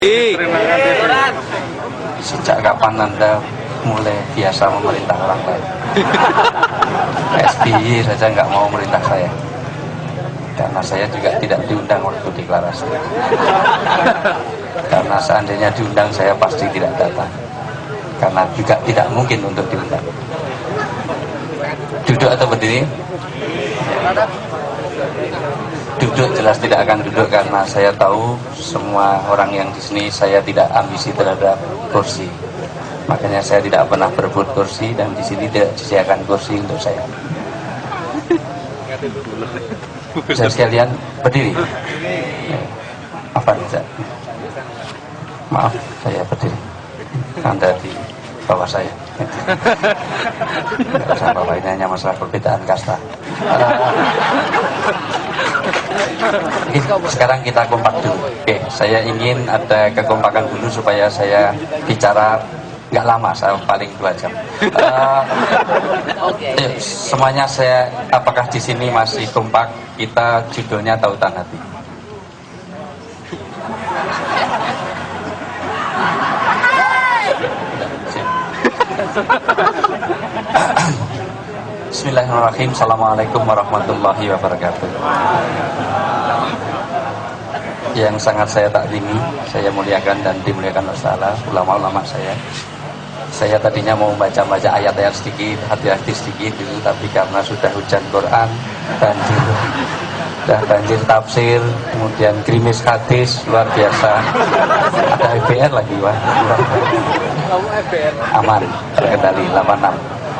Sejak kapan Anda mulai biasa memerintah orang lain? SBY saja nggak mau merintah saya, karena saya juga tidak diundang waktu deklarasi. Karena seandainya diundang saya pasti tidak datang, karena juga tidak mungkin untuk diundang. Duduk atau berdiri? Duduk, jelas tidak akan duduk karena saya tahu semua orang yang di sini saya tidak ambisi terhadap kursi. Makanya saya tidak pernah berebut kursi dan di sini tidak disediakan kursi untuk saya. Saya sekalian berdiri. Apa tidak? Maaf, saya berdiri. Anda di bawah saya. Tidak usah bawa, ini hanya masalah perbedaan kasta. Sekarang kita kompak dulu. Oke, saya ingin ada kekompakan dulu supaya saya bicara nggak lama, saya paling 2 jam. Semuanya saya, apakah di sini masih kompak? Kita judulnya Tautan Hati. Bismillahirrahmanirrahim. Assalamualaikum warahmatullahi wabarakatuh. Yang sangat saya taklimi, saya muliakan dan dimuliakan Allah, ulama-ulama saya. Saya tadinya mau baca-baca ayat-ayat sedikit, hati-hati sedikit dulu, tapi karena sudah hujan Quran, banjir tafsir, kemudian gerimis hadis luar biasa. Ada FBR lagi, wah. Aman, terkendali 86.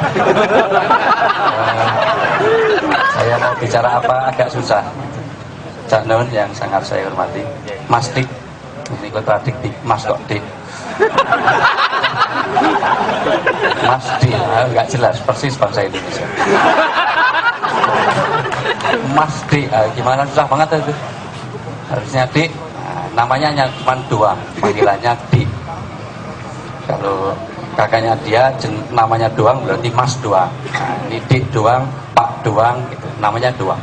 Saya mau bicara apa agak susah. Cak Nun yang sangat saya hormati, Mas Dik, ini kontradiktif, Mas kok Dik. Mas Dik, nggak jelas, persis bangsa Indonesia. Mas Dik, gimana, susah banget itu. Harusnya Dik, namanya hanya cuma doang, panggilannya Dik. Kalau kakaknya dia namanya doang berarti Mas doang. Nah, ini Dik doang, Pak doang, gitu. Namanya doang.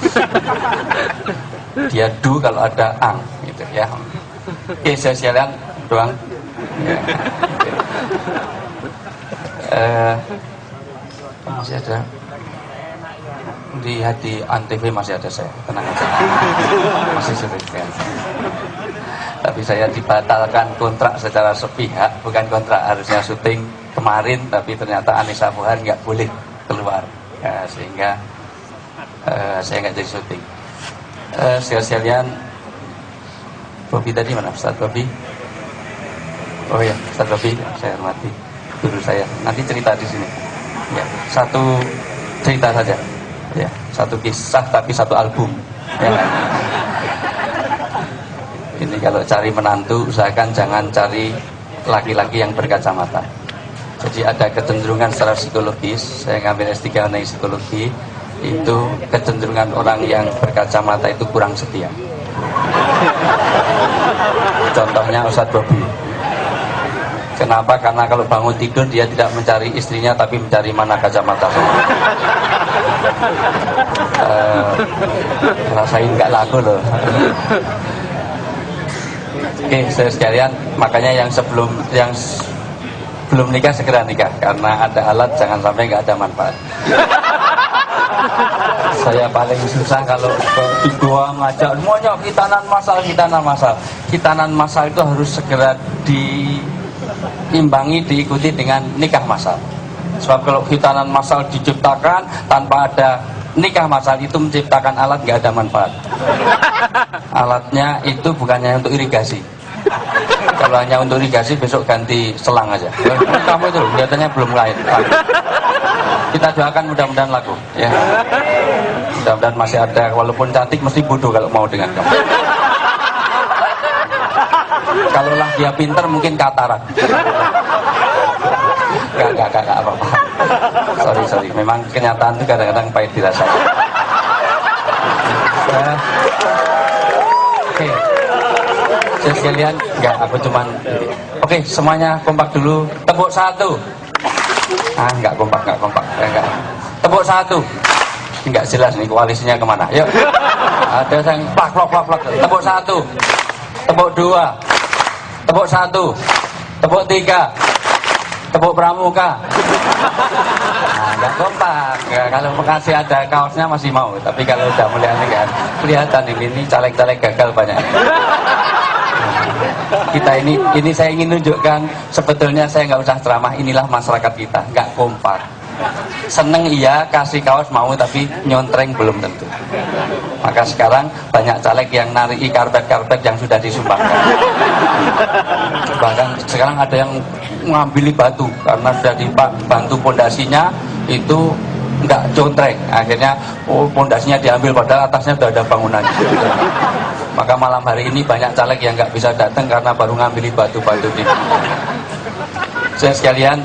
Dia du kalau ada ang, gitu ya. Oke, saya sekalian doang. Ya. Masih ada di hati Antv, masih ada saya, tenang aja. Masih sering ya. Tapi saya dibatalkan kontrak secara sepihak, bukan kontrak, harusnya syuting kemarin, tapi ternyata Anissa Pohan nggak boleh keluar, ya, sehingga saya nggak jadi syuting. Sekalian, Bobi tadi mana? Ustaz Bobi? Oh ya, Ustaz Bobi, saya hormati guru saya. Nanti cerita di sini. Ya, satu cerita saja. Ya, satu kisah tapi satu album. Ya. Ini kalau cari menantu, usahakan jangan cari laki-laki yang berkacamata. Jadi ada kecenderungan secara psikologis, saya ngambil S3 mengenai psikologi, itu kecenderungan orang yang berkacamata itu kurang setia. Contohnya Ustaz Bobi. Kenapa? Karena kalau bangun tidur dia tidak mencari istrinya, tapi mencari mana kacamata. Rasain nggak laku loh. Oke, saya sekalian, makanya yang belum nikah segera nikah, karena ada alat, jangan sampai nggak ada manfaat. Saya paling susah kalau di gua ngajak semuanya khitanan masal. Khitanan masal itu harus segera diimbangi, diikuti dengan nikah masal. Sebab kalau khitanan masal diciptakan tanpa ada nikah masal, itu menciptakan alat nggak ada manfaat. Alatnya itu bukannya untuk irigasi. Kalau hanya untuk irigasi, besok ganti selang aja. Kamu itu kelihatannya belum lahir. Kita doakan mudah-mudahan laku, ya. Mudah-mudahan masih ada, walaupun cantik mesti bodoh kalau mau dengan kamu. Kalaulah dia pinter mungkin katarak. Gak apa-apa. Sorry. Memang kenyataan itu kadang-kadang pahit dirasakan. Oke. Saya sekalian, enggak, aku cuman oke, semuanya kompak dulu. Tepuk 1. Enggak kompak. Enggak. Tepuk 1. Enggak jelas nih koalisinya kemana. Yuk. Ada yang plak. Tepuk 1. Tepuk 2. tepuk 1, tepuk 3, tepuk pramuka. Nah, nggak kompak. Ya, kalau Bekasi ada kaosnya masih mau, tapi kalau udah mulai aneh kan kelihatan ini caleg-caleg gagal banyak. Kita ini saya ingin nunjukkan sebetulnya saya nggak usah ceramah, inilah masyarakat kita, nggak kompak. Seneng iya, kasih kaos mau, tapi nyontreng belum tentu. Maka sekarang banyak caleg yang nariki karpet-karpet yang sudah disumbangkan. Bahkan sekarang ada yang mengambil batu karena sudah dibantu pondasinya itu nggak contreng. Akhirnya pondasinya diambil padahal atasnya sudah ada bangunan. Maka malam hari ini banyak caleg yang nggak bisa datang karena baru ngambil batu-batu di. Saya sekalian.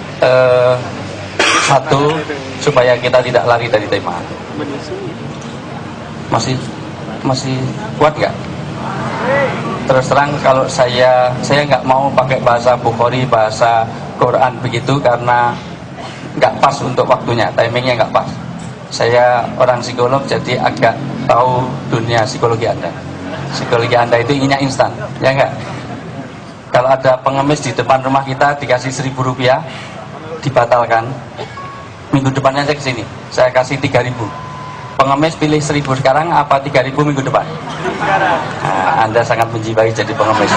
Satu, supaya kita tidak lari dari tema. Masih kuat nggak? Terus terang kalau saya nggak mau pakai bahasa Bukhari, bahasa Quran begitu karena nggak pas untuk waktunya, timingnya nggak pas. Saya orang psikolog jadi agak tahu dunia psikologi Anda. Psikologi Anda itu inginnya instan, ya nggak? Kalau ada pengemis di depan rumah kita dikasih 1.000 rupiah, dibatalkan. Minggu depannya saya kesini, saya kasih 3.000. Pengemis pilih 1.000 sekarang apa 3.000 minggu depan? Nah, Anda sangat menjiwai jadi pengemis.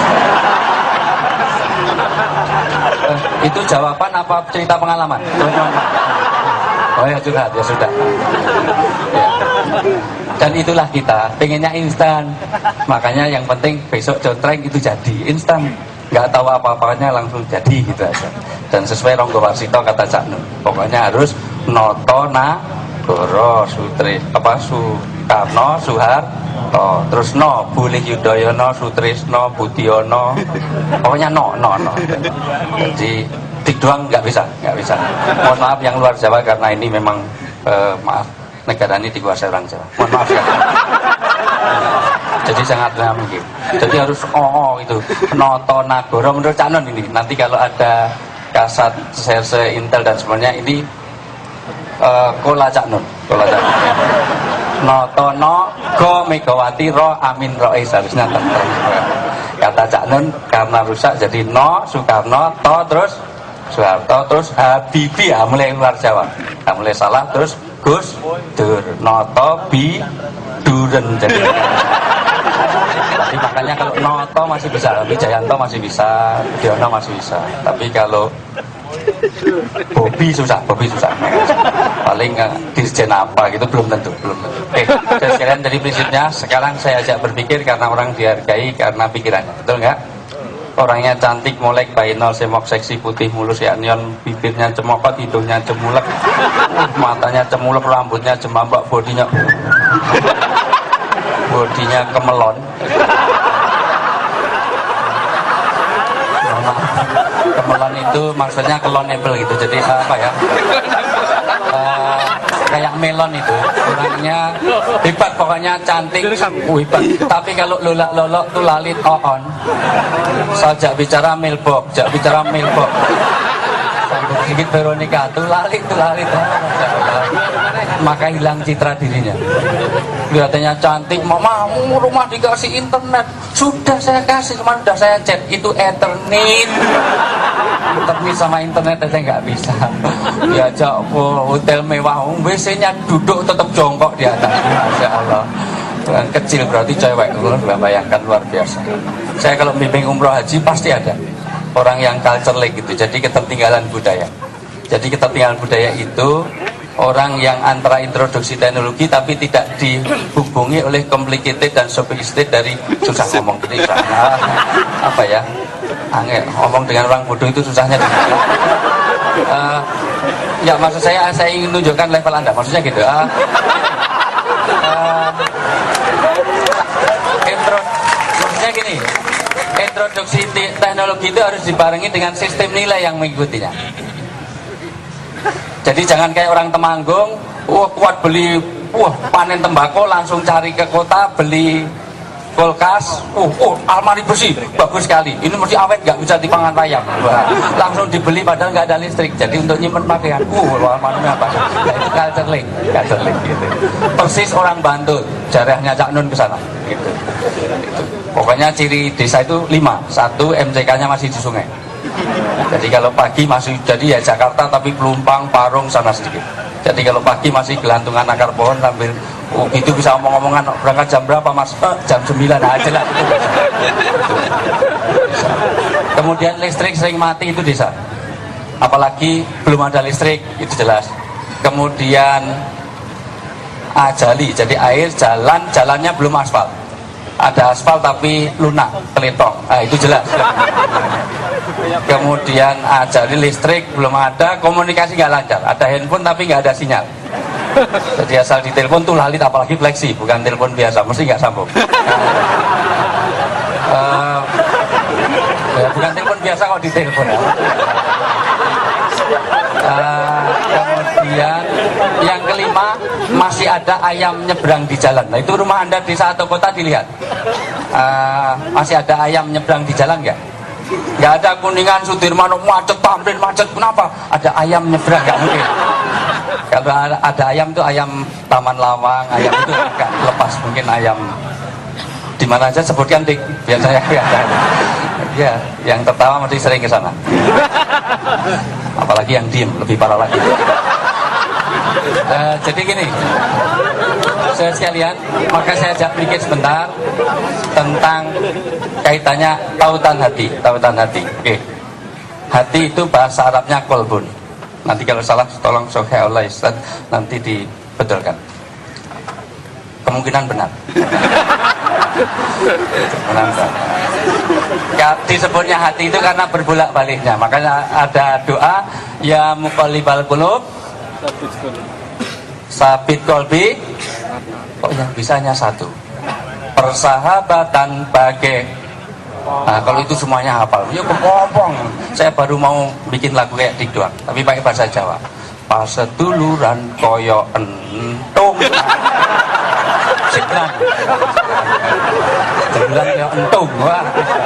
Itu jawaban apa cerita pengalaman? Oh ya curhat, ya sudah ya. Dan itulah kita, pengennya instan. Makanya yang penting besok contreng itu jadi instan. Nggak tahu apa-apanya langsung jadi gitu aja. Dan sesuai Ronggo Warsito kata Cak Nun, pokoknya harus noto nagoro Soekarno Soeharto, terus no Bulih Yudhoyono Sutrisno Budiono, pokoknya no. Jadi dik doang nggak bisa. Mohon maaf yang luar Jawa karena ini memang maaf, negara ini dikuasai orang Jawa. Mohon maaf sekali. Jadi sangat mungkin. Jadi harus itu noto nagoro menurut Cak Nun ini. Nanti kalau ada kasat serse intel dan semuanya ini kola Cak Nun. Noto no go Megawati ro amin rois harusnya tentu. Kata Cak Nun karena rusak jadi no Soekarno to terus Soeharto terus Habibie mulai luar Jawa. Mulai salah terus Gus Dur noto bi duren jadi. Tapi makanya kalau Noto masih bisa, Wijayanto masih bisa, Diono masih bisa. Tapi kalau Bobi susah. Paling dirjen apa gitu belum tentu. Dan sekalian dari prinsipnya sekarang saya ajak berpikir karena orang dihargai karena pikirannya, betul nggak? Orangnya cantik, molek, bainal, semok, seksi, putih, mulus, ya neon, bibirnya cemokot, hidungnya cemulek, matanya cemulek, rambutnya jembambak, bodinya kemelon. Kemelon itu maksudnya kelonable gitu. Jadi apa ya? Kayak melon itu. Orangnya hebat, pokoknya cantik, hebat. Tapi kalau lolok tuh lalit on. Sajak bicara mailbox. Sampai sedikit Veronica tuh lalit. Maka hilang citra dirinya. Kelihatannya cantik, mama rumah dikasih internet. Sudah saya kasih, cuma sudah saya chat. Itu Ethernet sama internet aja nggak bisa. Diajak hotel mewah, WC-nya duduk tetap jongkok di atas. Masya Allah. Dan kecil berarti cewek, bayangkan luar biasa. Saya kalau bimbing umroh haji pasti ada orang yang culture lag gitu. Jadi ketertinggalan budaya. Jadi ketertinggalan budaya itu orang yang antara introduksi teknologi tapi tidak dihubungi oleh complicated dan sophisticated dari susah ngomong. Jadi apa ya? Angel ngomong dengan orang bodoh itu susahnya. Ya maksud saya ingin menunjukkan level Anda. Maksudnya gitu. Maksudnya gini. Introduksi teknologi itu harus dibarengi dengan sistem nilai yang mengikutinya. Jadi jangan kayak orang Temanggung, kuat beli, panen tembakau langsung cari ke kota beli kulkas, almari besi, bagus sekali. Ini mesti awet, nggak bisa dipangan rayap. Langsung dibeli padahal nggak ada listrik. Jadi untuk nyimpen pakaian, almarnya apa? Ya, itu culture link gitu. Persis orang Bantul, jarahnya Cak Nun ke sana. Gitu. Pokoknya ciri desa itu 5. 1, MCK-nya masih di sungai. Jadi kalau pagi masih jadi ya Jakarta tapi Pelumpang, Parung sana sedikit. Jadi kalau pagi masih gelantungan akar pohon sambil itu bisa omong-omongan berangkat jam berapa mas? Jam 9 aja lah. Kemudian listrik sering mati itu desa. Apalagi belum ada listrik itu jelas. Kemudian ajali, jadi air jalannya belum aspal. Ada aspal tapi lunak, teletong. Itu jelas. Kemudian ajali listrik belum ada, komunikasi nggak lancar. Ada handphone tapi nggak ada sinyal. Jadi asal ditelepon tuh lalit, apalagi fleksi, bukan telepon biasa, mesti nggak sambung. Ya, bukan telepon biasa kok ditelepon. Kemudian yang kelima, masih ada ayam nyebrang di jalan. Nah itu rumah Anda desa atau kota dilihat. Masih ada ayam nyebrang di jalan nggak? Nggak ada. Kuningan, Sudirman, macet, Tamrin macet. Kenapa? Ada ayam nyebrang, nggak mungkin. Kalau ada ayam tuh ayam Taman Lawang, ayam itu agak lepas, mungkin ayam di mana aja sebutkan dik, biasanya nggak ada. Ya, yang tertawa mesti sering ke sana. Apalagi yang diem, lebih parah lagi. Jadi gini, saya sekalian, maka saya ajak pikir sebentar tentang kaitannya tautan hati. Tautan hati. Oke. Hati itu bahasa Arabnya kolbun. Nanti kalau salah tolong Sohya Allah Ustaz, nanti dibetulkan. Kemungkinan benar. Disebutnya hati itu karena berbolak-baliknya. Makanya ada doa ya muqallibal qulub sabit kolbi. Kok yang bisanya satu, persahabatan bagai. Nah, kalau itu semuanya hafal. Ya kepompong. Saya baru mau bikin lagu kayak dik doang, tapi pakai bahasa Jawa. Pasetuluran koyo entung. Sebulan. Sebulan koyo entung. Wah.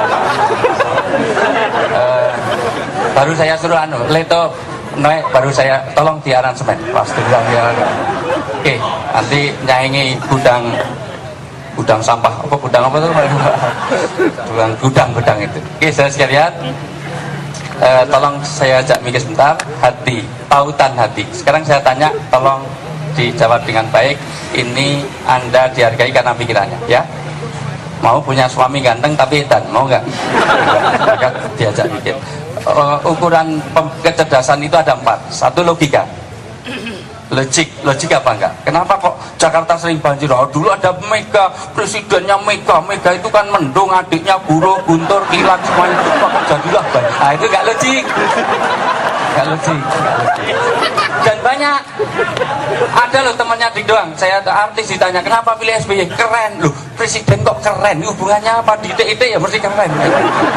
Baru saya suruh Leto naik, baru saya tolong di aransemen. Pasti bilang ya. Oke, nanti nyanyi gudang sampah, gudang apa tuh? Gudang itu. Oke, saya sekalian, tolong saya ajak mikir sebentar. Hati, tautan hati. Sekarang saya tanya, tolong dijawab dengan baik. Ini Anda dihargai karena pikirannya, ya? Mau punya suami ganteng tapi edan, mau nggak? Maka diajak mikir. Ukuran kecerdasan itu ada 4. 1, logika. Logik apa enggak? Kenapa kok Jakarta sering banjir? Oh, dulu ada Mega, presidennya Mega itu kan mendung, adiknya Guru, Guntur, Kilat, semuanya itu kok jadilah banjir. Nah itu enggak logik. Enggak logik. Dan banyak ada loh temannya Dik doang. Saya artis ditanya kenapa pilih SBY? Keren loh, presiden kok keren. Hubungannya apa? Di IT ya mesti keren. Nah,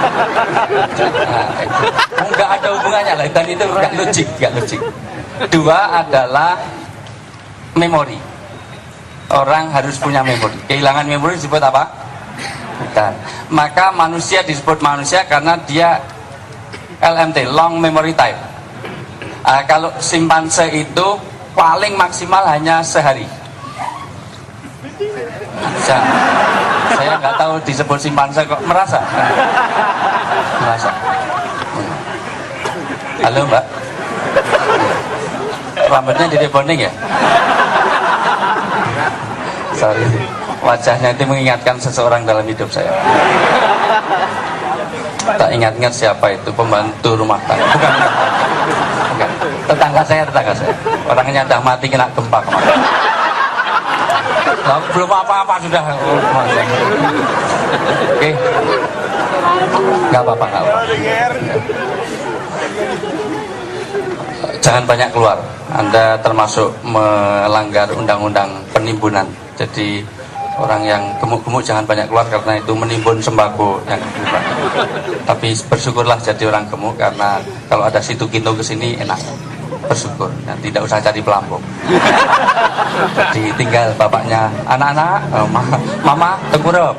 enggak ada hubungannya lah. Dan itu enggak logik. 2 adalah memori. Orang harus punya memori. Kehilangan memori disebut apa? Bukan. Maka manusia disebut manusia karena dia LMT, long memory time. Kalau simpanse itu paling maksimal hanya sehari. Saya nggak tahu disebut simpanse kok merasa. Halo Mbak. Rambutnya jadi bonding ya? Sorry, wajahnya itu mengingatkan seseorang dalam hidup saya. Tak ingat-ingat siapa itu, pembantu rumah tangga. Bukan. Tetangga saya. Orangnya udah mati kena gempa kemarin. Belum apa-apa sudah. Oke. Nggak apa-apa. Jangan banyak keluar. Anda termasuk melanggar undang-undang penimbunan. Jadi orang yang gemuk-gemuk jangan banyak keluar karena itu menimbun sembako yang gemuk. Tapi bersyukurlah jadi orang gemuk karena kalau ada situ kinto kesini enak. Bersyukur dan tidak usah cari pelampung. Jadi tinggal bapaknya, anak-anak, mama tengkurap.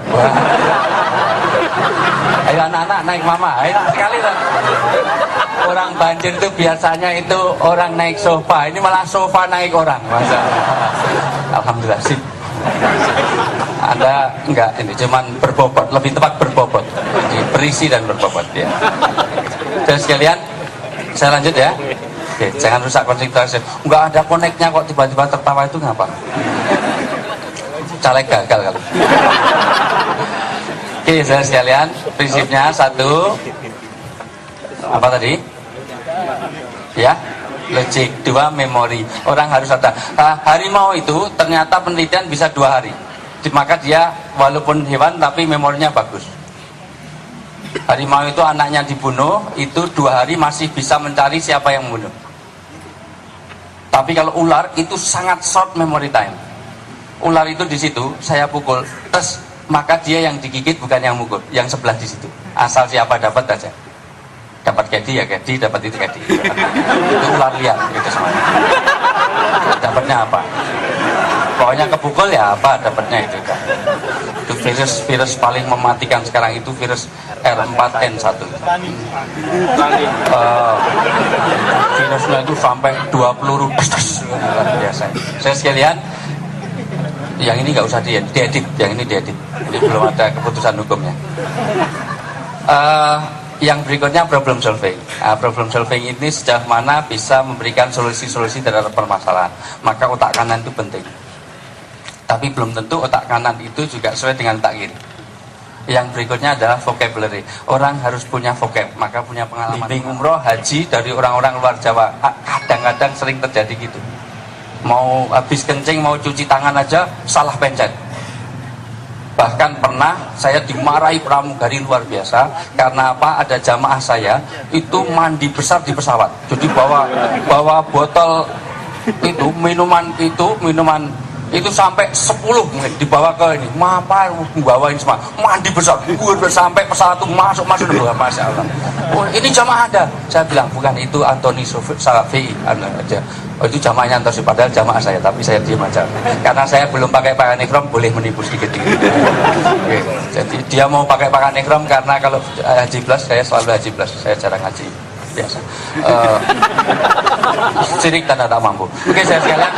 Ayo anak-anak naik mama, enak sekali lah. Orang banjir itu biasanya itu orang naik sofa, ini malah sofa naik orang. Masa. Alhamdulillah sip. Anda enggak, ini cuman berbobot, lebih tepat berbobot. Jadi berisi dan berbobot ya. Dan sekalian, saya lanjut ya. Oke, jangan rusak konsentrasi. Enggak ada koneknya kok tiba-tiba tertawa itu ngapa? Caleg gagal kali. Oke, saya sekalian, prinsipnya satu, apa tadi? Ya, logik. Dua, memori. Orang harus ada. Harimau itu ternyata penelitian bisa 2 hari. Maka dia walaupun hewan tapi memorinya bagus. Harimau itu anaknya dibunuh, itu 2 hari masih bisa mencari siapa yang membunuh. Tapi kalau ular itu sangat short memory time. Ular itu di situ, saya pukul, terus maka dia yang digigit bukan yang mukul, yang sebelah di situ. Asal siapa dapat aja. Dapat kedi ya kedi, dapat itu kedi. Itu ular liar gitu semuanya. Dapatnya apa? Pokoknya kepukul ya apa dapatnya itu kan. Itu virus paling mematikan sekarang itu virus R4N1. Virusnya itu sampai 2 peluru luar biasa. Saya sekalian, yang ini nggak usah diedit, yang ini diedit. Ini belum ada keputusan hukumnya. Yang berikutnya problem solving. Problem solving ini sejauh mana bisa memberikan solusi-solusi terhadap permasalahan. Maka otak kanan itu penting. Tapi belum tentu otak kanan itu juga sesuai dengan otak kiri. Yang berikutnya adalah vocabulary. Orang harus punya vocab, maka punya pengalaman. Bimbing umroh, haji dari orang-orang luar Jawa, kadang-kadang sering terjadi gitu. Mau habis kencing, mau cuci tangan aja salah pencet. Bahkan pernah saya dimarahi pramugari luar biasa karena apa? Ada jamaah saya itu mandi besar di pesawat. Jadi bawa botol itu minuman itu sampai 10 mungkin dibawa ke ini. Mapa bawain semua mandi besar. Sampai pesawat itu masuk Masya Allah. Oh, ini jamaah Anda. Saya bilang bukan, itu Antoni Salafi aja. Oh, itu jamaahnya Antoni, padahal jamaah saya, tapi saya diam aja. Karena saya belum pakai pakaian ihram, boleh menipu sedikit-sedikit. Oke. Jadi dia mau pakai pakaian ihram karena kalau haji plus, saya selalu haji plus, saya jarang haji biasa. Sirik tanda tak mampu. Oke, saya sekalian,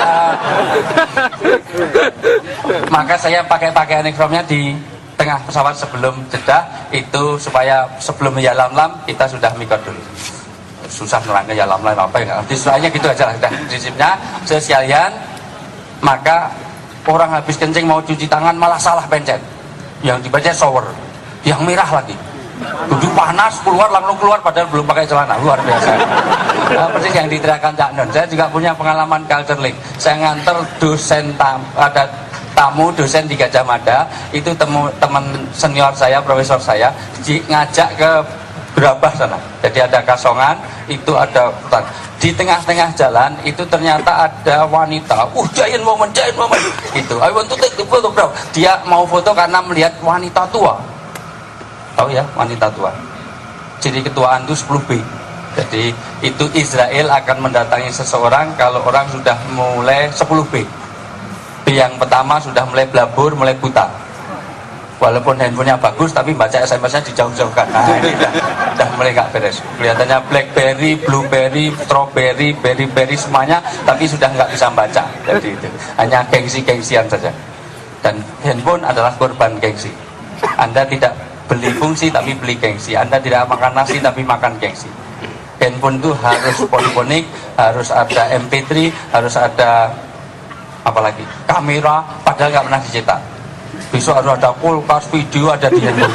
maka saya pakai pakaian ihramnya di tengah pesawat sebelum jeda, itu supaya sebelum ya lam kita sudah mikot dulu. Susah nerangnya ya lam apa ya, nanti soalnya gitu aja lah. Prinsipnya saya sekalian, maka orang habis kencing mau cuci tangan malah salah pencet, yang dipencet shower, yang merah lagi. Tujuh panas langsung keluar padahal belum pakai celana, luar biasa. Persis yang diteriakan Cak Non. Saya juga punya pengalaman culture link. Saya nganter dosen ada tamu dosen di Gajah Mada, itu teman senior saya, profesor saya, ngajak ke Gerabah sana. Jadi ada kasongan, itu ada hutan. Di tengah-tengah jalan itu ternyata ada wanita. Giant moment. Itu. I want to take the photo, bro. Dia mau foto karena melihat wanita tua. Tahu ya, wanita tua. Jadi ketuaan itu 10B. Jadi itu Israel akan mendatangi seseorang kalau orang sudah mulai 10B. B yang pertama sudah mulai blabur, mulai buta. Walaupun handphonenya bagus, tapi baca SMS-nya dijauh-jauhkan. Nah, ini udah mulai gak beres. Kelihatannya BlackBerry, Blueberry, Strawberry, Berry semuanya, tapi sudah nggak bisa baca. Jadi itu hanya gengsi-gengsian saja. Dan handphone adalah korban gengsi. Anda tidak beli fungsi tapi beli gengsi. Anda tidak makan nasi tapi makan gengsi. Handphone itu harus polifonik, harus ada MP3, harus ada apalagi kamera, padahal nggak pernah dicetak. Besok harus ada kulkas, video ada di handphone.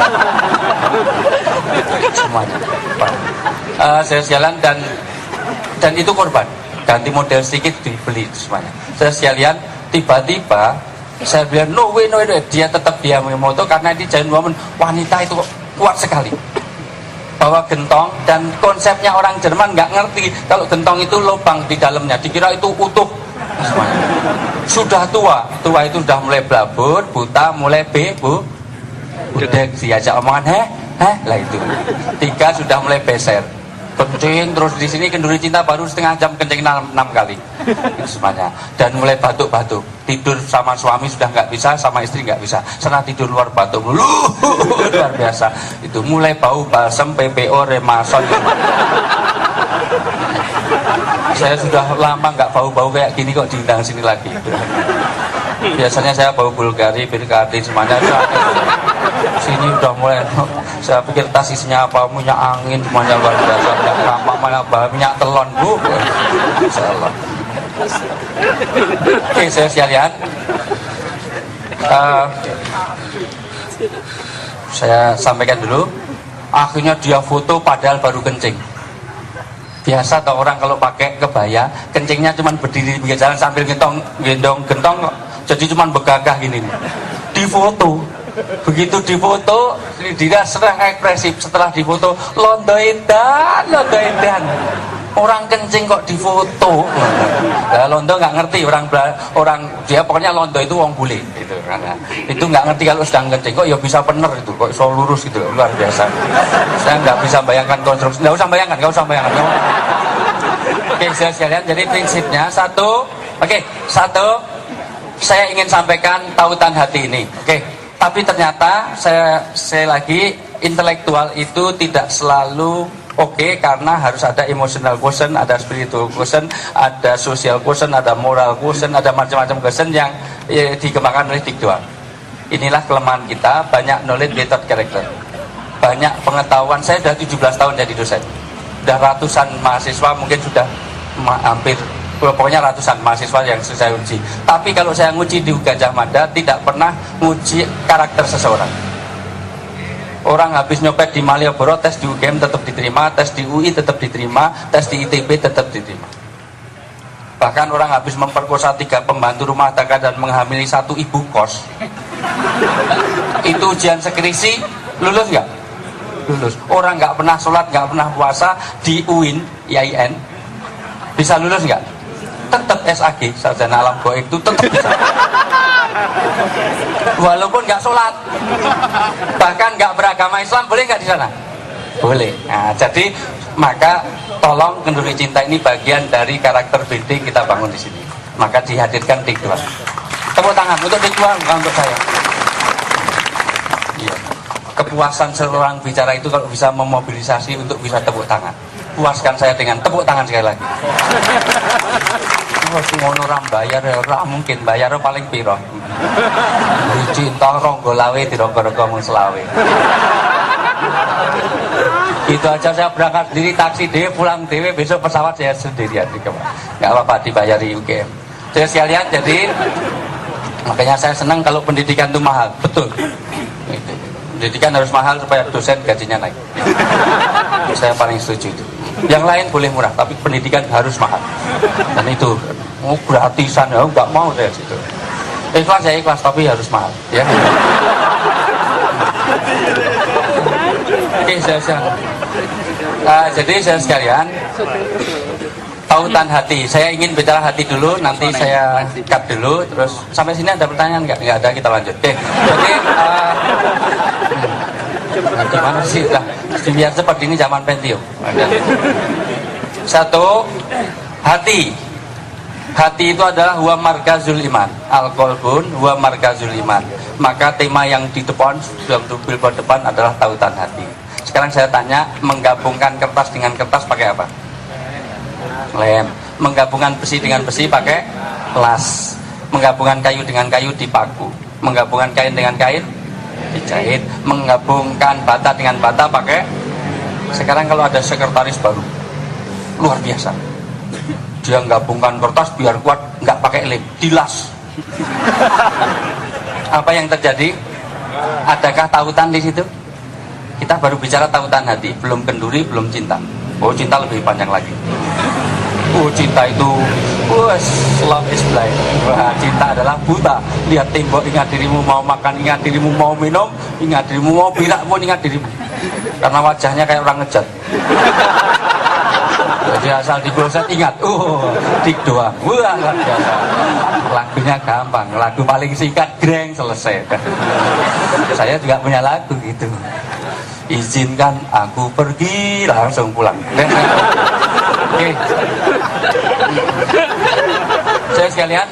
Semuanya. Saya jalan dan itu korban. Ganti model sedikit dibeli semuanya. Saya sekalian tiba-tiba saya bilang no way, dia tetap dia moto karena di giant woman, wanita itu kuat sekali bawa gentong, dan konsepnya orang Jerman nggak ngerti kalau gentong itu lubang di dalamnya, dikira itu utuh semuanya. Sudah tua itu sudah mulai blabur, buta, mulai budek, diajak omongan lah itu. 3 sudah mulai beser, kencing terus di sini, kenduri cinta baru setengah jam kencing 6 kali itu semuanya. Dan mulai batuk-batuk, tidur sama suami sudah nggak bisa, sama istri nggak bisa, sana tidur luar batuk luar biasa. Itu mulai bau balsem, PPO, Remason. Saya sudah lama nggak bau-bau kayak gini kok diundang sini lagi. Biasanya saya bau Bulgari, Bilkadi semuanya. Sini udah mulai. Saya pikir tas isinya apa, minyak angin semuanya luar biasa. Minyak rampak, minyak telon, Bu. Insyaallah. Oke, saya sekalian. Saya sampaikan dulu. Akhirnya dia foto padahal baru kencing. Biasa tau orang kalau pakai kebaya, kencingnya cuma berdiri di pinggir jalan sambil gendong gentong, jadi cuma begagah gini nih. Difoto, begitu difoto, dia serang ekspresif. Setelah difoto, londo edan. Orang kencing kok difoto. Nah, londo nggak ngerti orang dia pokoknya londo itu wong bule gitu karena itu nggak ngerti kalau sedang kencing kok ya bisa bener itu kok so lurus gitu luar biasa. Saya nggak bisa bayangkan konstruksi. Nggak usah bayangkan. Oke, saya sekalian. Jadi prinsipnya satu, saya ingin sampaikan tautan hati ini. Oke, tapi ternyata saya lagi intelektual itu tidak selalu oke, karena harus ada emotional quotient, ada spiritual quotient, ada social quotient, ada moral quotient, ada macam-macam quotient yang dikembangkan oleh Dick Doan. Inilah kelemahan kita, banyak knowledge without character. Banyak pengetahuan, saya sudah 17 tahun jadi dosen. Sudah ratusan mahasiswa, mungkin sudah hampir, pokoknya ratusan mahasiswa yang saya uji. Tapi kalau saya nguji di Gajah Mada, tidak pernah nguji karakter seseorang. Orang habis nyopet di Malioboro, tes di UGM tetap diterima, tes di UI tetap diterima, tes di ITB tetap diterima. Bahkan orang habis memperkosa 3 pembantu rumah tangga dan menghamili 1 ibu kos. Itu ujian skripsi, lulus nggak? Lulus. Orang nggak pernah sholat, nggak pernah puasa di UIN, IAIN, bisa lulus nggak? Tetap SAG, sarjana alam goib itu tetap bisa. Walaupun nggak sholat, bahkan nggak beragama Islam, boleh nggak di sana? Boleh. Nah, jadi maka tolong Kenduri Cinta ini bagian dari karakter building kita bangun di sini. Maka dihadirkan Dick Doan. Tepuk tangan untuk Dick Doan, bukan untuk saya. Iya. Kepuasan seorang bicara itu kalau bisa memobilisasi untuk bisa tepuk tangan. Puaskan saya dengan tepuk tangan sekali lagi. Oh, ngono ora bayar ya ora mungkin bayar paling piro. Cinta ronggo lawe dironggo-ronggo mung selawe. Itu aja saya berangkat sendiri taksi dhewe pulang dhewe besok pesawat saya sendirian juga. Enggak apa-apa dibayari UGM. Jadi sekalian jadi makanya saya senang kalau pendidikan itu mahal, betul. Pendidikan harus mahal supaya dosen gajinya naik. Saya paling setuju itu. Yang lain boleh murah, tapi pendidikan harus mahal. Dan itu gratisan ya nggak mau saya situ. Ikhlas ya ikhlas, tapi harus mahal. Ya. Oke, jadi saya sekalian, tautan hati. Saya ingin bicara hati dulu, nanti saya cut dulu. Terus sampai sini ada pertanyaan nggak? Nggak ada, kita lanjut. Oke, jadi gimana sih lah? Biar seperti ini zaman Pentium. Satu, hati. Hati itu adalah huwa markazul iman. Al-qalbun huwa markazul iman. Maka tema yang di depan, dalam billboard depan adalah tautan hati. Sekarang saya tanya, menggabungkan kertas dengan kertas pakai apa? Lem. Menggabungkan besi dengan besi pakai las. Menggabungkan kayu dengan kayu dipaku. Menggabungkan kain dengan kain dijahit. Menggabungkan bata dengan bata pakai. Sekarang kalau ada sekretaris baru luar biasa, dia menggabungkan kertas biar kuat, nggak pakai lem, dilas. Apa yang terjadi? Adakah tautan di situ? Kita baru bicara tautan hati, belum kenduri, belum cinta. Oh, cinta lebih panjang lagi. Oh, cinta itu love is blind. Wah, cinta adalah buta. Lihat tembok, ingat dirimu, mau makan ingat dirimu, mau minum ingat dirimu, mau birak pun ingat dirimu. Karena wajahnya kayak orang ngejat. Jadi asal digosok ingat, Dick Doan. Wah, luar biasa. Lagunya gampang, lagu paling singkat, greng, selesai. Saya juga punya lagu gitu. Izinkan aku pergi, langsung pulang. Oke. Saya sekalian,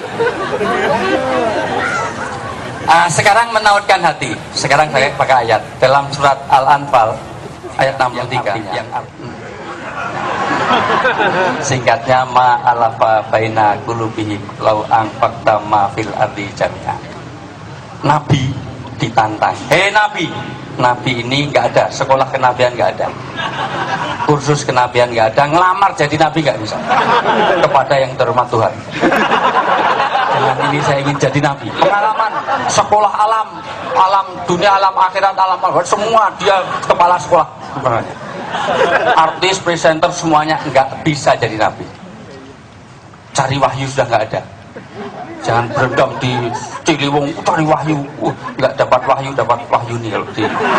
sekarang menautkan hati. Sekarang saya pakai ayat dalam surat Al-Anfal ayat 63 yang Singkatnya ma'alafa baina qulubihim law anfaqta ma fil ardi jami'a. Nabi ditantang, hei Nabi, Nabi ini nggak ada, sekolah kenabian nggak ada, kursus kenabian nggak ada, ngelamar jadi Nabi nggak bisa. Kepada yang terhormat Tuhan, dengan ini saya ingin jadi Nabi. Pengalaman sekolah alam dunia, alam akhirat, alam semua dia kepala sekolah sebenarnya. Artis, presenter semuanya nggak bisa jadi Nabi. Cari wahyu sudah nggak ada. Jangan berendam di Ciliwung cari wahyu, nggak dapat wahyu nih kalau di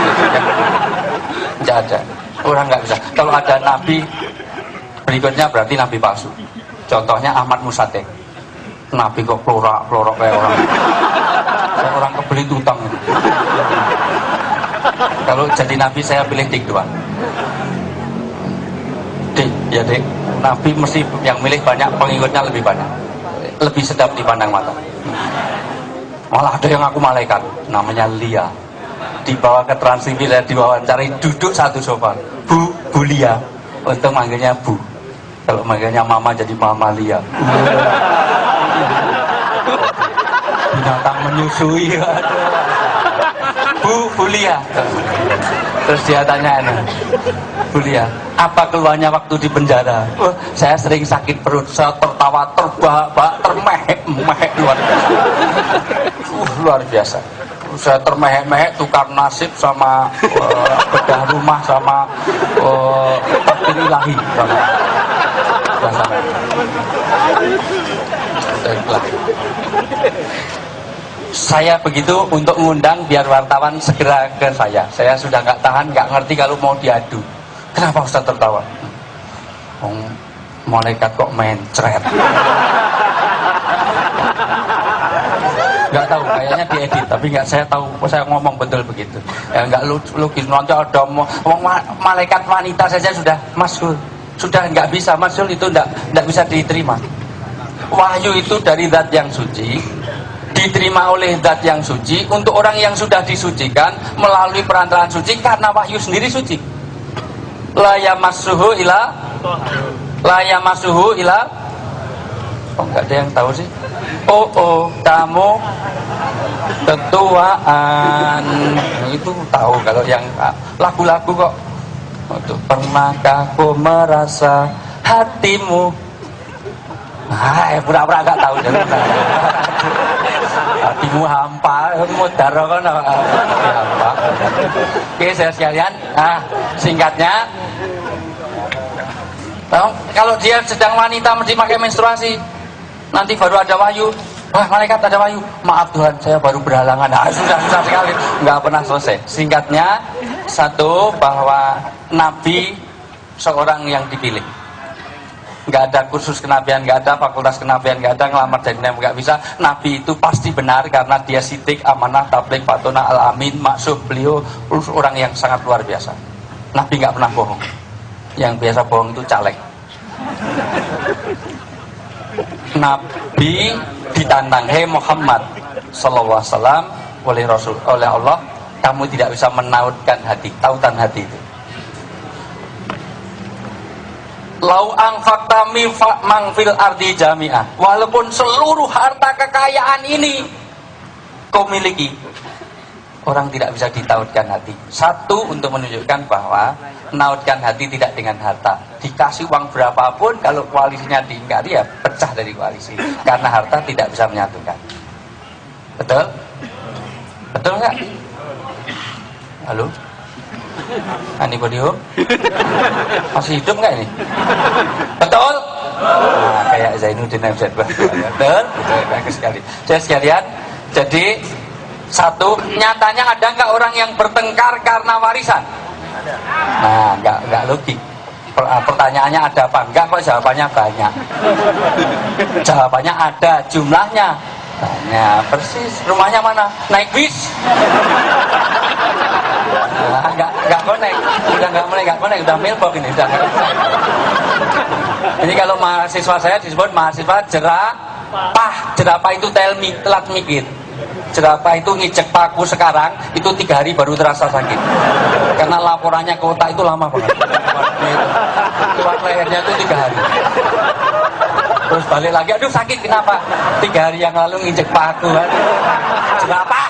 nggak ada. Orang nggak bisa. Kalau ada Nabi berikutnya berarti Nabi palsu. Contohnya Ahmad Musatek. Nabi kok pelorok kayak orang kebelit utang. Kalau jadi Nabi saya pilih Dik doang. Dik, ya Dik, Nabi mesti yang milih banyak, pengikutnya lebih banyak, lebih sedap dipandang mata. Malah ada yang aku malaikat, namanya Lia, dibawa ke Trans TV, diwawancari, duduk satu sofa. Bu Lia, untuk manggilnya Bu, kalau manggilnya Mama jadi Mama Lia. Binatang menyusui. Bu Lia. Terus dia tanya, Bu Lia, apa keluhannya waktu di penjara? Saya sering sakit perut, saya tertawa terbahak-bahak, termehek-mehek luar biasa. Saya termehek-mehek tukar nasib sama bedah rumah sama takdir ilahi sama. Saya begitu untuk mengundang biar wartawan segera ke saya. Saya sudah nggak tahan, nggak ngerti kalau mau diadu. Kenapa Ustaz tertawa? Malaikat kok mencret. Nggak tahu, kayaknya diedit, tapi nggak, saya tahu, saya ngomong betul begitu. Ya nggak logis, nanti ada malaikat wanita saja sudah masyhur, sudah nggak bisa masyhur, itu nggak bisa diterima. Wahyu itu dari zat yang suci, diterima oleh zat yang suci untuk orang yang sudah disucikan melalui perantaraan suci, karena wahyu sendiri suci. La yamassuhu ila enggak ada yang tahu sih. Kamu ketuaan itu tahu, kalau yang lagu-lagu kok. Pernahkah kau merasa hatimu pura-pura gak tahu jadi hatimu hampa, mudar kan hampa. Oke, saya sekalian, singkatnya, kalau dia sedang wanita mesti pakai menstruasi, nanti baru ada wahyu. Wah, malaikat ada wahyu. Maaf Tuhan, saya baru berhalangan. Susah sekali, nggak pernah selesai. Singkatnya, satu, bahwa Nabi seorang yang dipilih. Nggak ada kursus kenabian, nggak ada fakultas kenabian, nggak ada ngelamar jadi Nabi, nggak bisa. Nabi itu pasti benar karena dia sidik, amanah, tabligh, fatona, al-amin, maksum. Beliau orang yang sangat luar biasa. Nabi nggak pernah bohong. Yang biasa bohong itu caleg. Nabi ditantang, hei Muhammad sallallahu alaihi wasallam, oleh Allah, kamu tidak bisa menautkan hati, tautan hati itu. Lau anfaqta mang fil ardi jami'ah, walaupun seluruh harta kekayaan ini kau miliki, orang tidak bisa ditautkan hati. Satu, untuk menunjukkan bahwa nautkan hati tidak dengan harta. Dikasih uang berapapun, kalau koalisinya diingkari, ya pecah dari koalisi, karena harta tidak bisa menyatukan. Betul? Betul nggak? Halo? Anybody home? Masih hidup nggak ini? Betul? Nah, kayak Zainuddin Abzad. Betul? Bagus sekali. Saya sekalian, jadi satu, nyatanya ada nggak orang yang bertengkar karena warisan? Nah, nggak logik. Pertanyaannya ada apa? Enggak kok, jawabannya banyak. Jawabannya ada, jumlahnya banyak. Persis. Rumahnya mana? Naik bis? Nah, nggak connect. Udah nggak connect, udah mailbox ini, udah nggak connect. Jadi kalau mahasiswa saya disebut mahasiswa jerapah. Jerapah itu telat mikir. Jerapah itu ngijek paku sekarang, itu 3 hari baru terasa sakit. Karena laporannya ke otak itu lama banget. Lewat leher Akhirnya itu 3 hari. Terus balik lagi, aduh sakit kenapa? 3 hari yang lalu nginjek paku, jerapah.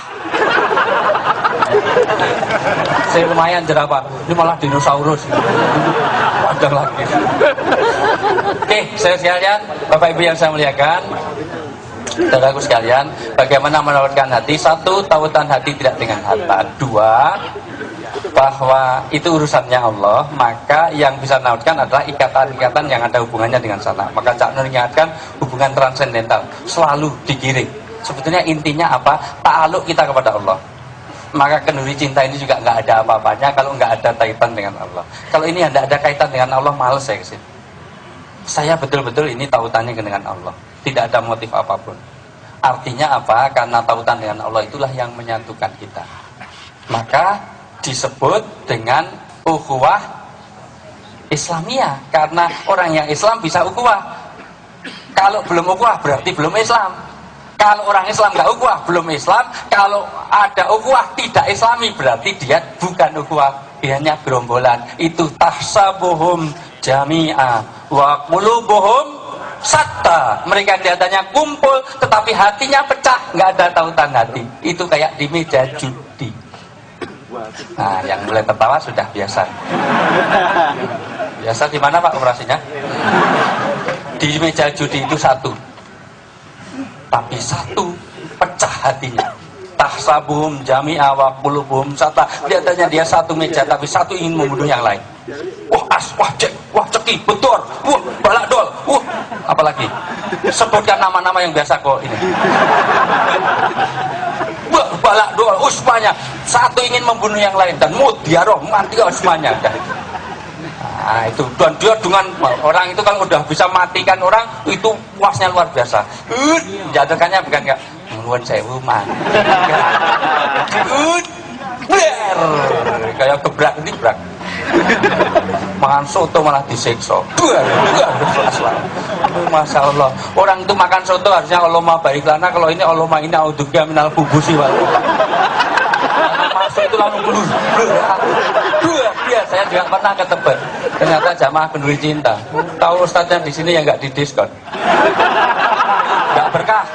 Saya lumayan jerapah, ini malah dinosaurus. Panjang lagi. Oke, saya sekalian, Bapak Ibu yang saya muliakan, saudaraku sekalian, bagaimana menawarkan hati? 1, tautan hati tidak dengan harta. 2, bahwa itu urusannya Allah, maka yang bisa menawarkan adalah ikatan-ikatan yang ada hubungannya dengan sana. Maka Cak Nur mengingatkan hubungan transendental selalu digiring. Sebetulnya intinya apa? Ta'aluk kita kepada Allah. Maka kenduri cinta ini juga nggak ada apa-apanya kalau nggak ada kaitan dengan Allah. Kalau ini tidak ada kaitan dengan Allah, males saya kesini. Saya betul-betul ini tautannya dengan Allah, tidak ada motif apapun. Artinya apa? Karena tautan dengan Allah itulah yang menyatukan kita. Maka disebut dengan ukhuwah Islamiyah, karena orang yang Islam bisa ukhuwah. Kalau belum ukhuwah berarti belum Islam. Kalau orang Islam nggak ukhuwah, belum Islam. Kalau ada ukhuwah tidak Islami, berarti dia bukan ukhuwah, dia hanya gerombolan. Itu tahsabuhum jami'a wa qulubuhum satta. Mereka kelihatannya kumpul, tetapi hatinya pecah, nggak ada tautan hati. Itu kayak di meja judi. Nah, yang mulai tertawa sudah biasa. Biasa di mana Pak operasinya? Di meja judi itu 1. Tapi 1 pecah hatinya. Tahsabuhum jami'a wa qulubuhum satta. Kelihatannya dia 1 meja, tapi 1 ingin membunuh yang lain. Wah as, wah cek, wah ceki, betor, wah balak dol, apalagi sebutkan nama-nama yang biasa kok ini. Wah balak dol, semuanya. 1 ingin membunuh yang lain dan mudiaroh mati semuanya. Nah itu, dan dia dengan orang itu kalau udah bisa matikan orang itu puasnya luar biasa. Jatuhkannya bukan enggak nuwun sewu man. Kayak gebrak. Makan soto malah disiksa. Masya Allah. Orang itu makan soto harusnya Allahumma barik lana. Kalau ini Allahumma inna a'udzubika minal khubusi wal masuk itu langsung belur. Iya, saya juga pernah ke Tebet. Ternyata jamaah kenduri cinta. Tahu ustadznya di sini yang nggak didiskon. Nggak berkah.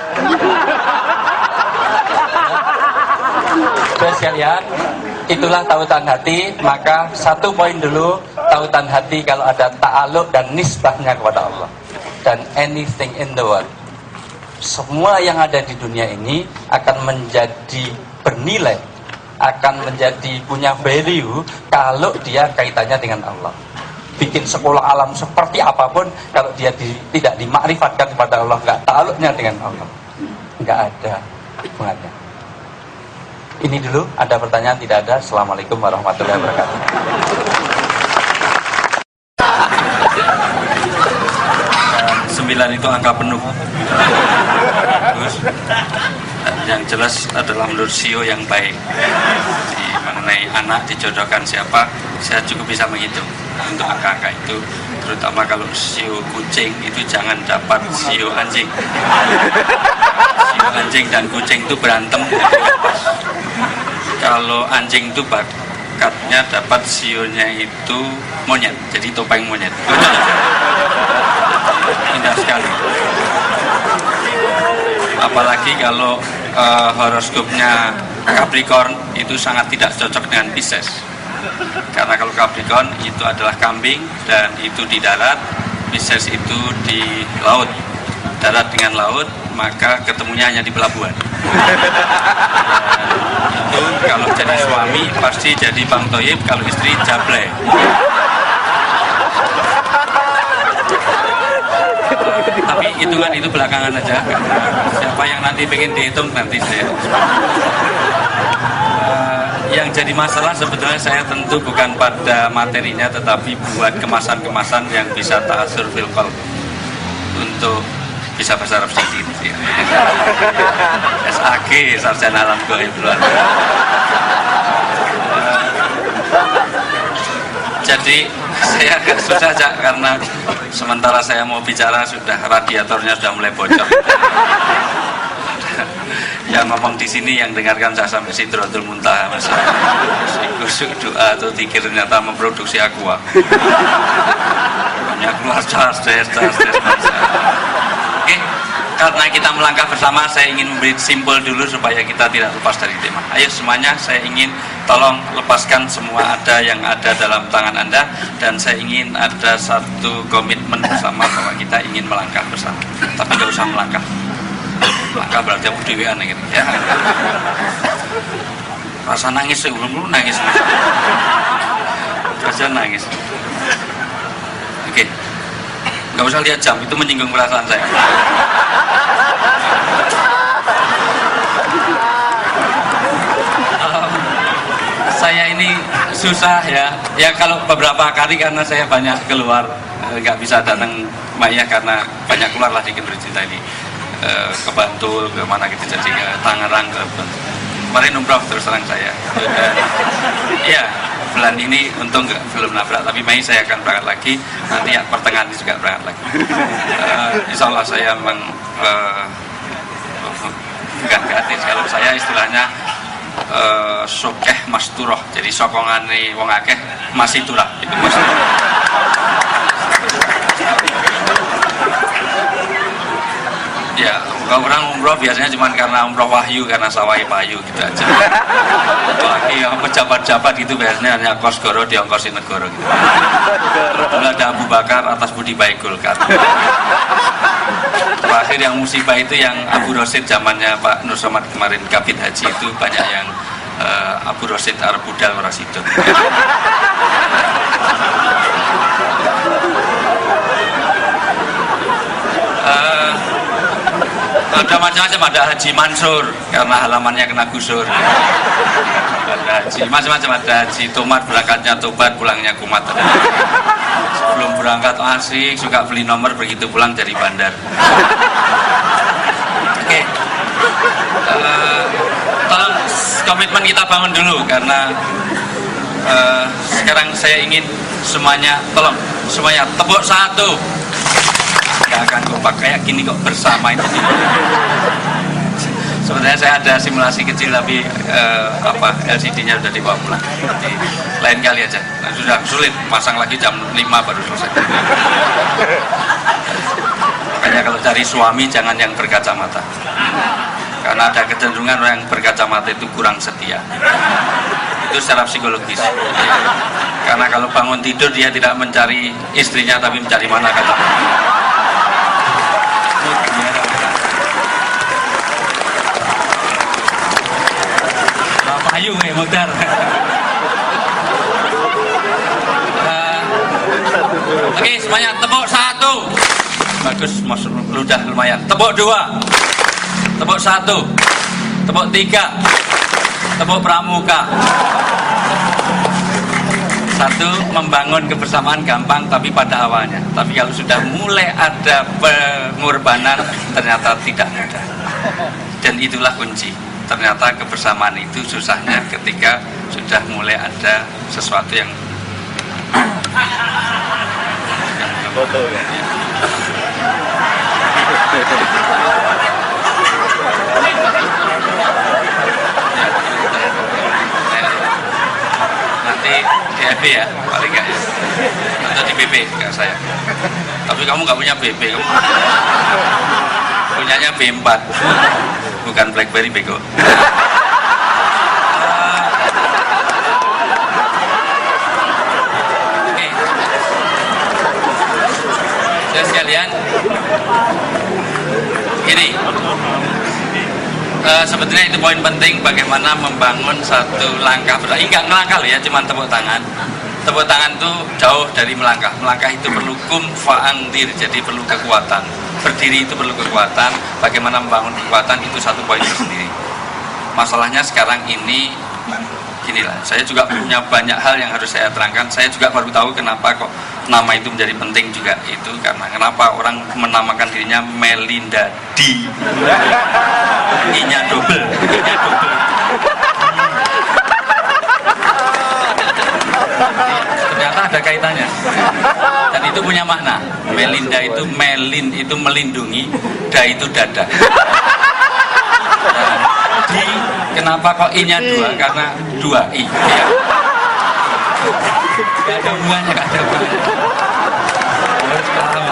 Terus sekalian, itulah tautan hati. Maka 1 poin dulu, tautan hati kalau ada ta'aluk dan nisbahnya kepada Allah. Dan anything in the world, semua yang ada di dunia ini akan menjadi bernilai, akan menjadi punya value kalau dia kaitannya dengan Allah. Bikin sekolah alam seperti apapun, kalau dia tidak dimakrifatkan kepada Allah, nggak ta'aluknya dengan Allah, nggak ada hubungannya. Ini dulu, ada pertanyaan? Tidak ada. Assalamualaikum warahmatullahi wabarakatuh. 9 itu angka penuh. Terus yang jelas adalah menurut CEO yang baik. Mengenai anak dijodohkan siapa, saya cukup bisa menghitung. Untuk angka-angka itu, terutama kalau CEO kucing itu jangan dapat CEO anjing. CEO anjing dan kucing itu berantem. Kalau anjing itu bakatnya dapat CEO-nya itu monyet, jadi topeng monyet. Indah sekali. Apalagi kalau horoskopnya Capricorn itu sangat tidak cocok dengan Pisces. Karena kalau Capricorn itu adalah kambing dan itu di darat, Pisces itu di laut. Darat dengan laut, maka ketemunya hanya di pelabuhan. Itu kalau jadi suami pasti jadi Bang Toyib, kalau istri Jablay. Tapi hitungan itu belakangan aja. Siapa yang nanti pengen dihitung nanti saya. Yang jadi masalah sebetulnya saya tentu bukan pada materinya, tetapi buat kemasan-kemasan yang bisa ta'asur fil qalb, untuk bisa bahasa Arab sedikit ya. SAG, sarjana alam gaib. Jadi saya agak susah Cak, karena sementara saya mau bicara sudah radiatornya sudah mulai bocor. Yang ngomong di sini yang dengarkan saya sampai Sidratul Muntaha, Mas. Kusuk doa atau zikir ternyata memproduksi aqua. Banyak keluar Oke, karena kita melangkah bersama, saya ingin memberi simpul dulu supaya kita tidak lepas dari tema. Ayo semuanya, saya ingin tolong lepaskan semua yang ada dalam tangan Anda, dan saya ingin ada satu komitmen bersama bahwa kita ingin melangkah bersama. Tapi nggak usah melangkah. Melangkah berarti aku dewean gitu ya. Rasa nangis sebelum nangis. Rasa nangis. Oke. Nggak usah lihat jam, itu menyinggung perasaan saya. Saya ini susah ya kalau beberapa kali karena saya banyak keluar, nggak bisa datang Maya karena banyak keluar lah di Kenduri Cinta ini, ke Bantul, ke mana gitu, jadi ke Tangerang, ke kemarin umroh terus terang saya. Iya, bulan ini untung belum nabrak, tapi Mei saya akan berangkat lagi, nanti ya pertengahan ini juga berangkat lagi. Insya Allah saya memang bukan gratis, kalau saya istilahnya sokeh masturoh, jadi sokongane wong akeh masih turah, itu maksudnya. Ya, kalau orang umroh biasanya cuma karena umroh wahyu, karena sawai payu gitu aja. Apalagi yang pejabat-jabat itu biasanya hanya kos goro diongkosin negara gitu. Dulu ada Abu Bakar atas budi baik Golkar. Terakhir yang musibah itu yang Abu Rosid zamannya Pak Nur Somad kemarin kabit haji, itu banyak yang Abu Rosid Arab Budal Rasidun. Ada macam-macam, ada Haji Mansur karena halamannya kena gusur. Ada haji macam-macam, ada haji tomat, berangkatnya tobat, pulangnya kumat. Sebelum berangkat asik, suka beli nomor, begitu pulang jadi bandar. Oke. Tolong komitmen kita bangun dulu, karena sekarang saya ingin semuanya, tolong semuanya tepuk satu. Gak akan kompak kayak gini kok bersama ini. Sebenarnya saya ada simulasi kecil, tapi LCD-nya sudah dibawa pulang. Jadi lain kali aja. Nah, sudah sulit, pasang lagi jam 5 baru selesai. Makanya kalau cari suami jangan yang berkacamata, karena ada kecenderungan orang yang berkacamata itu kurang setia. Itu secara psikologis. Karena kalau bangun tidur dia tidak mencari istrinya, tapi mencari mana kacamata. Ayo Mukhtar. Oke, semuanya tepuk satu. Bagus, masuk ludah lumayan. Tepuk dua. Tepuk satu. Tepuk tiga. Tepuk pramuka. Satu, membangun kebersamaan gampang tapi pada awalnya. Tapi kalau sudah mulai ada pengorbanan, ternyata tidak mudah. Dan itulah kunci. Ternyata kebersamaan itu susahnya ketika sudah mulai ada sesuatu yang nanti di FB ya, paling enggak ya, atau di BB enggak saya. Tapi kamu nggak punya BB, kamu punyanya B4, bukan BlackBerry bego. Oke. Dan sekalian, gini, sebetulnya itu poin penting bagaimana membangun satu langkah. Ini nggak ngelangkah ya, cuma tepuk tangan. Tepuk tangan itu jauh dari melangkah. Melangkah itu perlu kum fa'andir, jadi perlu kekuatan. Berdiri itu perlu kekuatan. Bagaimana membangun kekuatan itu satu poin tersendiri. Masalahnya sekarang ini ginilah, saya juga punya banyak hal yang harus saya terangkan. Saya juga baru tahu kenapa kok nama itu menjadi penting juga. Itu karena kenapa orang menamakan dirinya Melinda Di. I-nya double. I-nya double. Ternyata ada kaitannya, dan itu punya makna. Melinda itu, melin itu melindungi, da itu dada. Dan di, kenapa kok i-nya dua? Karena dua i. Ya. Gak ada hubungannya, gak ada hubungannya.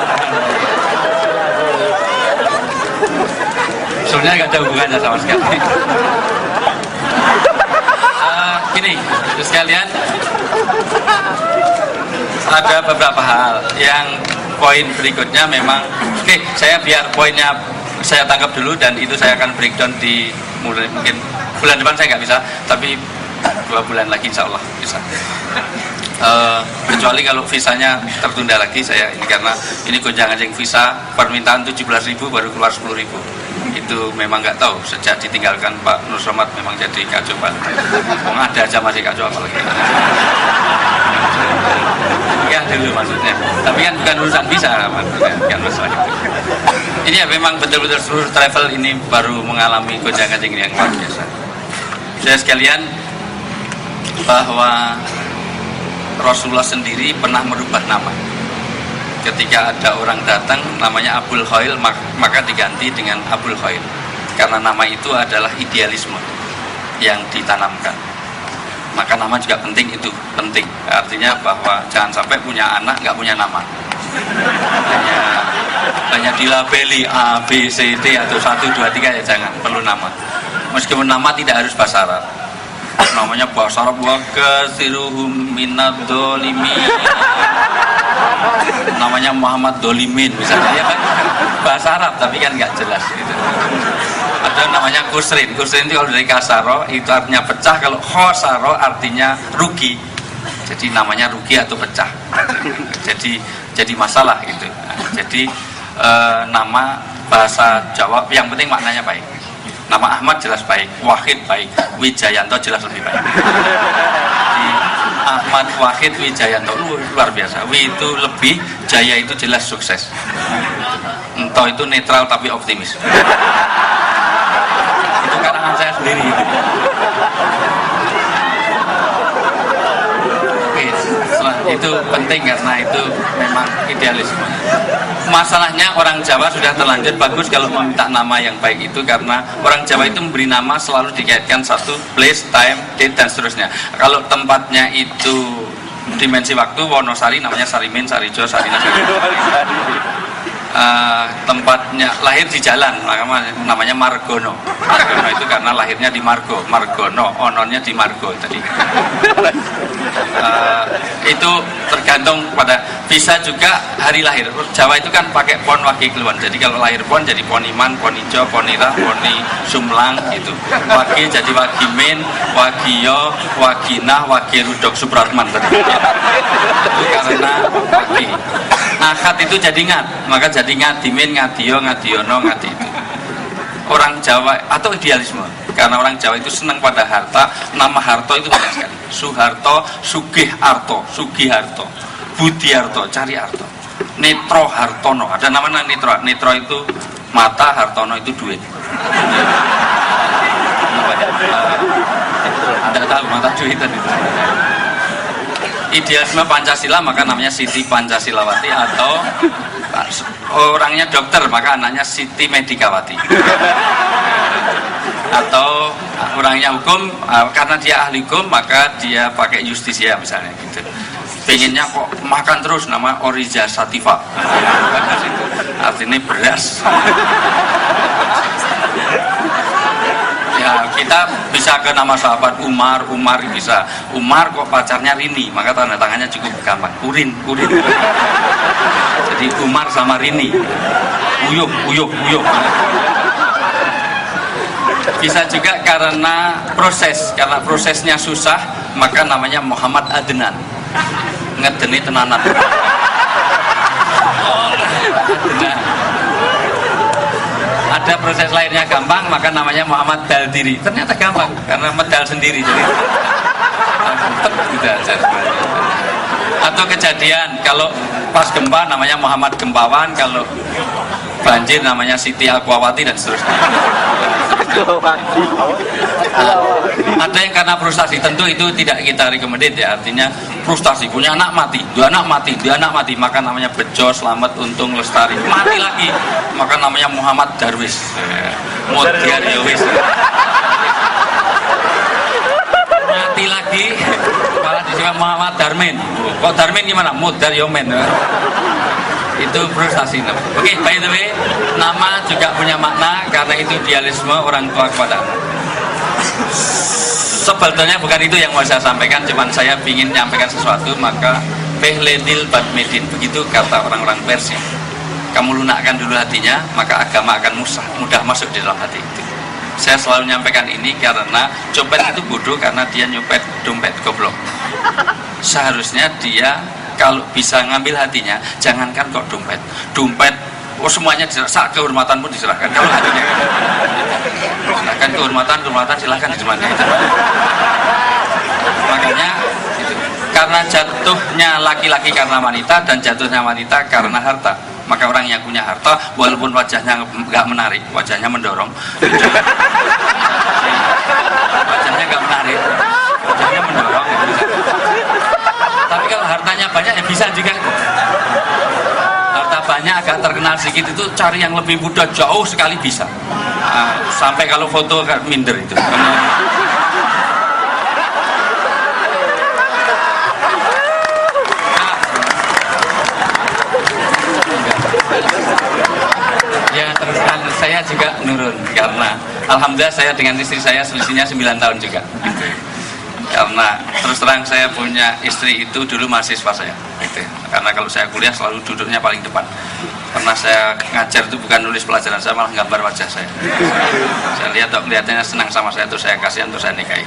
sebenarnya nggak ada hubungannya sama sekali. Gini, terus sekalian, ada beberapa hal yang poin berikutnya memang, oke, saya biar poinnya saya tangkap dulu dan itu saya akan breakdown di mulai mungkin bulan depan saya nggak bisa, tapi 2 bulan lagi insya Allah bisa. Kecuali kalau visanya tertunda lagi saya ini, karena ini gonjang-ganjing visa, permintaan 17.000 baru keluar 10.000. Itu memang nggak tahu, sejak ditinggalkan Pak Nur Somad memang jadi kacau Pak. Ada aja masih kacau apalagi. Ya dulu maksudnya, tapi kan bukan urusan visa, kan masalah itu. Ini ya memang betul-betul seluruh travel ini baru mengalami gonjang-ganjing yang luar biasa. Saya sekalian, bahwa Rasulullah sendiri pernah merubah nama. Ketika ada orang datang namanya Abul Khail, maka diganti dengan Abul Khail, karena nama itu adalah idealisme yang ditanamkan. Maka nama juga penting, itu penting. Artinya bahwa jangan sampai punya anak nggak punya nama, hanya dilabeli A, B, C, D atau 1, 2, 3, ya jangan, perlu nama. Meskipun nama tidak harus bahasa Arab, namanya bahasa Arab, wa katsiruhum minad dzalimin, namanya Muhammad Dolimin misalnya, ya kan bahasa Arab tapi kan nggak jelas gitu. Ada namanya kusrin. Kusrin itu kalau dari kasaro itu artinya pecah, kalau khosaro artinya rugi. Jadi namanya rugi atau pecah. Jadi masalah gitu. Jadi nama bahasa Jawa yang penting maknanya baik. Nama Ahmad jelas baik, Wahid baik, Wijayanto jelas lebih baik. Jadi, Ahmad, Wahid, Wijayanto luar biasa. Wi itu lebih, Jaya itu jelas sukses. Ento itu netral tapi optimis. Itu karangan saya sendiri. Oke, itu penting karena itu memang idealisme. Masalahnya orang Jawa sudah terlanjur bagus kalau meminta nama yang baik itu, karena orang Jawa itu memberi nama selalu dikaitkan satu place, time, date dan seterusnya. Kalau tempatnya itu dimensi waktu, Wonosari namanya Sarimin, Sarijo, Sarina, tempatnya lahir di jalan maka namanya Margono. Margono itu karena lahirnya di Margo, Margono, ononnya di Margo tadi. Itu tergantung pada, bisa juga hari lahir. Jawa itu kan pakai pon wage keluan. Jadi kalau lahir pon jadi poniman, ponijo, ponira, poni sumlang gitu. Wage jadi wagimin, wagiyo, waginah, wagirudok Supratman tadi. Itu karena wage. Akad itu jadi ngat, maka jadi ngadimin, ngadiyo, ngadiono, ngadi itu. Orang Jawa atau idealisme, karena orang Jawa itu senang pada harta. Nama Harto itu banyak sekali. Suharto, Sugih Arto, Sugiharto, Budiarto, Cari Arto, Netro Hartono. Ada namanya Netro. Netro itu mata, Hartono itu duit. Anda tahu mata duitan itu. Idealisme Pancasila maka namanya Siti Pancasilawati, atau orangnya dokter maka anaknya Siti Medikawati, atau orangnya hukum karena dia ahli hukum maka dia pakai Justisia misalnya gitu. Pengennya kok makan terus nama Oriza Sativa, artinya beras. Ya, kita bisa ke nama sahabat Umar, Umar bisa. Umar kok pacarnya Rini, maka tanda tangannya cukup gampang. Urin. Jadi Umar sama Rini. Uyuk. Bisa juga karena prosesnya susah, maka namanya Muhammad Adnan. Ngedeni tenanan. Adnan. Ada proses lahirnya gampang, maka namanya Muhammad Daldiri. Ternyata gampang karena medal sendiri, jadi gitu aja. Atau kejadian kalau pas gempa namanya Muhammad Gempawan, kalau banjir namanya Siti Aquawati dan seterusnya. Ada yang karena frustasi, tentu itu tidak kita rekomendasi ya, artinya frustasi, punya anak mati, dua anak mati, maka namanya Bejo, Slamet, Untung, Lestari, mati lagi, maka namanya Muhammad Darwis, Modiar Yowis, mati lagi, malah disebut Muhammad Darmin. Kok Darmin gimana? Mudar Yomen. Itu frustasi. Oke, by the way, nama juga punya makna karena itu idealisme orang tua kepada anak. Sebetulnya bukan itu yang mau saya sampaikan, cuman saya ingin menyampaikan sesuatu. Maka Fehledil Badmedin, begitu kata orang-orang Persia. Kamu lunakkan dulu hatinya, maka agama akan mudah masuk di dalam hati itu. Saya selalu menyampaikan ini karena copet itu bodoh karena dia nyopet dompet goblok. Seharusnya dia kalau bisa ngambil hatinya, jangankan kok dompet, oh semuanya diserahkan, kehormatan pun diserahkan. Kalau hatinya silahkan kehormatan silahkan diserahkan. Makanya itu. Karena jatuhnya laki-laki karena wanita dan jatuhnya wanita karena harta. Maka orang yang punya harta, walaupun wajahnya nggak menarik, wajahnya mendorong, wajahnya nggak menarik, wajahnya mendorong. Tapi kalau hartanya banyak ya bisa juga. Harta banyak agak terkenal sedikit itu cari yang lebih mudah jauh sekali bisa. Sampai kalau foto minder itu. Ya teruskan saya juga nurun karena alhamdulillah saya dengan istri saya selisihnya 9 tahun juga. Karena terus terang saya punya istri itu dulu mahasiswa saya. Gitu. Karena kalau saya kuliah selalu duduknya paling depan. Karena saya ngajar itu bukan nulis pelajaran, saya malah gambar wajah saya. Saya lihat kelihatannya senang sama saya, terus saya kasihan, terus saya nikahi.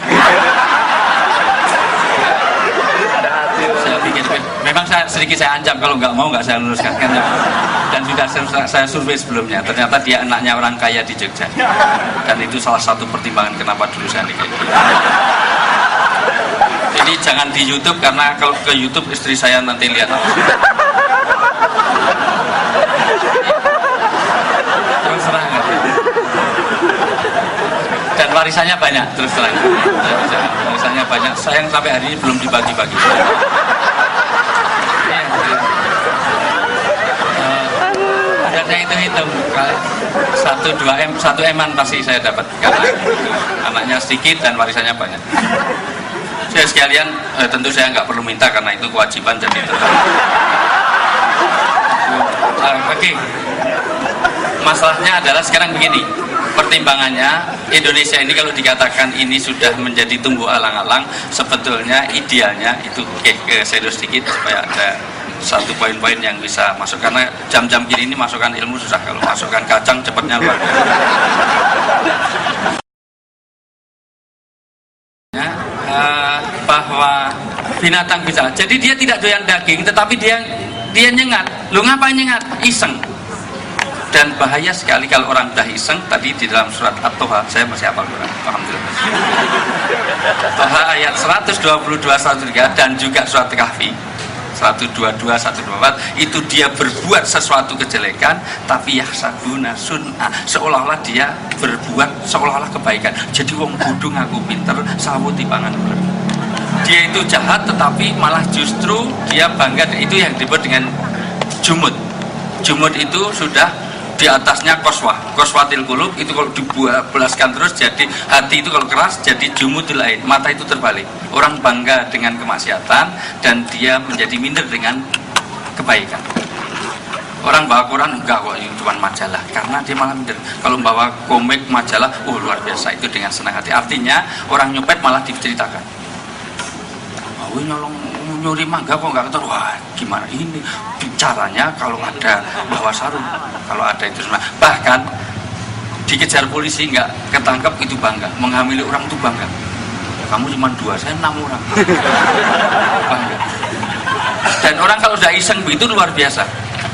Saya pikir, memang sedikit saya ancam kalau nggak mau nggak saya luruskan. Dan sudah saya survei sebelumnya, ternyata dia anaknya orang kaya di Jogja. Dan itu salah satu pertimbangan kenapa dulu saya nikahi. Jadi jangan di YouTube karena kalau ke YouTube istri saya nanti lihat. Terus terang. Dan warisannya banyak terus terang. Warisannya banyak. Sayang sampai hari ini belum dibagi-bagi. Saya hitung 1 M-an pasti saya dapat karena anaknya sedikit dan warisannya banyak. Saya sekalian tentu saya nggak perlu minta karena itu kewajiban jadi tetap. Oke. Masalahnya adalah sekarang begini, pertimbangannya Indonesia ini kalau dikatakan ini sudah menjadi tumbuh alang-alang, sebetulnya idealnya itu saya sedikit supaya ada satu poin-poin yang bisa masuk karena jam-jam kiri ini masukkan ilmu susah, kalau masukkan kacang cepatnya luar biasa. Bahwa binatang bisa, jadi dia tidak doyan daging tetapi dia nyengat. Lu ngapain nyengat? Iseng. Dan bahaya sekali kalau orang dah iseng. Tadi di dalam surat At-Toha, saya masih hafal Quran, alhamdulillah. Toha ayat 122-123 dan juga surat Kahfi 122-124 itu dia berbuat sesuatu kejelekan tapi yahsabuna sun'a, seolah-olah dia berbuat seolah-olah kebaikan. Jadi wong bodoh ngaku pinter, sawu timbangan ular. Dia itu jahat tetapi malah justru dia bangga. Itu yang disebut dengan jumud. Jumud itu sudah di atasnya koswatil qulub, itu kalau dibelaskan terus jadi hati itu kalau keras jadi jumudul ain, mata itu terbalik. Orang bangga dengan kemaksiatan dan dia menjadi minder dengan kebaikan. Orang bawa Quran enggak kok, ini cuma majalah, karena dia malah minder. Kalau bawa komik majalah, luar biasa, itu dengan senang hati. Artinya orang nyopet malah diceritakan, oh nyolong nyuri mangga kok nggak ketahuan. Wah gimana ini caranya kalau ada bawa sarung, kalau ada itu semua. Bahkan dikejar polisi nggak ketangkep itu bangga, menghamili orang itu bangga. Kamu cuma 2, saya 6 orang. Bangga. Dan orang kalau udah iseng begitu luar biasa.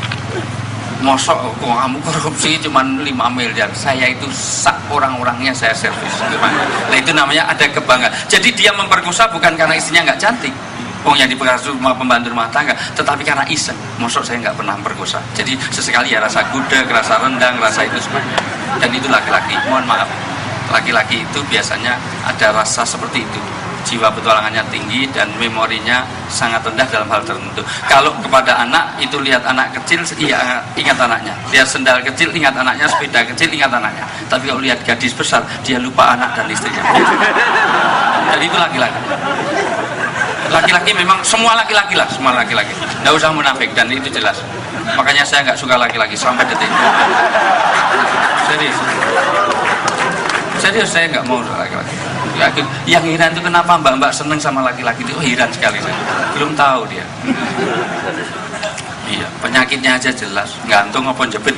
Mosok kok kamu korupsi cuma 5 miliar, saya itu sak orang-orangnya saya servis. Nah itu namanya ada kebanggaan. Jadi dia memperkosa bukan karena istrinya nggak cantik, yang diperkosa pembantu rumah tangga, tetapi karena iseng. Mosok saya nggak pernah memperkosa. Jadi sesekali ya rasa gudeg, rasa rendang, rasa itu semuanya. Dan itu laki-laki, mohon maaf, laki-laki itu biasanya ada rasa seperti itu. Jiwa petualangannya tinggi dan memorinya sangat rendah dalam hal tertentu. Kalau kepada anak itu lihat anak kecil, iya ingat anaknya. Lihat sendal kecil ingat anaknya, sepeda kecil ingat anaknya. Tapi kalau lihat gadis besar dia lupa anak dan istrinya. Jadi itu laki-laki. Laki-laki memang semua laki-laki lah, semua laki-laki. Nggak usah munafik dan itu jelas. Makanya saya nggak suka laki-laki sampai detik. Serius. Serius saya nggak mau laki-laki. Yang heran itu kenapa mbak-mbak seneng sama laki-laki itu, heran sekali saya. Belum tahu dia. Iya, penyakitnya aja jelas, gantung apa jepit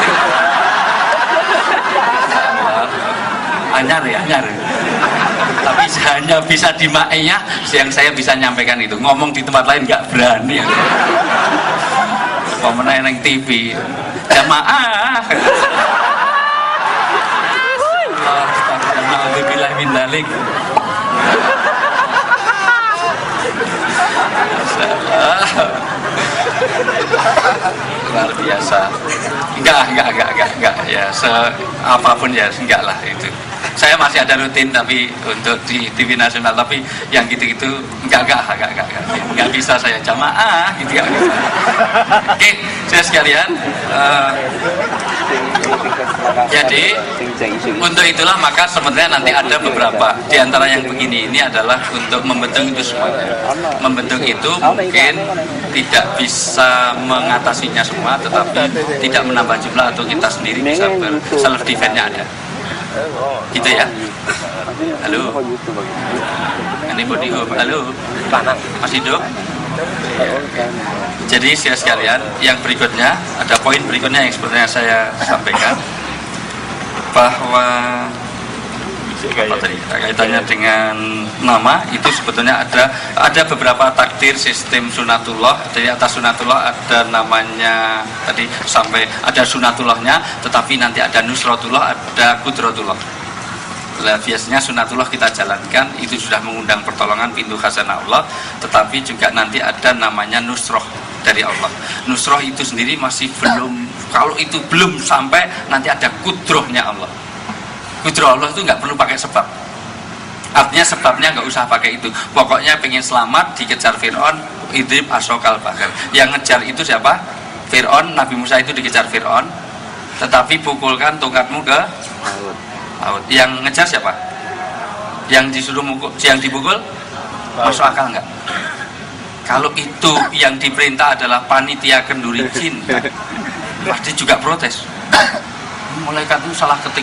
anyar ya, anyar. Tapi hanya bisa di maknya yang saya bisa nyampaikan itu. Ngomong di tempat lain nggak berani. Pemenang yang TV, jamaah. Alhamdulillah min dalik. Luar biasa. Enggak ya, apapun ya enggak lah itu. Saya masih ada rutin tapi untuk di TV nasional, tapi yang gitu-gitu enggak bisa saya jamaah gitu ya. Oke, saya sekalian, jadi untuk itulah maka sebenarnya nanti ada beberapa di antara yang begini ini adalah untuk membentuk itu semuanya. Membentuk itu mungkin tidak bisa mengatasinya semua, tetapi tidak menambah jumlah atau kita sendiri bisa self defense-nya ada. Gitu ya. Halo. Ini body home. Halo. Mas hidup? Jadi saya sekalian, yang berikutnya ada poin berikutnya yang sebenarnya saya sampaikan bahwa kaitannya dengan nama itu sebetulnya ada beberapa takdir sistem sunatullah. Dari atas sunatullah ada namanya tadi sampai ada sunatullahnya, tetapi nanti ada nusratullah, ada kudratullah. Biasanya sunatullah kita jalankan itu sudah mengundang pertolongan pintu khazanah Allah, tetapi juga nanti ada namanya nusroh dari Allah. Nusroh itu sendiri masih belum, kalau itu belum sampai nanti ada kudrohnya Allah. Kudroh Allah itu nggak perlu pakai sebab. Artinya sebabnya nggak usah pakai itu. Pokoknya pengen selamat dikejar Fir'aun, idrib asokal bahar. Yang ngejar itu siapa? Fir'aun. Nabi Musa itu dikejar Fir'aun, tetapi pukulkan tongkatmu ke laut. Yang ngejar siapa? Yang disuruh mukul, yang dipukul? Masuk akal nggak? Kalau itu yang diperintah adalah panitia kenduri jin, pasti juga protes. Malaikat itu salah ketik.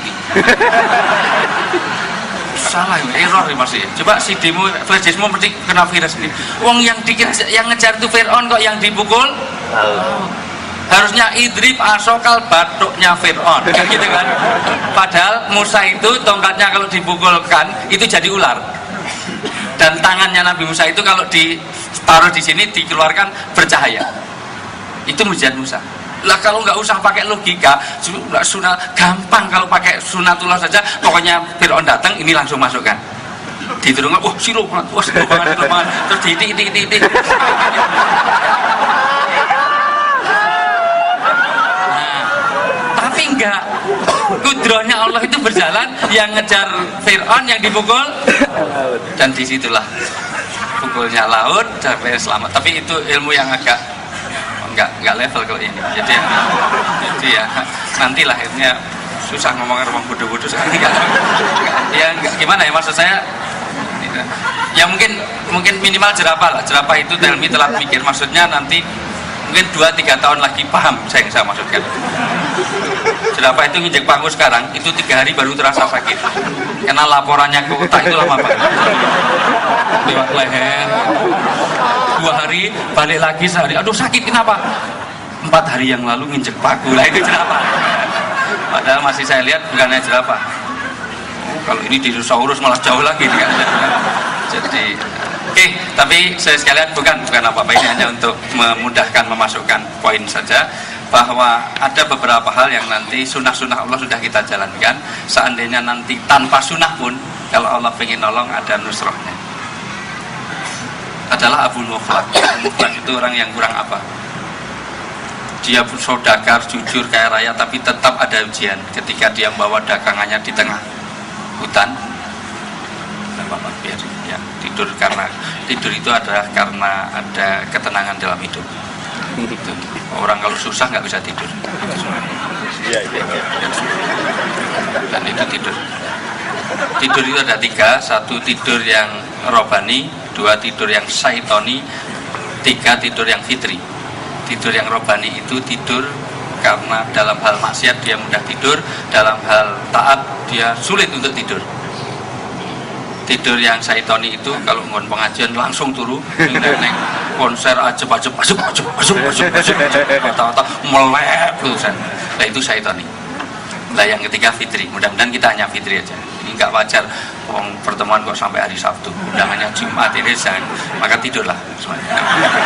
Salah, error masih. Coba CD-mu, flash disk-mu mesti kena virus ini. Wong yang ngejar itu Fir'aun kok yang dipukul? Harusnya idrib asokal batuknya Fir'aun, kan gitu kan? Padahal Musa itu tongkatnya kalau dipukulkan itu jadi ular. Dan tangannya Nabi Musa itu kalau ditaruh di sini dikeluarkan bercahaya. Itu mujizat Musa. Lah kalau nggak usah pakai logika, sudah gampang kalau pakai sunatullah saja. Pokoknya Fir'aun datang, ini langsung masukkan. Diturunkan, wah sirup banget, terus titik. Tapi enggak, kudrohnya Allah itu berjalan, yang ngejar Fir'aun, yang dipukul, dan disitulah pukulnya laut sampai selamat. Tapi itu ilmu yang agak enggak level kalau ini. Jadi ya nantilah akhirnya susah ngomongin rumah bodoh-bodoh sekali. Ya enggak gimana ya, maksud saya ya mungkin minimal jerapah lah. Jerapah itu tell me telat mikir, maksudnya nanti mungkin 2-3 tahun lagi paham saya yang saya maksudkan. Jerapah itu nginjek paku sekarang itu 3 hari baru terasa sakit karena laporannya ke otak itu lama banget, lewat leher. 2 hari balik lagi sehari, aduh sakit, kenapa? 4 hari yang lalu nginjek paku, lah itu jerapah. Padahal masih saya lihat bukannya jerapah. Kalau ini dinosaurus malah jauh lagi kan. Jadi oke, tapi saya sekalian bukan apa-apa, ini hanya untuk memudahkan memasukkan poin saja bahwa ada beberapa hal yang nanti sunnah-sunnah Allah sudah kita jalankan. Seandainya nanti tanpa sunnah pun, kalau Allah pengen nolong ada nusrohnya. Adalah Abu Muflak. Abu Muflak itu orang yang kurang apa? Dia saudagar, jujur, kaya raya, tapi tetap ada ujian ketika dia membawa dagangannya di tengah hutan. Biar ya, tidur, karena tidur itu adalah karena ada ketenangan dalam hidup. Itu. Orang kalau susah nggak bisa tidur. Dan itu tidur. Tidur itu ada 3, 1 tidur yang robani, 2 tidur yang syaitoni, 3 tidur yang fitri. Tidur yang robani itu tidur karena dalam hal maksiat dia mudah tidur, dalam hal taat dia sulit untuk tidur. Tidur yang syaitoni itu kalau ngon pengajian langsung turu, neng konser aja kata-kata melek terusan. Nah itu syaitoni. Nah yang ketiga fitri. Mudah-mudahan kita hanya fitri aja. Ini nggak wajar. Wong pertemuan kok sampai hari Sabtu, undangannya Jumat ini maka tidurlah semuanya.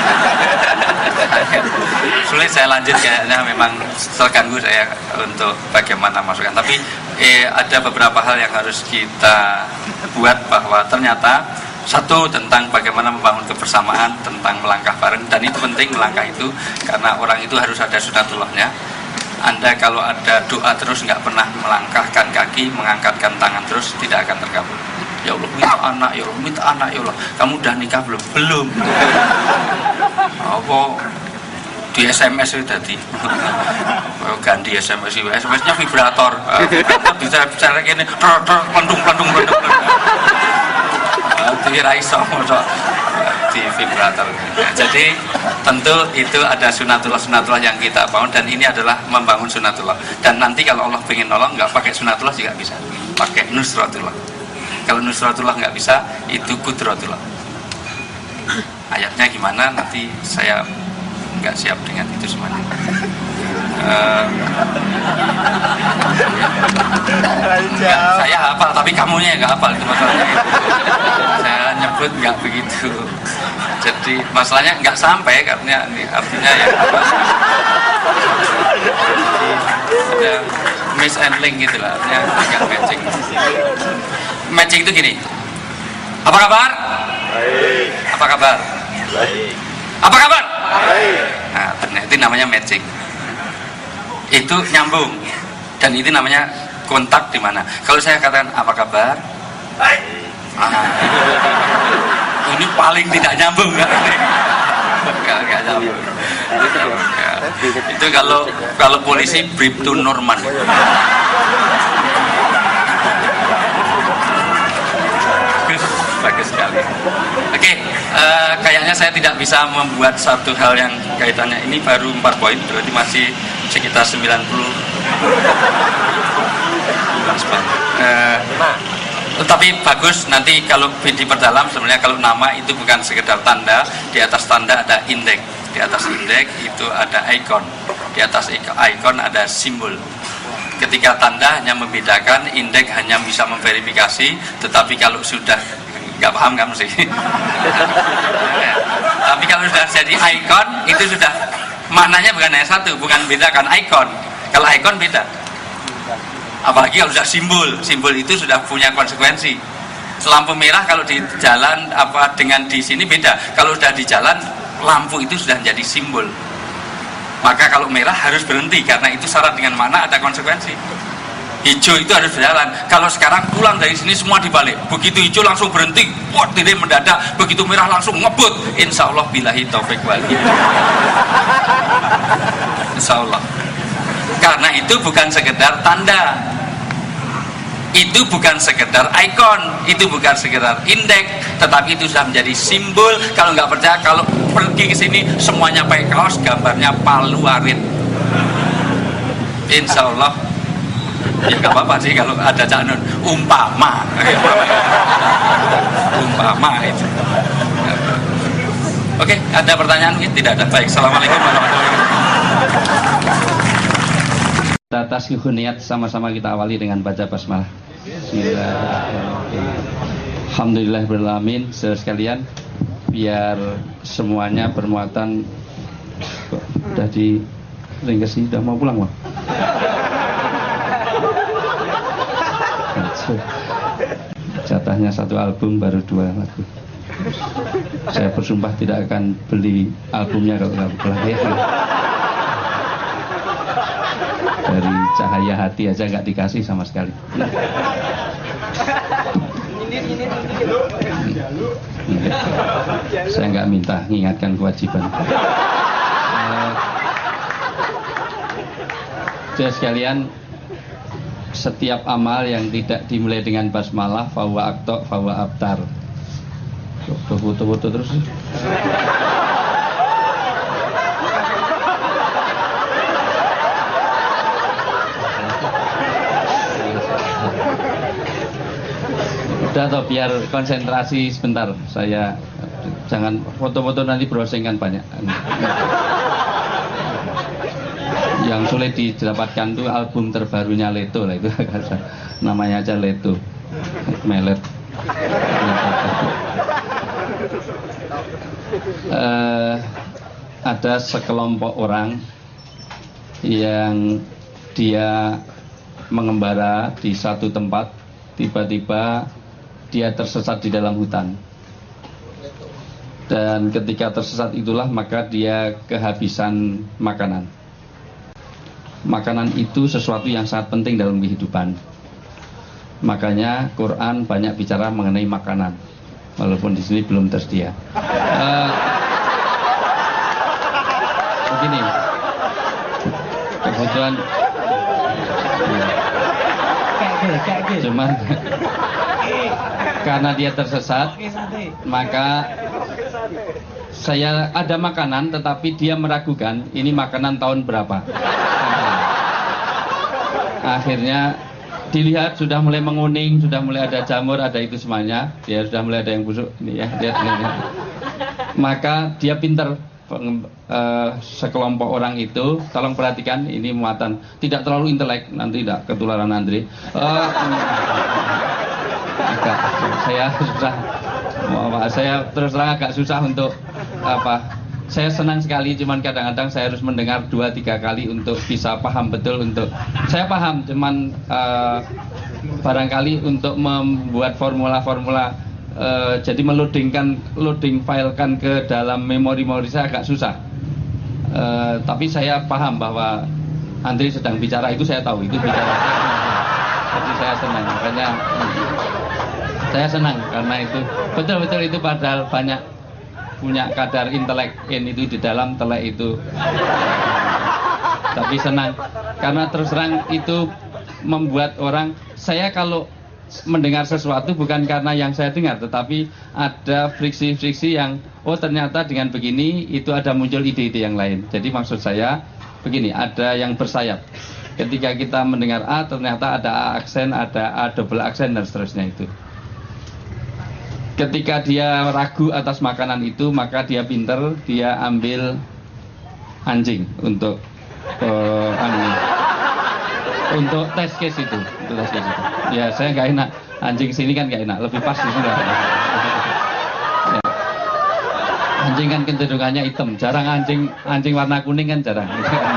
Sulit saya lanjut kayaknya memang terganggu saya untuk bagaimana masukan. Tapi ada beberapa hal yang harus kita buat bahwa ternyata satu tentang bagaimana membangun kebersamaan, tentang melangkah bareng, dan itu penting melangkah itu karena orang itu harus ada sunatullahnya. Anda kalau ada doa terus nggak pernah melangkahkan kaki, mengangkatkan tangan terus, tidak akan terkabul. Ya Allah minta anak, ya Allah minta anak, ya Allah. Kamu udah nikah belum? Belum. Apa di SMS itu tadi? Ganti SMS itu. SMS-nya vibrator. Vibrator bisa bicara gini, pelendung. Dikira iso di vibrator. Nah, jadi tentu itu ada sunatullah yang kita bangun, dan ini adalah membangun sunatullah. Dan nanti kalau Allah ingin nolong nggak pakai sunatullah juga bisa, pakai nusratullah. Kalau nusratullah nggak bisa, itu kudratullah. Ayatnya gimana nanti saya nggak siap dengan itu semuanya. Saya hafal tapi kamunya nggak hafal, itu masalahnya. Saya nyebut nggak begitu, jadi masalahnya nggak sampai karena ini artinya ya ada mishandling gitu lah, artinya nggak matching. Matching itu gini, apa kabar? Baik. Apa kabar? Baik. Apa kabar? Baik. Nah ternyata itu namanya matching, itu nyambung, dan itu namanya kontak di mana. Kalau saya katakan apa kabar? Baik. Ini paling tidak nyambung kan? Nggak nyambung. Itu kalau polisi brief to Norman. Bagus sekali. Oke, kayaknya saya tidak bisa membuat satu hal yang kaitannya. Ini baru 4 poin, berarti masih sekitar 90. Tetapi bagus nanti kalau diperdalam, sebenarnya kalau nama itu bukan sekedar tanda, di atas tanda ada indeks, di atas indeks itu ada ikon, di atas ikon ada simbol. Ketika tanda hanya membedakan, indeks hanya bisa memverifikasi, tetapi kalau sudah nggak paham kamu sih. Tapi kalau sudah jadi ikon itu sudah maknanya bukan hanya satu, bukan bedakan ikon. Kalau ikon beda. Apalagi kalau sudah simbol itu sudah punya konsekuensi. Lampu merah kalau di jalan apa dengan di sini beda. Kalau sudah di jalan, lampu itu sudah menjadi simbol. Maka kalau merah harus berhenti karena itu syarat dengan mana ada konsekuensi. Hijau itu harus berjalan. Kalau sekarang pulang dari sini semua dibalik. Begitu hijau langsung berhenti, wah tidak mendadak. Begitu merah langsung ngebut. Insya Allah billahi taufik wal hidayah. Insya Allah. Karena itu bukan sekedar tanda, itu bukan sekedar ikon, itu bukan sekedar indeks, tetapi itu sudah menjadi simbol. Kalau nggak percaya, kalau pergi ke sini semuanya pakai kaos gambarnya Palu Arit. Insya Allah, ya nggak apa-apa sih kalau ada canun umpama itu. Oke, ada pertanyaan mungkin? Tidak ada. Baik, assalamualaikum warahmatullahi wabarakatuh. Tasbihun niat sama-sama kita awali dengan baca basmalah. Bismillahirrahmanirrahim. Alhamdulillahirrahmanirrahim. Saudara sekalian, biar semuanya bermuatan. Udah di ringkesi, udah mau pulang, Bang? Jatahnya 1 album baru 2 lagu. Saya bersumpah tidak akan beli albumnya kalau nggak pulang ya. Dari cahaya hati aja nggak dikasih sama sekali. Saya nggak minta, mengingatkan kewajiban. Saudara sekalian, setiap amal yang tidak dimulai dengan basmalah fahuwa aqta fahuwa abtar. foto-foto terus. Udah toh, biar konsentrasi sebentar. Saya jangan foto-foto nanti browsing kan banyak. Yang sulit didapatkan tuh album terbarunya Leto lah, itu namanya aja Leto, Melet. Ada sekelompok orang yang dia mengembara di satu tempat, tiba-tiba dia tersesat di dalam hutan. Dan ketika tersesat itulah maka dia kehabisan makanan. Makanan itu sesuatu yang sangat penting dalam kehidupan. Makanya Quran banyak bicara mengenai makanan, walaupun di sini belum tersedia. Begini, kebetulan cuman karena dia tersesat, maka saya ada makanan, tetapi dia meragukan ini makanan tahun berapa. Akhirnya dilihat sudah mulai menguning, sudah mulai ada jamur, ada itu semuanya. Dia sudah mulai ada yang busuk ini ya, lihat ini. Maka dia pintar, sekelompok orang itu, tolong perhatikan ini muatan, tidak terlalu intelek, nanti tidak ketularan Andre. Agak, saya susah, saya terus terang agak susah untuk apa. Saya senang sekali, cuman kadang-kadang saya harus mendengar 2-3 kali untuk bisa paham betul. Untuk saya paham, cuman barangkali untuk membuat formula-formula, jadi loading filekan ke dalam memori saya agak susah. Tapi saya paham bahwa Andri sedang bicara, itu saya tahu, itu bicara. Jadi saya senang, makanya saya senang karena itu betul-betul itu, padahal banyak punya kadar intelek itu di dalam telek itu. Tapi senang karena terus terang itu membuat orang, saya kalau mendengar sesuatu bukan karena yang saya dengar, tetapi ada friksi-friksi yang ternyata dengan begini itu ada muncul ide-ide yang lain. Jadi maksud saya begini, ada yang bersayap. Ketika kita mendengar A, ternyata ada A aksen, ada A double aksen dan seterusnya itu. Ketika dia ragu atas makanan itu, maka dia pinter, dia ambil anjing untuk untuk tes case itu, Ya, saya nggak enak anjing sini kan nggak enak, lebih pas di sini. Ya. Anjing kan kecenderungannya hitam, jarang anjing warna kuning kan jarang.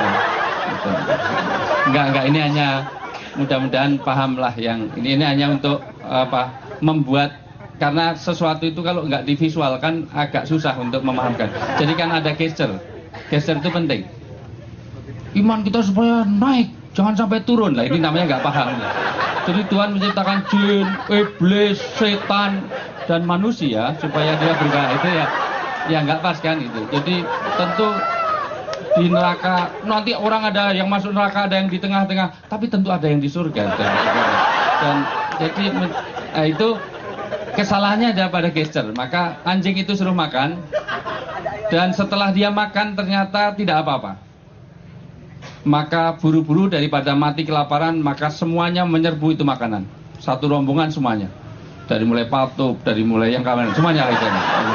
Enggak, ini hanya mudah-mudahan pahamlah yang ini hanya untuk membuat. Karena sesuatu itu kalau nggak divisualkan agak susah untuk memahamkan. Jadi kan ada gesture itu penting. Iman kita supaya naik, jangan sampai turun lah. Ini namanya nggak paham. Jadi Tuhan menciptakan jin, iblis, setan dan manusia supaya dia bergerak, itu ya nggak pas kan itu. Jadi tentu di neraka nanti orang ada yang masuk neraka, ada yang di tengah-tengah, tapi tentu ada yang di surga. Dan jadi itu. Kesalahannya ada pada gesture. Maka anjing itu suruh makan, dan setelah dia makan ternyata tidak apa-apa. Maka buru-buru daripada mati kelaparan, maka semuanya menyerbu itu makanan. Satu rombongan semuanya. Dari mulai patup, dari mulai yang kawan, semuanya itu.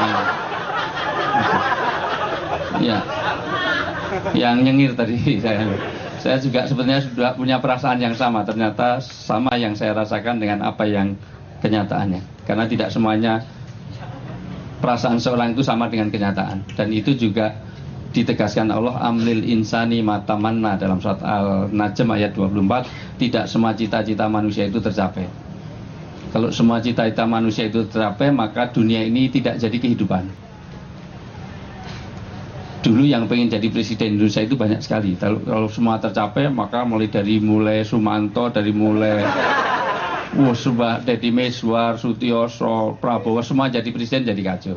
Ya. Yang nyengir tadi saya juga sebenarnya sudah punya perasaan yang sama. Ternyata sama yang saya rasakan dengan apa yang kenyataannya. Karena tidak semuanya perasaan seorang itu sama dengan kenyataan. Dan itu juga ditegaskan Allah, amlil insani matamanna, dalam surat Al-Najm ayat 24. Tidak semua cita-cita manusia itu tercapai. Kalau semua cita-cita manusia itu tercapai, maka dunia ini tidak jadi kehidupan. Dulu yang pengen jadi presiden Indonesia itu banyak sekali. Kalau semua tercapai, maka mulai Sumanto, dari mulai Deddy Miswar, Sutioso, Prabowo, semua jadi presiden, jadi kacau.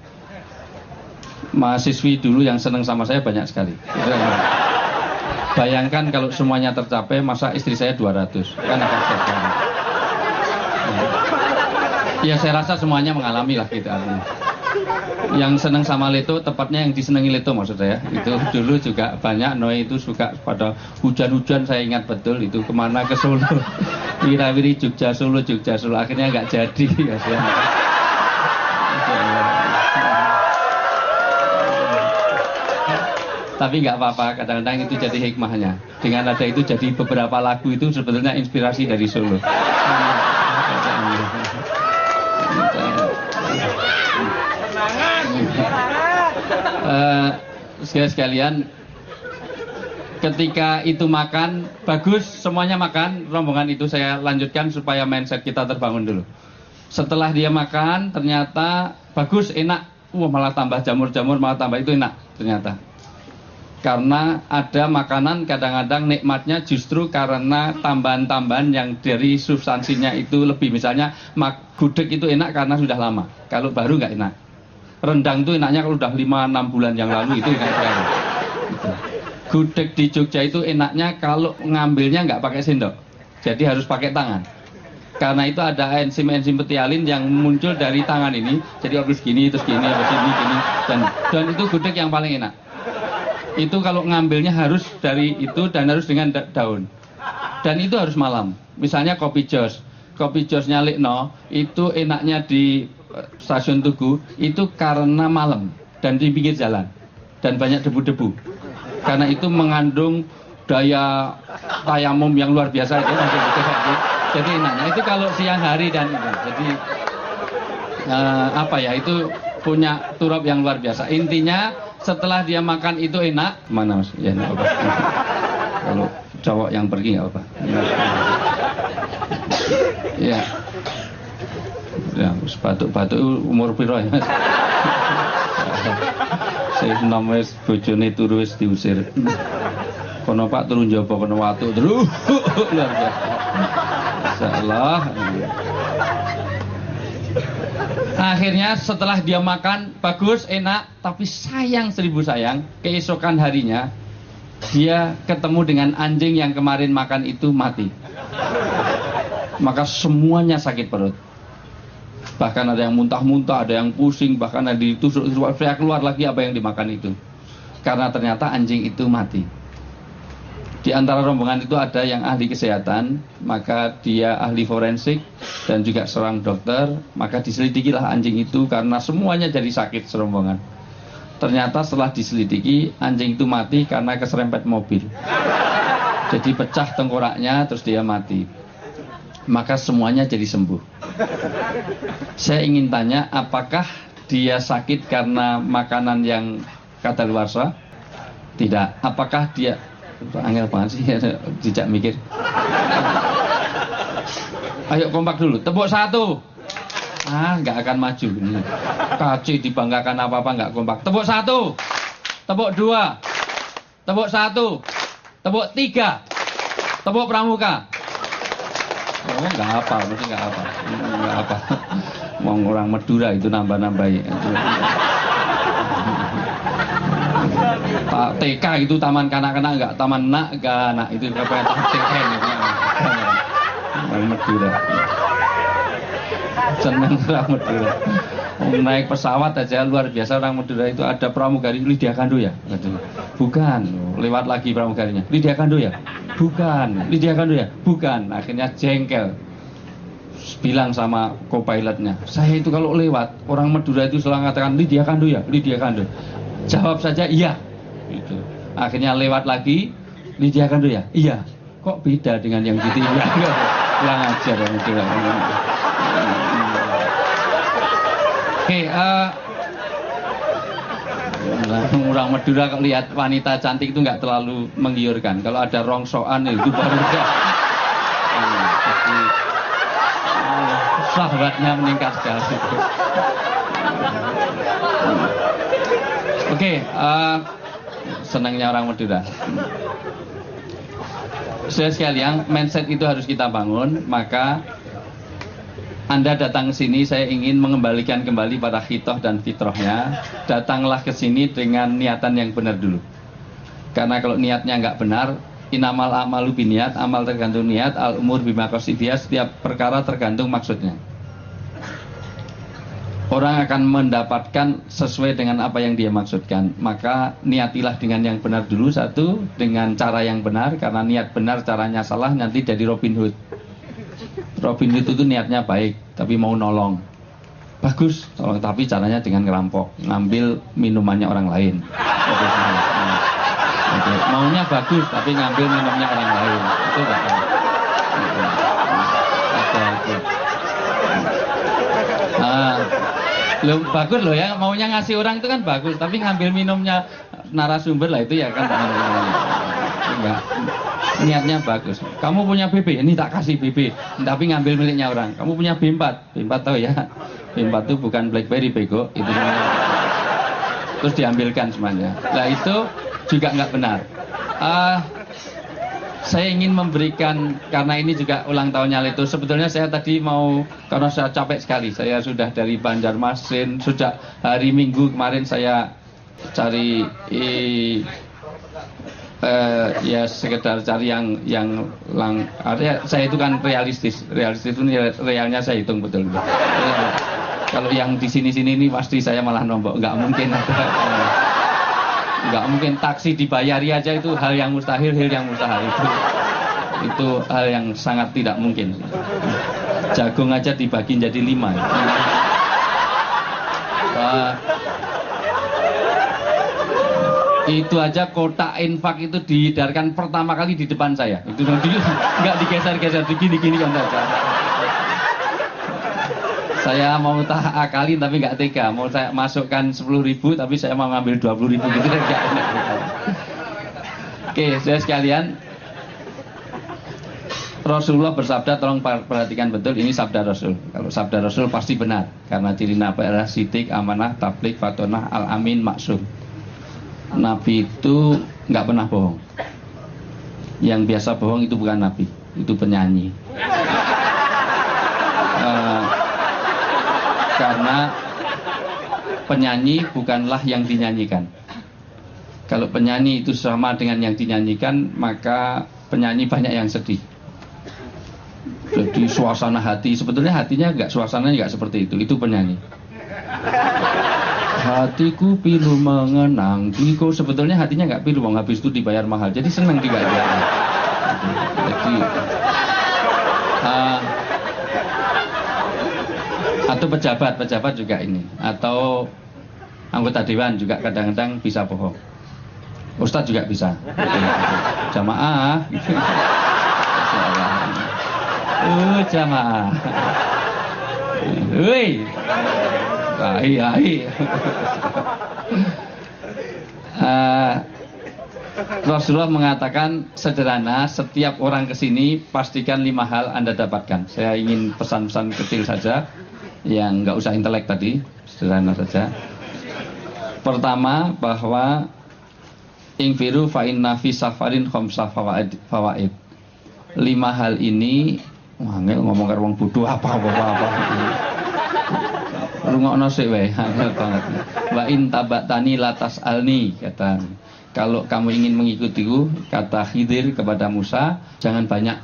Mahasiswi dulu yang seneng sama saya banyak sekali. Bayangkan kalau semuanya tercapai, masa istri saya 200, kan agak sekali. Ya saya rasa semuanya mengalami lah gitu artinya. Yang seneng sama Leto, tepatnya yang disenangi Leto maksud saya. Itu dulu juga banyak Noi itu suka pada hujan-hujan, saya ingat betul itu kemana ke Solo. Wirawiri Jogja Solo, akhirnya nggak jadi. Tapi nggak apa-apa, kadang-kadang itu jadi hikmahnya. Dengan ada itu jadi beberapa lagu itu sebetulnya inspirasi dari Solo. Sekalian, ketika itu makan, bagus semuanya makan, rombongan itu saya lanjutkan supaya mindset kita terbangun dulu. Setelah dia makan, ternyata bagus, enak, malah tambah jamur-jamur, malah tambah itu enak ternyata. Karena ada makanan kadang-kadang nikmatnya justru karena tambahan-tambahan yang dari substansinya itu lebih. Misalnya gudeg itu enak karena sudah lama, kalau baru nggak enak. Rendang itu enaknya kalau udah 5-6 bulan yang lalu, itu enak sekali. Gudeg di Jogja itu enaknya kalau ngambilnya nggak pakai sendok, jadi harus pakai tangan. Karena itu ada enzim-enzim betialin yang muncul dari tangan ini, jadi habis gini, terus gini, habis gini, dan itu gudeg yang paling enak. Itu kalau ngambilnya harus dari itu dan harus dengan daun. Dan itu harus malam. Misalnya kopi josnya Likno itu enaknya di stasiun Tugu itu karena malam dan di pinggir jalan dan banyak debu-debu. Karena itu mengandung daya tayamum yang luar biasa itu. Jadi enaknya itu kalau siang hari dan itu. Jadi itu punya turap yang luar biasa. Intinya setelah dia makan itu enak. Mana Mas? Ya enggak apa. Kalau cowok yang pergi enggak apa. Ya. Ya, batuk-batuk umur piro ya Mas? Saya namanya bojone turu wis diusir. Kono Pak turu njaba kono watuk terus. Luar biasa. Masyaallah. Akhirnya setelah dia makan bagus, enak, tapi sayang 1000 sayang, keesokan harinya dia ketemu dengan anjing yang kemarin makan itu mati. Maka semuanya sakit perut. Bahkan ada yang muntah-muntah, ada yang pusing, bahkan ada ditusuk, saya keluar lagi apa yang dimakan itu. Karena ternyata anjing itu mati. Di antara rombongan itu ada yang ahli kesehatan, maka dia ahli forensik dan juga seorang dokter, maka diselidikilah anjing itu karena semuanya jadi sakit serombongan. Ternyata setelah diselidiki, anjing itu mati karena keserempet mobil. Jadi pecah tengkoraknya, terus dia mati. Maka semuanya jadi sembuh. Saya ingin tanya, apakah dia sakit karena makanan yang kadaluarsa? Tidak. Apakah dia angel banget sih, tidak mikir. Ayo kompak dulu, tepuk 1. Nggak akan maju. Kaci dibanggakan apa-apa nggak kompak. Tepuk 1, tepuk 2, tepuk 1, tepuk 3, tepuk pramuka. Oh nggak apa, mesti nggak apa. Mau orang Madura itu nambah-nambahi. TK itu taman kanak-kanak, enggak taman nak itu apa yang TN itu. Orang Madura. Senang orang Madura. Naik pesawat aja luar biasa orang Madura itu. Ada pramugari Lydia Kando ya? Bukan. Lewat lagi pramugarinya. Lydia Kando ya? Bukan. Lydia Kando ya? Bukan. Akhirnya jengkel. Bilang sama co-pilotnya, saya itu kalau lewat orang Madura itu selalu mengatakan Lydia Kando ya? Lydia Kando. Jawab saja iya. Gitu. Akhirnya lewat lagi, Lydia Kando ya? Iya. Kok beda dengan yang gitu? Ya, kurang ajar yang itu. Oke, orang Madura kalau lihat wanita cantik itu nggak terlalu menggiurkan. Kalau ada rongsokan itu baru udah. Jadi sahabatnya meningkat sekali. Oke, senangnya orang Madura. Saya sekalian, mindset itu harus kita bangun. Maka Anda datang ke sini, saya ingin mengembalikan kembali pada khitoh dan fitrahnya. Datanglah ke sini dengan niatan yang benar dulu. Karena kalau niatnya nggak benar, inamal amalu biniat, amal tergantung niat, al umur bima qasidiyah, setiap perkara tergantung maksudnya. orang akan mendapatkan sesuai dengan apa yang dia maksudkan. Maka niatilah dengan yang benar dulu, satu, dengan cara yang benar, karena niat benar caranya salah nanti jadi Robin Hood. Robin Hood itu niatnya baik tapi mau nolong, bagus tolong, tapi caranya dengan ngerampok, ngambil minumannya orang lain. Oke. Maunya bagus tapi ngambil minumnya orang lain, itu enggak baik. Loh, bagus loh ya, maunya ngasih orang itu kan bagus, tapi ngambil minumnya narasumber lah itu ya kan enggak. Niatnya bagus. Kamu punya BB, ini tak kasih BB, tapi ngambil miliknya orang. Kamu punya B4, B4 tahu ya? B4 itu bukan BlackBerry bego, itu terus diambilkan semuanya. Nah itu juga nggak benar. Saya ingin memberikan, karena ini juga ulang tahunnya Leto. Sebetulnya saya tadi mau, karena saya capek sekali, saya sudah dari Banjarmasin, sejak hari Minggu kemarin saya cari ya sekedar cari yang saya itu kan realistis itu realnya saya hitung betul. Kalau yang di sini ini pasti saya malah nombok, nggak mungkin. Nggak mungkin, taksi dibayari aja itu hal yang mustahil, itu hal yang sangat tidak mungkin. Jagung aja dibagi jadi 5. Itu aja kotak infak itu diedarkan pertama kali di depan saya. Itu nggak digeser-geser, gini kan saja. Saya mau tak akalin tapi nggak tega. Mau saya masukkan 10.000 tapi saya mau ngambil 20.000 gitu kan nggak enak. Oke, saya sekalian. Rasulullah bersabda, tolong perhatikan betul, ini sabda Rasul. Kalau sabda Rasul pasti benar, karena ciri Nabi adalah sidik, amanah, tabligh, fatonah, al-amin, maksum. Nabi itu nggak pernah bohong. Yang biasa bohong itu bukan Nabi, itu penyanyi. Karena penyanyi bukanlah yang dinyanyikan. Kalau penyanyi itu sama dengan yang dinyanyikan, maka penyanyi banyak yang sedih. Jadi suasana hati, sebetulnya hatinya suasananya nggak seperti itu penyanyi. Hatiku pilu mengenang Diko, sebetulnya hatinya nggak pilu, habis itu dibayar mahal, jadi senang dibayar. Jadi atau pejabat juga ini, atau anggota dewan juga kadang-kadang bisa bohong. Ustadz juga bisa. Jamaah. Jamaah. Woi. Hai. Rasulullah mengatakan sederhana, setiap orang kesini pastikan 5 hal Anda dapatkan. Saya ingin pesan-pesan kecil saja, yang nggak usah intelek tadi, sederhana saja. Pertama, bahwa ingfiru fa inna fi safarin khamsa fawaid. 5 hal ini, ngomong karo wong bodoh apa. Rungokno sik wae, angel banget. Wa in tabatani latas alni, kata. Kalau kamu ingin mengikutiku, kata Khidir kepada Musa, jangan banyak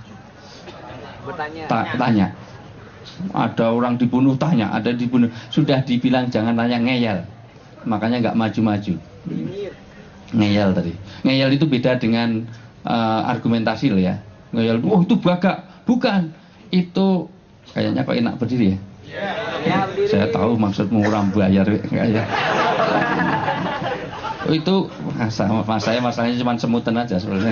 tanya. Ada orang dibunuh, tanya, ada dibunuh. Sudah dibilang jangan tanya, ngeyel. Makanya nggak maju-maju. Ngeyel tadi. Ngeyel itu beda dengan argumentasi loh ya. Ngeyel, itu gagak. Bukan. Itu kayaknya kok enak berdiri ya. Saya tahu maksudmu orang bayar ya. Itu masalahnya cuma semutan aja sebenarnya.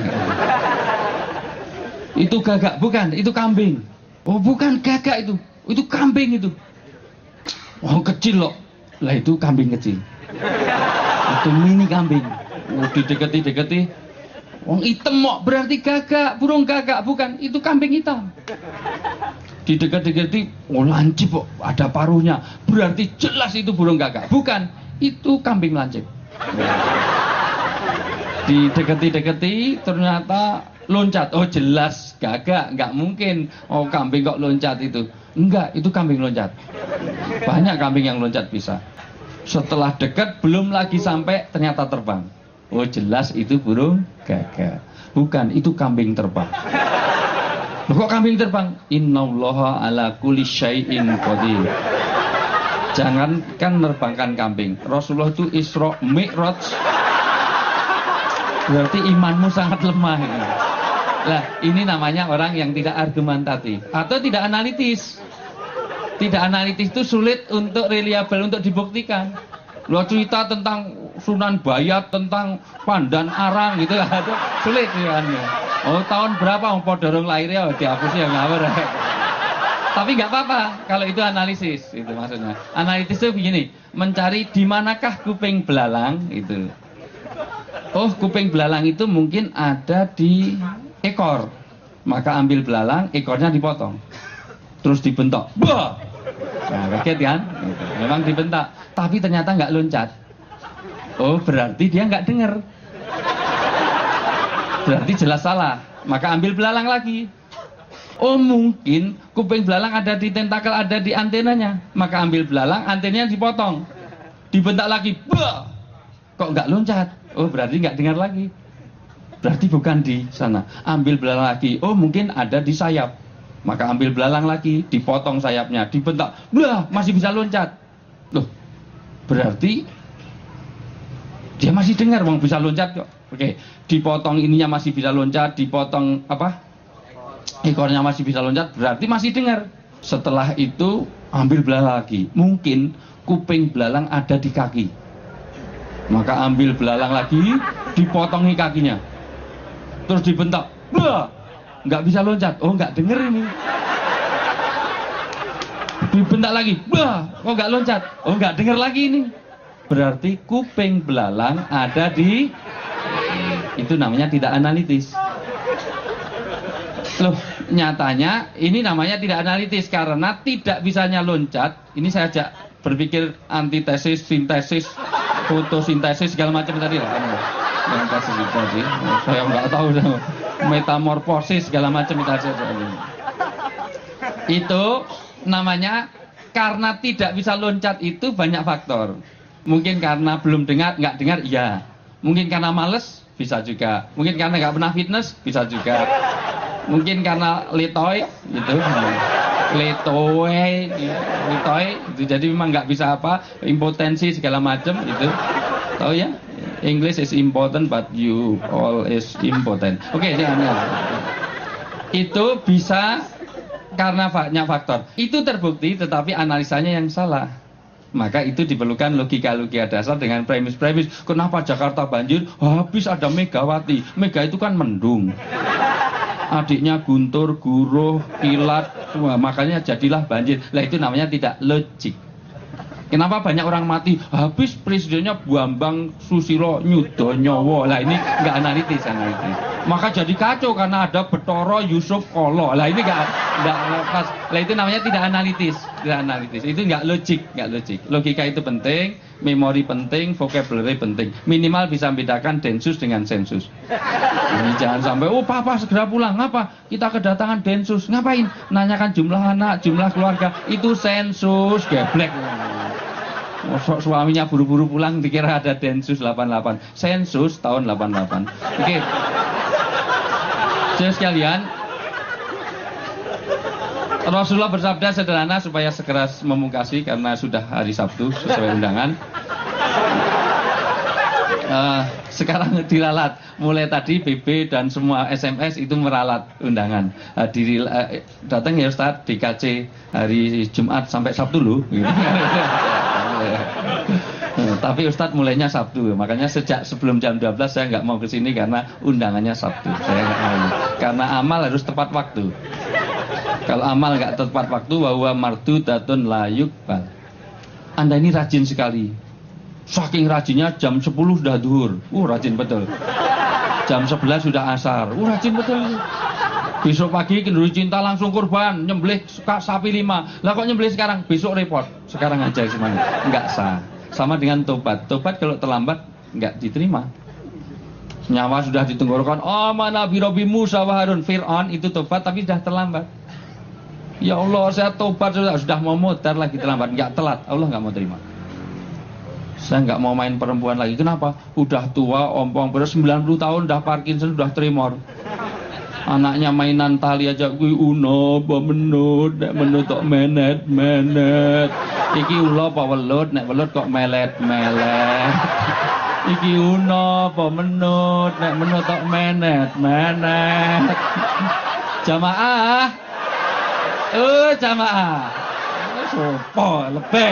Itu gagak, bukan, itu kambing. Oh bukan gagak itu kambing itu. Oh kecil loh. Lah itu kambing kecil. Itu mini kambing. Didekati. Wong hitam kok berarti gagak, burung gagak, bukan, itu kambing hitam. Didekati, lancip kok, ada paruhnya, berarti jelas itu burung gagak, bukan, itu kambing lancip. Didekati, ternyata loncat, oh jelas gagak, nggak mungkin, oh kambing kok loncat itu, enggak, itu kambing loncat. Banyak kambing yang loncat bisa. Setelah dekat, belum lagi sampai, ternyata terbang. Oh jelas itu burung gagak, bukan, itu kambing terbang. Loh, kok kambing terbang? Innallaha ala kulli syai'in qadir. Jangankan menerbangkan kambing, Rasulullah itu Isra Mi'raj. Berarti imanmu sangat lemah. Lah, ini namanya orang yang tidak argumentatif atau tidak analitis. Tidak analitis itu sulit untuk reliable, untuk dibuktikan. Lo cerita tentang Sunan Bayat, tentang Pandan Arang gitu lah, itu sulit ya. Oh, tahun berapa umpah dorong lahirnya dihapus ya ngawur. Tapi nggak apa-apa kalau itu analisis, itu maksudnya. Analitis itu begini, mencari di manakah kuping belalang itu. Oh, kuping belalang itu mungkin ada di ekor. Maka ambil belalang, ekornya dipotong. Terus dibentak. Bah! Nah, kaget kan? Memang dibentak, tapi ternyata nggak loncat. Oh, berarti dia nggak dengar. Berarti jelas salah. Maka ambil belalang lagi. Oh, mungkin kuping belalang ada di tentakel, ada di antenanya. Maka ambil belalang, antenanya dipotong. Dibentak lagi. Bah! Kok nggak loncat? Oh, berarti nggak dengar lagi. Berarti bukan di sana. Ambil belalang lagi. Oh, mungkin ada di sayap. Maka ambil belalang lagi, dipotong sayapnya, dibentak. Wah, masih bisa loncat. Loh, berarti dia masih dengar, mau bisa loncat kok. Oke, dipotong ininya masih bisa loncat, dipotong apa? Ekornya masih bisa loncat, berarti masih dengar. Setelah itu ambil belalang lagi. Mungkin kuping belalang ada di kaki. Maka ambil belalang lagi, dipotongi kakinya. Terus dibentak. Wah, nggak bisa loncat. Oh, nggak denger ini. Dibentak lagi. Wah, kok nggak loncat? Oh, nggak denger lagi ini. Berarti kuping belalang ada di... Itu namanya tidak analitis. Loh, nyatanya ini namanya tidak analitis karena tidak bisanya loncat. Ini saya ajak berpikir antitesis, sintesis, fotosintesis segala macam tadi lah. Yang kasih tadi, saya nggak tahu, metamorfosis segala macam itu. Itu namanya karena tidak bisa loncat itu banyak faktor. Mungkin karena belum dengar, nggak dengar, iya. Mungkin karena males, bisa juga. Mungkin karena nggak pernah fitness, bisa juga. Mungkin karena letoy, gitu. Letoy, itu jadi memang nggak bisa apa, impotensi segala macam, gitu. Tahu ya? English is important but you all is impotent. Oke, itu bisa karena banyak faktor. Itu terbukti tetapi analisanya yang salah. Maka itu diperlukan logika-logika dasar dengan premis-premis. Kenapa Jakarta banjir? Habis ada Megawati. Mega itu kan mendung. Adiknya Guntur, Guruh, Kilat, makanya jadilah banjir. Lah itu namanya tidak logik. Kenapa banyak orang mati? Habis presidennya Bambang Susilo Nyudo Nyowo. Lah ini nggak analitis. Maka jadi kacau karena ada Betoro Yusuf Kolo. Lah ini nggak pas. Lah itu namanya tidak analitis. Tidak analitis. Itu nggak logik. Logika itu penting, memori penting, vocabulary penting. Minimal bisa membedakan densus dengan sensus. Ini jangan sampai, oh papa segera pulang. Ngapa? Kita kedatangan densus. Ngapain? Nanyakan jumlah anak, jumlah keluarga. Itu sensus, geblek. Suaminya buru-buru pulang dikira ada densus 88. Sensus tahun 88. Oke. Saudara sekalian, Rasulullah bersabda sederhana supaya segera memungkasi karena sudah hari Sabtu sesuai undangan. Sekarang diralat. Mulai tadi BB dan semua SMS itu meralat undangan. Datang ya Ustadz, DKC hari Jumat sampai Sabtu loh. Tapi Ustadz mulainya Sabtu, makanya sejak sebelum jam 12 saya nggak mau kesini karena undangannya Sabtu. Saya nggak mau, karena amal harus tepat waktu. Kalau amal nggak tepat waktu, bahwa mardudatun la yuqbal. Anda ini rajin sekali. Saking rajinnya jam 10 sudah duhur. Rajin betul. Jam 11 sudah asar. Rajin betul. Besok pagi kenduri cinta langsung kurban, nyembelih sapi 5. Lah kok nyembelih sekarang? Besok repot. Sekarang aja semuanya. Enggak sah. Sama dengan tobat. Tobat kalau terlambat enggak diterima. Nyawa sudah ditenggorokan. Oh, mana Nabi Musa wa Harun. Fir'aun itu tobat tapi sudah terlambat. Ya Allah, saya tobat sudah mau mutar lagi terlambat. Enggak telat. Allah enggak mau terima. Saya enggak mau main perempuan lagi. Kenapa? Udah tua, ompong, beres 90 tahun, udah Parkinson, udah tremor. Anaknya mainan tali aja gue menut tok menet. Iki ula apa welut, nek welut kok melet-melet. Iki una apa menut, nek menut kok menet-menet. Jamaah. Jamaah. Sopo lebih.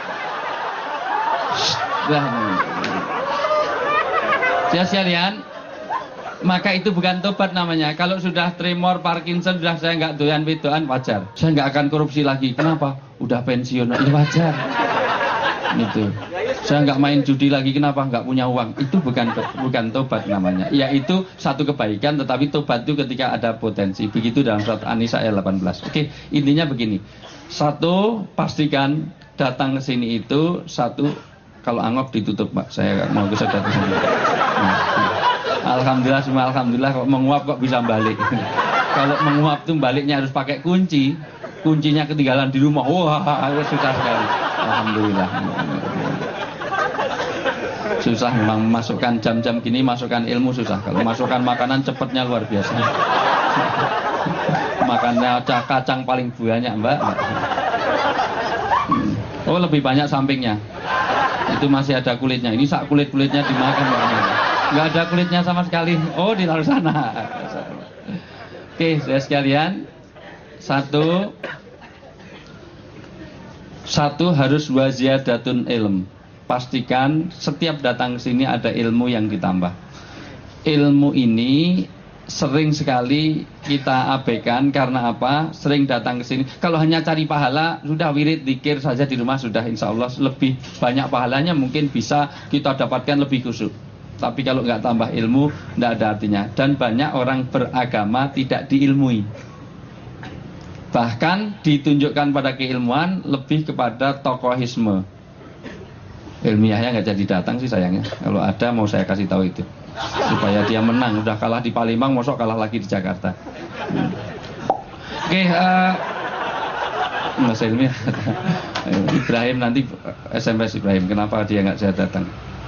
Sekalian, maka itu bukan tobat namanya. Kalau sudah tremor, Parkinson, sudah saya nggak doyan-wedoan, wajar. Saya nggak akan korupsi lagi. Kenapa? Udah pensiun, ya wajar. Gitu. Saya nggak main judi lagi. Kenapa? Nggak punya uang. Itu bukan tobat namanya. Yaitu satu kebaikan, tetapi tobat itu ketika ada potensi. Begitu dalam surat An-Nisa ayat 18. Oke, intinya begini. Satu, pastikan datang ke sini itu satu. Kalau angok ditutup, Pak. Saya mau ke sana. Alhamdulillah, semua alhamdulillah. Kok menguap kok bisa balik. Kalau menguap tuh baliknya harus pakai kunci. Kuncinya ketinggalan di rumah. Wah, susah sekali. Alhamdulillah. Susah memang masukkan jam-jam gini, masukkan ilmu susah. Kalau masukkan makanan cepatnya luar biasa. Makannya kacang paling banyak, Mbak. Oh, lebih banyak sampingnya. Itu masih ada kulitnya. Ini sak kulit-kulitnya dimakan. Nggak ada kulitnya sama sekali. Oh, ditaruh sana. Oke, saya sekalian. Satu harus waziyadatun ilm. Pastikan setiap datang ke sini ada ilmu yang ditambah. Ilmu ini sering sekali kita abaikan karena apa? Sering datang ke sini. Kalau hanya cari pahala, sudah wirid zikir saja di rumah sudah insya Allah lebih banyak pahalanya, mungkin bisa kita dapatkan lebih khusyuk. Tapi kalau nggak tambah ilmu, nggak ada artinya. Dan banyak orang beragama tidak diilmui. Bahkan ditunjukkan pada keilmuan lebih kepada tokohisme. Ilmiahnya nggak jadi datang sih sayangnya. Kalau ada mau saya kasih tahu itu. Supaya dia menang. Udah kalah di Palembang, mosok kalah lagi di Jakarta. Oke, Mas Ilmiah. Ibrahim nanti SMS Ibrahim. Kenapa dia nggak saya datang?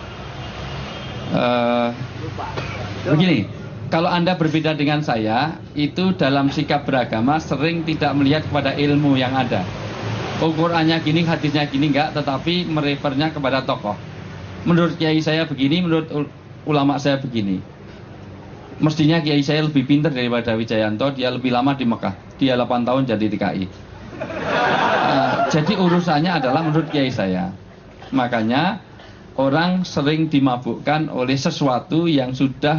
Begini, kalau Anda berbeda dengan saya, itu dalam sikap beragama sering tidak melihat kepada ilmu yang ada. Qurannya gini, hadisnya gini enggak, tetapi merefernya kepada tokoh. Menurut kiai saya begini, menurut ulama saya begini. Mestinya kiai saya lebih pintar daripada Wijayanto, dia lebih lama di Mekah. Dia 8 tahun jadi TKI. Jadi urusannya adalah menurut kiai saya. Makanya orang sering dimabukkan oleh sesuatu yang sudah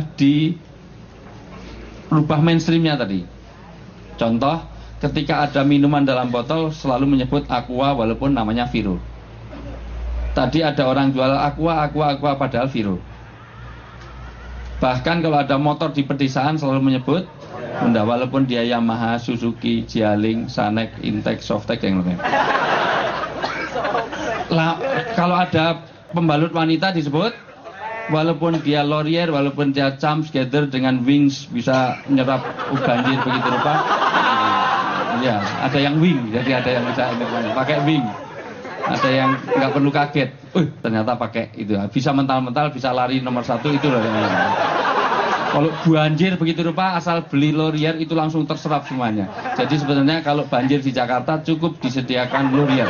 dirubah mainstreamnya tadi. Contoh, ketika ada minuman dalam botol selalu menyebut aqua walaupun namanya Viro. Tadi ada orang jual aqua padahal Viro. Bahkan kalau ada motor di pedesaan selalu menyebut Honda walaupun dia Yamaha, Suzuki, Jialing, Sanek, Intech, Softek yang lain. Kalau ada pembalut wanita disebut walaupun dia Laurier, walaupun dia Champs Gather dengan wings bisa menyerap banjir begitu rupa. Ya, ada yang wing, jadi ada yang bisa pakai wing. Ada yang nggak perlu kaget. Ternyata pakai itu. Bisa mental-mental, bisa lari nomor 1 itu loh. Kalau banjir begitu rupa asal beli Laurier itu langsung terserap semuanya. Jadi sebenarnya kalau banjir di Jakarta cukup disediakan Laurier.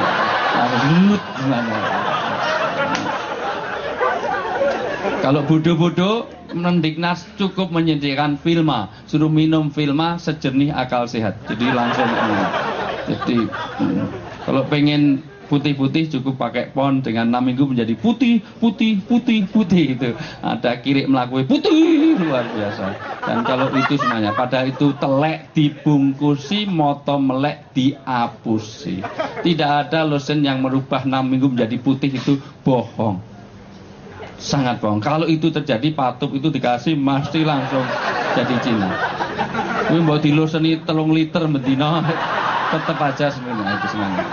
Kalau bodoh-bodoh Mendiknas cukup menyediakan Vilma, suruh minum Vilma sejernih akal sehat. Jadi langsung jadi kalau pengen putih-putih cukup pakai pon dengan 6 minggu menjadi putih itu. Ada kirik melakui putih luar biasa. Dan kalau itu semuanya pada itu telek dibungkusi, moto melek diapusi. Tidak ada lotion yang merubah 6 minggu menjadi putih, itu bohong. Sangat bohong. Kalau itu terjadi, patup itu dikasih mesti langsung jadi Cina. Ini mau diloseni 3 liter medina tetap aja sebenarnya itu semangat.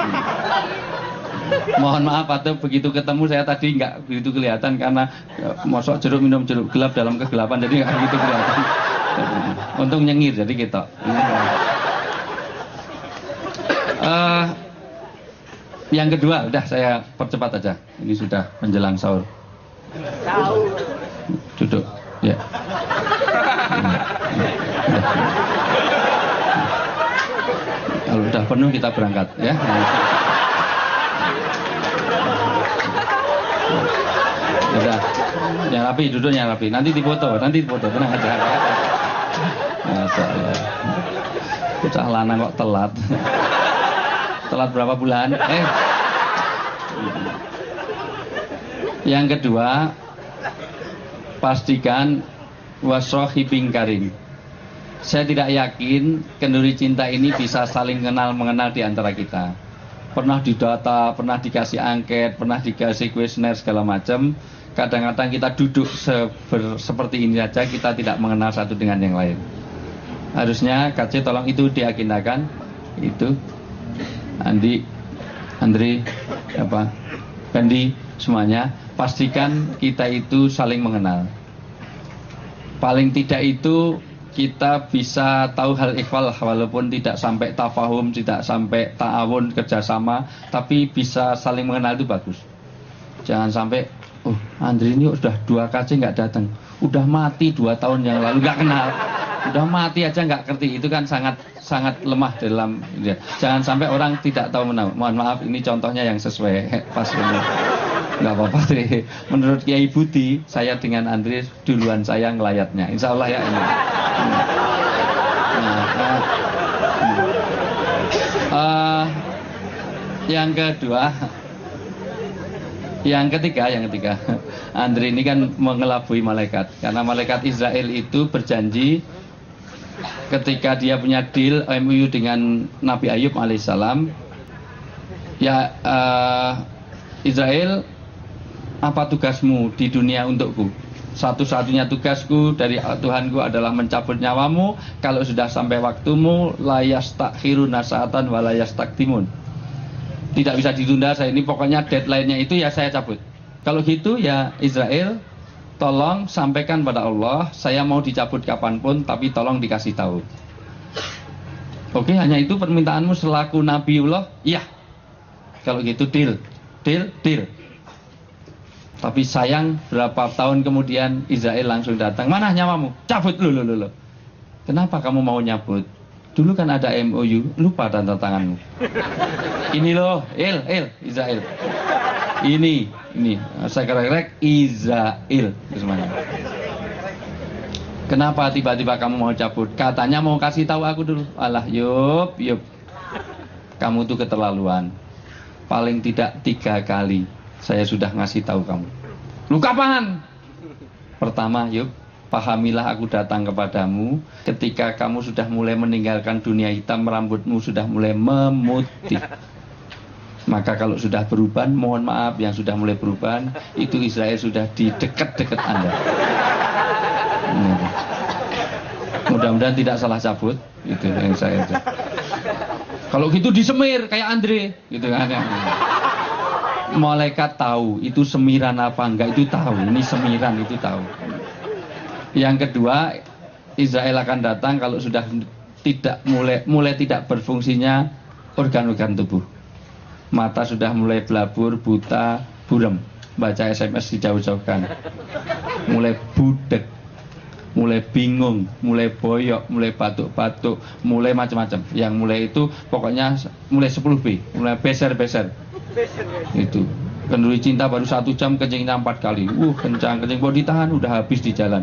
Mohon maaf Patup, begitu ketemu saya tadi nggak begitu kelihatan karena mosok jeruk minum jeruk gelap dalam kegelapan, jadi nggak begitu kelihatan. Untung nyengir jadi kita. Yang kedua, udah saya percepat aja. Ini sudah menjelang sahur. Duduk, ya. Kalau udah penuh kita berangkat, ya. Udah, yang rapi, duduknya rapi. Nanti difoto, tenang aja. Masya Allah. Bocah lanang kok telat. Telat berapa bulan? Yang kedua, pastikan wasrohibing karim. Saya tidak yakin kenduri cinta ini bisa saling mengenal di antara kita. Pernah didata, pernah dikasih angket, pernah dikasih kuesioner segala macam. Kadang-kadang kita duduk seperti ini saja, kita tidak mengenal satu dengan yang lain. Harusnya KC tolong itu diagendakan. Itu Andri, Bandi, semuanya pastikan kita itu saling mengenal. Paling tidak itu kita bisa tahu hal ikhwal, walaupun tidak sampai tafahum, tidak sampai ta'awun, kerjasama, tapi bisa saling mengenal itu bagus. Jangan sampai Andri ini sudah 2 KC nggak datang, udah mati 2 tahun yang lalu, nggak kenal, udah mati aja nggak ngerti. Itu kan sangat lemah dalam. Jangan sampai orang tidak tahu menau. Mohon maaf, ini contohnya yang sesuai pas ini. Nggak apa-apa sih. Menurut Kiai Budi, saya dengan Andri duluan saya ngelayatnya. Insya Allah ya ini. Yang ketiga, Andri ini kan mengelabui malaikat, karena malaikat Israel itu berjanji ketika dia punya deal MOU dengan Nabi Ayub alaihissalam, ya Israel, apa tugasmu di dunia untukku? Satu-satunya tugasku dari Tuhanku adalah mencabut nyawamu. Kalau sudah sampai waktumu, la yastakhiruna sa'atan wa la yastakdimun. Tidak bisa ditunda, saya ini pokoknya deadline-nya itu ya saya cabut. Kalau gitu ya Israel, tolong sampaikan pada Allah, saya mau dicabut kapanpun, tapi tolong dikasih tahu. Oke, hanya itu permintaanmu selaku Nabiullah? Iya. Kalau gitu deal. Tapi sayang berapa tahun kemudian Israel langsung datang. Mana nyawamu? Cabut lu. Kenapa kamu mau nyabut? Dulu kan ada MOU, lupa tanda tanganmu. Ini loh, Israel. Ini saya kerek Israel semuanya. Kenapa tiba-tiba kamu mau cabut? Katanya mau kasih tahu aku dulu. Alah, yup. Kamu tuh keterlaluan. Paling tidak 3 kali saya sudah ngasih tahu kamu. Lu kapan? Pertama, pahamilah aku datang kepadamu ketika kamu sudah mulai meninggalkan dunia hitam, rambutmu sudah mulai memutih. Maka kalau sudah beruban, mohon maaf yang sudah mulai beruban, itu Israel sudah di dekat-dekat Anda. Mudah-mudahan tidak salah cabut, itu yang saya itu. Kalau gitu disemir kayak Andre, gitu kan ya. Malaikat tahu itu semiran apa enggak, itu tahu. Ini semiran, itu tahu. Yang kedua, Israel akan datang kalau sudah tidak mulai tidak berfungsinya organ-organ tubuh. Mata sudah mulai belabur, buta, burem. Baca SMS dijauh-jauhkan. Mulai budek, mulai bingung, mulai boyok, mulai batuk-batuk, mulai macam-macam. Yang mulai itu pokoknya mulai 10B, mulai beser-beser. Itu kenduri cinta baru 1 jam kencingnya 4 kali. Kencang mau ditahan udah habis di jalan.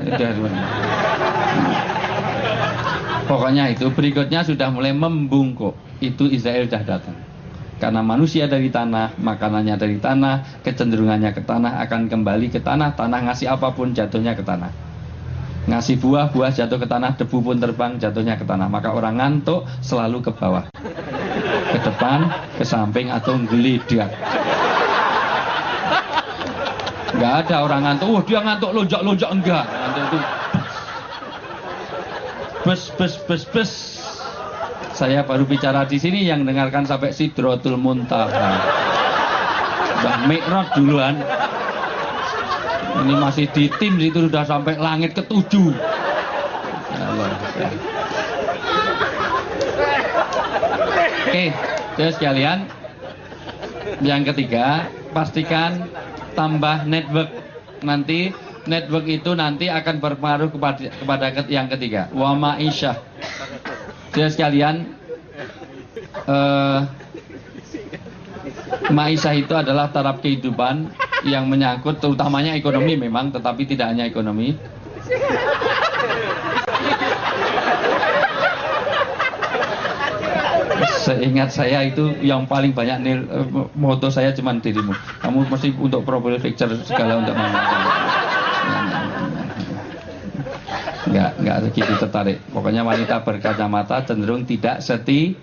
Pokoknya itu berikutnya sudah mulai membungkuk. Itu Israel sudah datang. Karena manusia dari tanah, makanannya dari tanah, kecenderungannya ke tanah, akan kembali ke tanah. Tanah ngasih apapun jatuhnya ke tanah. Ngasih buah jatuh ke tanah, debu pun terbang jatuhnya ke tanah. Maka orang ngantuk selalu ke bawah, ke depan, ke samping, atau ngelidak. Nggak ada orang ngantuk, dia ngantuk lonjak-lonjak, enggak. Ngantuk itu bes. Saya baru bicara di sini, yang dengarkan sampai Sidratul Muntaha. Mbah Mi'raj duluan. Ini masih di tim itu sudah sampai langit ke-7. Oke, jadi sekalian, yang ketiga, pastikan tambah network. Nanti network itu nanti akan berpengaruh kepada yang ketiga, wa ma'isyah. Jadi sekalian, ma'isyah itu adalah taraf kehidupan yang menyangkut terutamanya ekonomi memang, tetapi tidak hanya ekonomi. Seingat saya itu yang paling banyak moto saya cuma dirimu. Kamu mesti untuk profile picture segala untuk mana. Enggak begitu tertarik. Pokoknya wanita berkacamata cenderung tidak setia.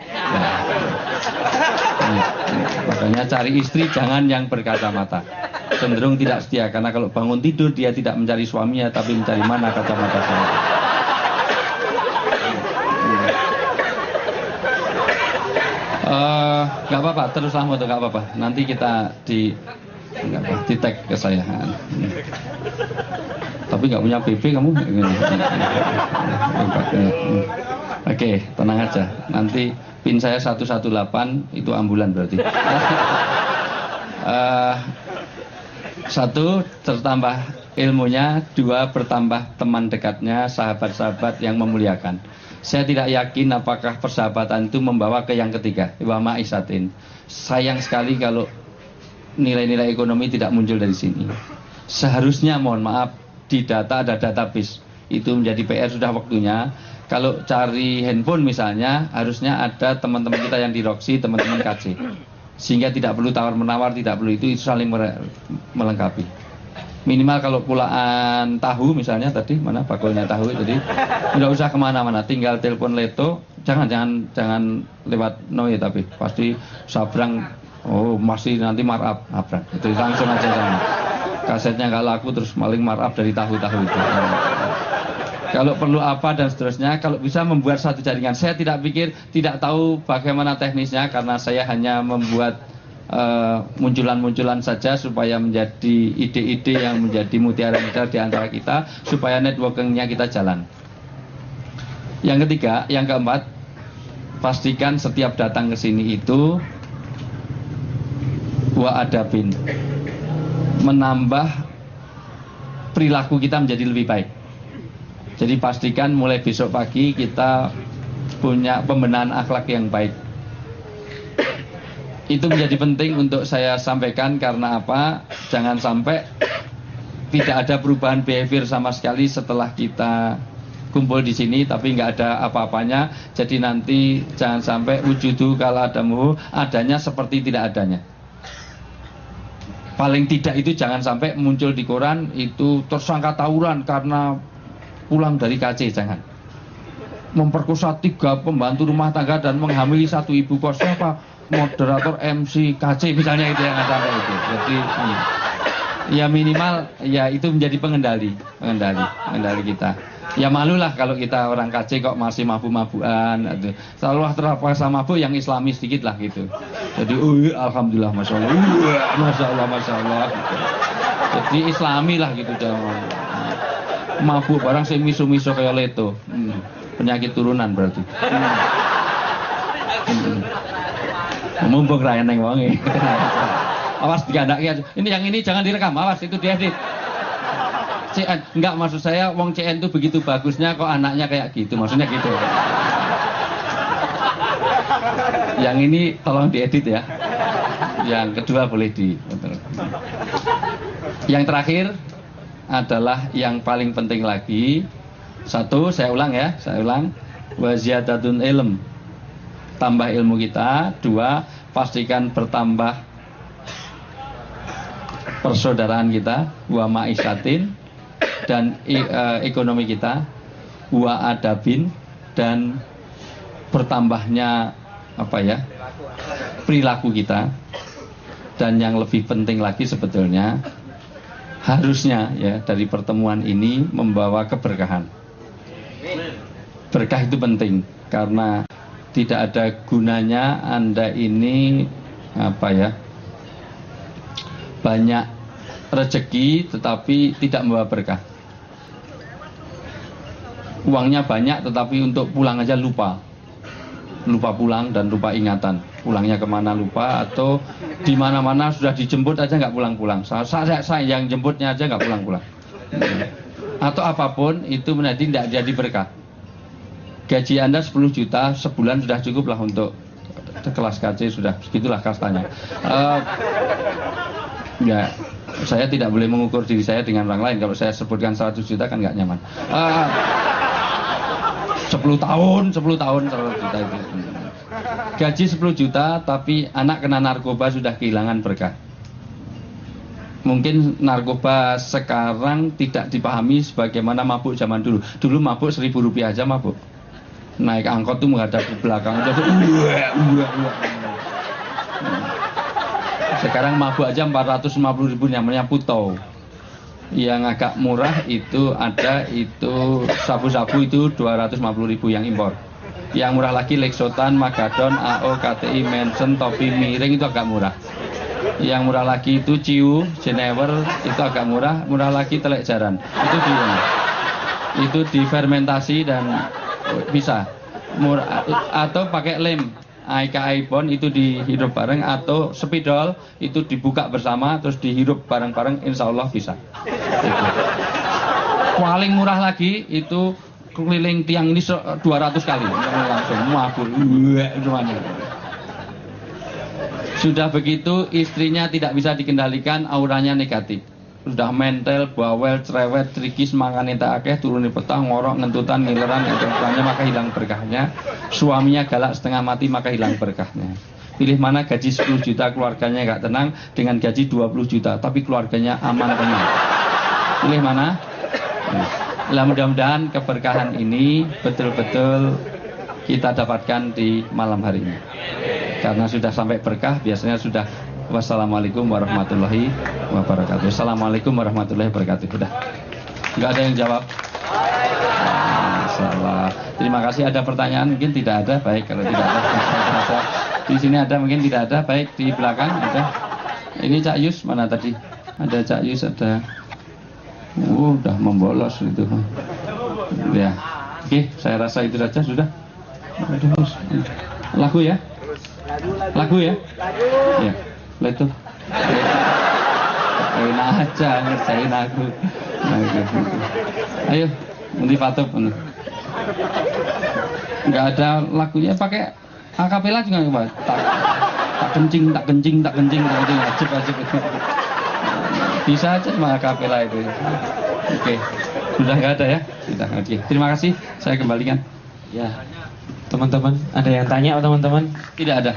Makanya cari istri jangan yang berkacamata. Cenderung tidak setia, karena kalau bangun tidur dia tidak mencari suaminya tapi mencari mana kacamata saya. Gak apa-apa, teruslah moto, gak apa-apa. Nanti kita di tag ke saya. Tapi nggak punya BB kamu? Oke, tenang aja. Nanti pin saya 118 itu ambulan berarti. Satu, tertambah ilmunya. Dua, bertambah teman dekatnya, sahabat-sahabat yang memuliakan. Saya tidak yakin apakah persahabatan itu membawa ke yang ketiga, wa ma'isatin. Sayang sekali kalau nilai-nilai ekonomi tidak muncul dari sini. Seharusnya, mohon maaf, di data ada database. Itu menjadi PR, sudah waktunya. Kalau cari handphone misalnya, harusnya ada teman-teman kita yang di Roxy, teman-teman KC. Sehingga tidak perlu tawar-menawar, tidak perlu itu saling melengkapi. Minimal kalau pulaan tahu misalnya tadi, mana bakulnya tahu tadi, nggak usah kemana-mana, tinggal telepon Leto, jangan lewat Noe, tapi pasti Sabrang, oh masih nanti markup Abrang, itu langsung aja sana. Kasetnya nggak laku terus maling markup dari tahu-tahu itu. Kalau perlu apa dan seterusnya, kalau bisa membuat satu jaringan. Saya tidak tahu bagaimana teknisnya, karena saya hanya membuat munculan-munculan saja supaya menjadi ide-ide yang menjadi mutiara-mutiara di antara kita, supaya networkingnya kita jalan. Yang ketiga, yang keempat, pastikan setiap datang ke sini itu wa adabin, menambah perilaku kita menjadi lebih baik. Jadi pastikan mulai besok pagi kita punya pembenahan akhlak yang baik. Itu menjadi penting untuk saya sampaikan, karena apa? Jangan sampai tidak ada perubahan behavior sama sekali setelah kita kumpul di sini, tapi nggak ada apa-apanya. Jadi nanti jangan sampai wujudu kala adamu, adanya seperti tidak adanya. Paling tidak itu jangan sampai muncul di koran itu tersangka tawuran karena pulang dari KC, jangan. Memperkosa 3 pembantu rumah tangga dan menghamili 1 ibu kos, siapa? Moderator MC KC misalnya, itu yang sampai itu. Jadi ya minimal ya itu menjadi pengendali kita. Ya malulah kalau kita orang KC kok masih mabuk-mabukan gitu. Selalu terpaksa mabuk yang islami sedikit lah gitu. Jadi alhamdulillah masya Allah gitu. Jadi islami lah gitu jangan. Mabuk barang sing miso-miso kayak Leto. Penyakit turunan berarti. Mumpung rayan neng wonge. Awas digandaki. Ini yang ini jangan direkam, awas itu diedit. CN, enggak, maksud saya wong CN itu begitu bagusnya kok anaknya kayak gitu, maksudnya gitu. Yang ini tolong diedit ya. Yang kedua boleh di. Yang terakhir adalah yang paling penting lagi. Satu, saya ulang, wa ziyadatun ilm, tambah ilmu kita. Dua, pastikan bertambah persaudaraan kita, wa ma'isatin, dan ekonomi kita, wa adabin, dan bertambahnya perilaku kita. Dan yang lebih penting lagi sebetulnya harusnya ya dari pertemuan ini membawa keberkahan. Berkah itu penting karena tidak ada gunanya Anda ini banyak rezeki tetapi tidak membawa berkah. Uangnya banyak tetapi untuk pulang aja lupa pulang dan lupa ingatan. Pulangnya kemana lupa, atau di mana-mana sudah dijemput aja nggak pulang-pulang. Saya yang jemputnya aja nggak pulang-pulang. Atau apapun itu menjadi tidak jadi berkah. Gaji Anda 10 juta sebulan sudah cukup lah untuk kelas KC, sudah segitulah kastanya. Ya Saya tidak boleh mengukur diri saya dengan orang lain. Kalau saya sebutkan 100 juta kan nggak nyaman. 10 tahun 100 juta itu. Gaji 10 juta tapi anak kena narkoba sudah kehilangan berkah. Mungkin narkoba sekarang tidak dipahami sebagaimana mabuk zaman dulu. Dulu mabuk 1.000 rupiah aja mabuk. Naik angkot tuh menghadap ke belakang aja. Sekarang mabuk aja 450.000 namanya puto. Yang agak murah itu ada itu sabu-sabu itu 250.000 yang impor. Yang murah lagi Lexotan, Magadon, AO, KTI, Manson, Topi, Miring itu agak murah. Yang murah lagi itu Ciu, Jenever itu agak murah. Murah lagi Telek Jaran. Itu difermentasi dan bisa murah, atau pakai lem iPhone itu dihirup bareng, atau spidol itu dibuka bersama terus dihirup bareng-bareng, insya Allah bisa. Itu. Paling murah lagi itu keliling tiang ini 200 kali langsung mabur semuanya. Sudah begitu istrinya tidak bisa dikendalikan, auranya negatif. Sudah mental, bawel, cerewet, trikis, mangan enta akeh, turun di petah, ngorok, ngentutan, ngileran, ngentutannya, maka hilang berkahnya. Suaminya galak setengah mati, maka hilang berkahnya. Pilih mana gaji 10 juta, keluarganya gak tenang, dengan gaji 20 juta, tapi keluarganya aman tenang. Pilih mana? Nah, mudah-mudahan keberkahan ini betul-betul kita dapatkan di malam hari ini. Karena sudah sampai berkah, biasanya sudah. Wassalamualaikum warahmatullahi wabarakatuh. Assalamualaikum warahmatullahi wabarakatuh. Sudah. Enggak ada yang jawab. Masalah. Terima kasih. Ada pertanyaan? Mungkin tidak ada. Baik, kalau tidak ada. Di sini ada, mungkin tidak ada. Baik, di belakang ada. Ini Cak Yus mana tadi? Ada Cak Yus, ada. Udah membolos itu. Ya. Oke, saya rasa itu saja sudah. Lagu ya? Lagu ya? Ya. Itu enak aja ngerjain aku. Ayo, nanti Fatub. Nggak ada lagunya, pakai akapela juga nggak? Tak kencing ajib. Bisa aja sama akapela itu. Oke, sudah nggak ada ya? Sudah. Oke, terima kasih. Saya kembalikan. Ya, teman-teman, ada yang tanya teman-teman? Tidak ada.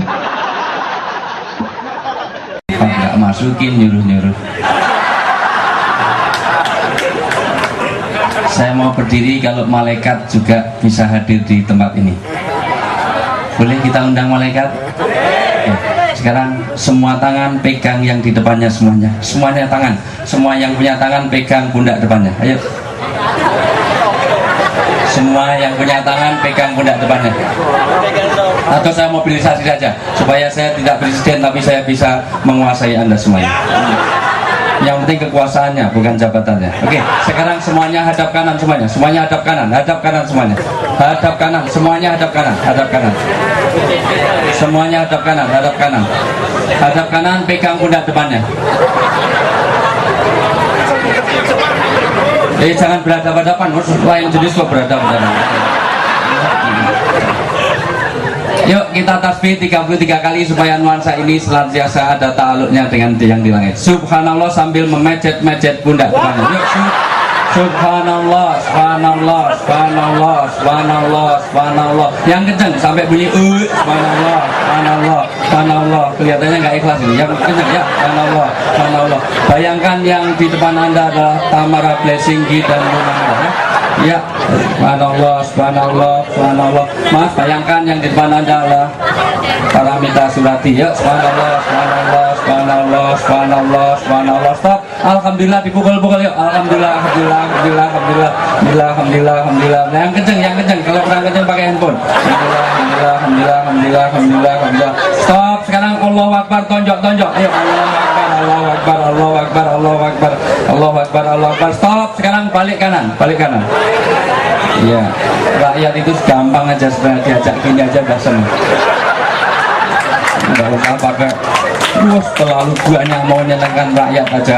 Nggak masukin, nyuruh-nyuruh. Saya mau berdiri kalau malaikat juga bisa hadir di tempat ini. Boleh kita undang malaikat? Ya. Sekarang semua tangan pegang yang di depannya semuanya. Semuanya tangan. Semua yang punya tangan pegang pundak depannya. Ayo. Semua yang punya tangan pegang pundak depannya. Atau saya mobilisasi saja supaya saya tidak presiden tapi saya bisa menguasai Anda semuanya. Yang penting kekuasaannya bukan jabatannya. Oke, sekarang semuanya hadap kanan semuanya. Semuanya hadap kanan semuanya. Hadap kanan, semuanya hadap kanan. Semuanya hadap kanan. Hadap kanan pegang pundak depannya. Jangan berhadapan-hadapan, lain jenis kok berhadapan-hadapan. Yuk kita tasbih 33 kali supaya nuansa ini senantiasa ada ta'aluknya dengan yang di langit. Subhanallah sambil memejet-mejet pundak depannya. Yuk, subhanallah, subhanallah, subhanallah, subhanallah, subhanallah. Yang kenceng sampai bunyi subhanallah, subhanallah, subhanallah. Kelihatannya nggak ikhlas ini. Yang kenceng ya, subhanallah, subhanallah. Bayangkan yang di depan Anda adalah Tamara Blessinggi dan Munara. Ya, subhanallah, subhanallah, subhanallah. Mas, bayangkan yang di depan Anda adalah Paramita Surati. Ya, subhanallah, subhanallah, subhanallah, subhanallah, subhanallah. Stop. Alhamdulillah, dipukul-pukul yuk. Alhamdulillah, alhamdulillah, alhamdulillah, alhamdulillah, alhamdulillah, alhamdulillah. Nah, yang kenceng. Kalau kurang kenceng pakai handphone. Alhamdulillah, alhamdulillah, alhamdulillah, alhamdulillah, alhamdulillah, alhamdulillah. Stop. Sekarang Allahu Akbar, tonjok. Ayo, Allahu Akbar, Allahu Akbar, Allahu Akbar, Allahu Akbar, Allahu Akbar, Allahu Akbar. Stop. Sekarang balik kanan. Iya, rakyat itu gampang aja sebenarnya, diajak gini aja udah seneng. Nggak usah pakai terlalu banyak mau menyenangkan rakyat aja.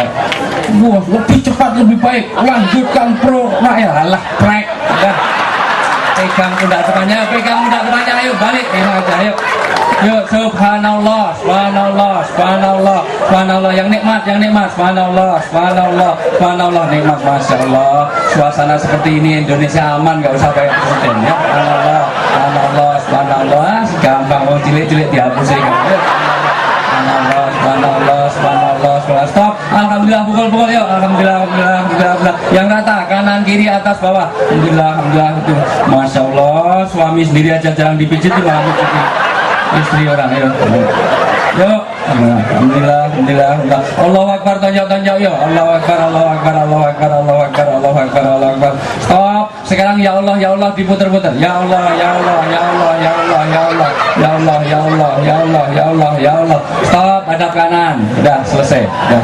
Lebih cepat lebih baik, lanjutkan pro rakyat. Alah, prek. pegang pundak depannya, pegang pundak depannya, ayo balik, aja, ayo. Yuk, subhanallah, subhanallah, subhanallah, subhanallah, yang nikmat, subhanallah, subhanallah, subhanallah, nikmat, masya Allah. Suasana seperti ini Indonesia aman, nggak usah bayar presiden ya. Subhanallah, subhanallah, subhanallah, gampang, mau cilik-cilik dihapus ya. Subhanallah, subhanallah, subhanallah, subhanallah, stop. Alhamdulillah, pukul-pukul yuk. Alhamdulillah, alhamdulillah, alhamdulillah. Yang rata, kanan, kiri, atas, bawah. Alhamdulillah, alhamdulillah. Masya Allah, suami sendiri aja jarang dipijit, malah pijitin istri orang. Yuk, yuk. Alhamdulillah, alhamdulillah, alhamdulillah. Allahu Akbar, tonjok-tonjok yuk. Allahu Akbar, Allahu Akbar, Allahu Akbar, Allahu Akbar, Allahu Akbar, Allahu Akbar. Stop. Sekarang ya Allah diputer-puter. Ya Allah, ya Allah, ya Allah, ya Allah, ya Allah, ya Allah, ya Allah, ya Allah, ya Allah, ya Allah. Stop, hadap kanan. Udah selesai. Udah.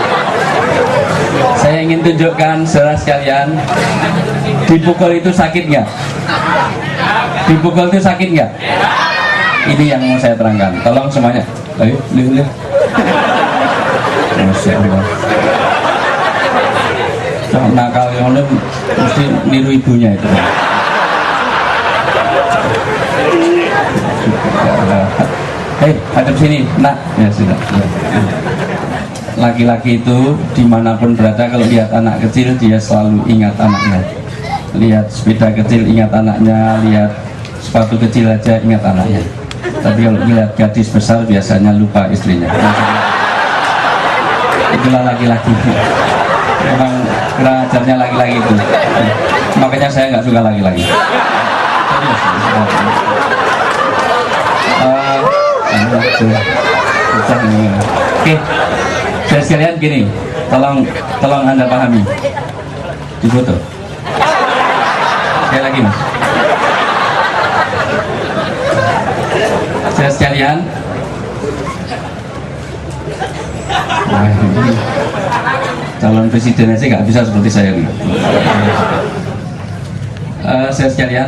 Saya ingin tunjukkan saudara sekalian, dipukul itu sakit nggak? Dipukul itu sakit nggak? Ini yang mau saya terangkan. Tolong semuanya. Ayo, lihat. Masya Allah. Nakal yang mesti niru ibunya itu. Hei, hadap sini, nak. Ya sudah. Laki-laki itu dimanapun berada, kalau lihat anak kecil dia selalu ingat anaknya. Lihat sepeda kecil ingat anaknya, lihat sepatu kecil aja ingat anaknya. Tapi kalau lihat gadis besar biasanya lupa istrinya. Itulah laki-laki. Memang kurang ajarnya laki-laki itu. Makanya saya nggak suka laki-laki. Oke, saya sekalian gini, tolong Anda pahami. Di foto. Sekali lagi mas. Saya sekalian. Calon presiden aja nggak bisa seperti saya nih. Saya sekalian,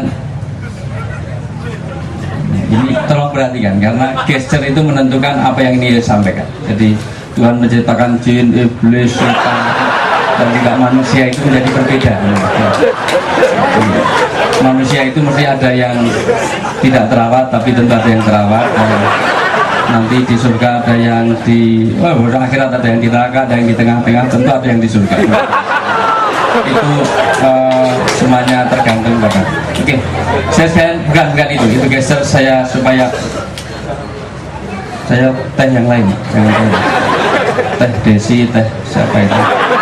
ini tolong perhatikan karena gesture itu menentukan apa yang ini disampaikan. Jadi Tuhan menciptakan jin, iblis, setan dan juga manusia itu menjadi berbeda. Manusia itu mesti ada yang tidak terawat, tapi tentu ada yang terawat. Nanti di surga ada yang di akhirat, ada yang di neraka, ada yang di tengah-tengah, tentu ada yang di surga. Itu semuanya tergantung pada. Oke, saya bukan itu geser saya supaya saya teh yang lain, jangan teh Desi, teh siapa itu?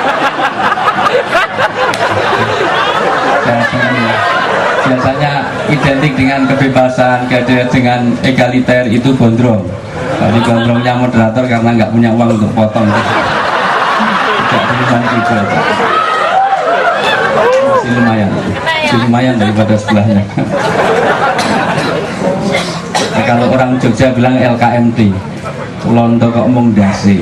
Biasanya identik dengan kebebasan, dengan egaliter itu gondrong. Tapi gondrongnya moderator karena nggak punya uang untuk potong. Tidak tulisan gitu. Masih lumayan daripada sebelahnya. Nah, kalau orang Jogja bilang LKMT, Londo kok mung dasi.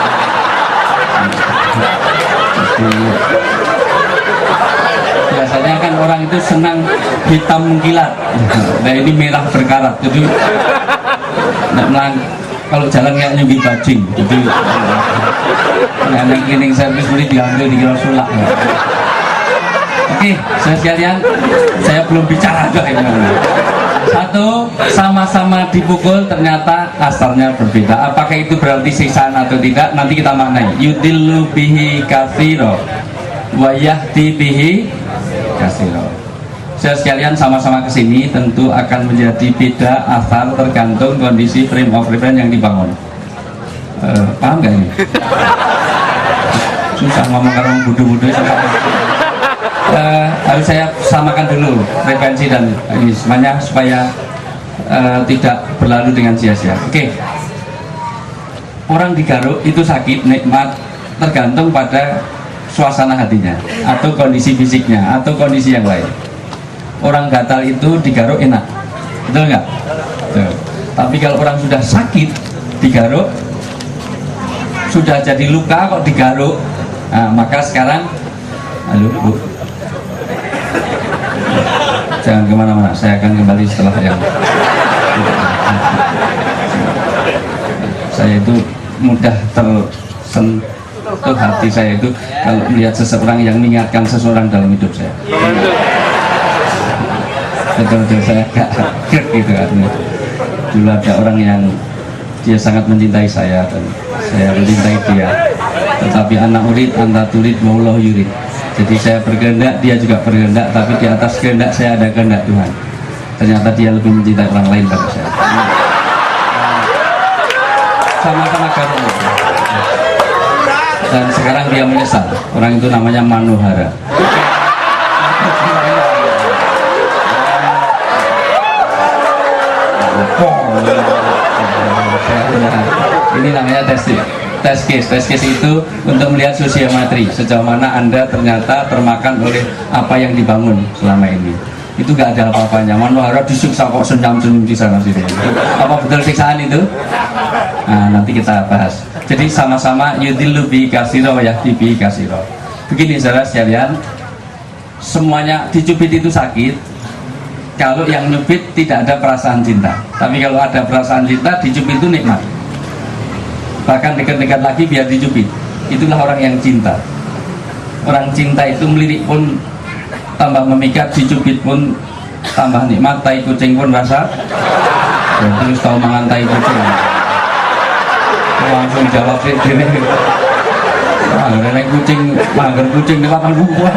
Biasanya kan orang itu senang hitam mengkilat. Nah ini merah berkarat. Jadi kalau jalan kayak nyubi bajing. Jadi cleaning service ini diambil di kira sulak. Oke, saya sekalian, saya belum bicara juga ini. Satu, sama-sama dipukul ternyata asalnya berbeda. Apakah itu berarti siksaan atau tidak? Nanti kita maknai. Yudillu bihi katsira wa yahdi bihi katsira. Saya sekalian sama-sama kesini tentu akan menjadi beda asal tergantung kondisi frame of reference yang dibangun. Paham nggak ini? Susah ngomong orang bodoh-bodoh. Harus saya samakan dulu frekuensi dan ini semuanya supaya tidak berlalu dengan sia-sia. Oke. Orang digaruk itu sakit, nikmat, tergantung pada suasana hatinya atau kondisi fisiknya atau kondisi yang lain. Orang gatal itu digaruk enak, betul nggak? Tapi kalau orang sudah sakit digaruk, sudah jadi luka kok digaruk, nah, maka sekarang, halo Bu, jangan kemana-mana, saya akan kembali setelah yang saya itu mudah tersentuh hati saya itu kalau melihat seseorang yang mengingatkan seseorang dalam hidup saya. betul-betul saya agak grek gitu artinya. Dulu ada orang yang dia sangat mencintai saya dan saya mencintai dia, tetapi anak urid anta turid wallahu yurid. Jadi saya berkehendak, dia juga berkehendak, tapi di atas kehendak saya ada kehendak Tuhan. Ternyata dia lebih mencintai orang lain pada saya. Sama-sama garong. Dan sekarang dia menyesal. Orang itu namanya Manohara. Ini namanya tes case itu untuk melihat sosiometri sejauh mana Anda ternyata termakan oleh apa yang dibangun selama ini. Itu gak ada apa-apanya. Manohara disiksa kok senyum-senyum di sana sini. Apa betul siksaan itu? Nah, nanti kita bahas. Jadi sama-sama yudillu bi kasiro yahdi bi kasiro. Begini saudara sekalian, semuanya dicubit itu sakit. Kalau yang nyubit tidak ada perasaan cinta. Tapi kalau ada perasaan cinta, dicubit itu nikmat. Bahkan dekat-dekat lagi biar dicubit. Itulah orang yang cinta. Orang cinta itu melirik pun tambah memikat, dicubit pun tambah nikmat. Tai kucing pun rasa terus tahu mangan tai kucing. Langsung jawab sih gini. Nenek kucing, mager kucing di lapangan buah.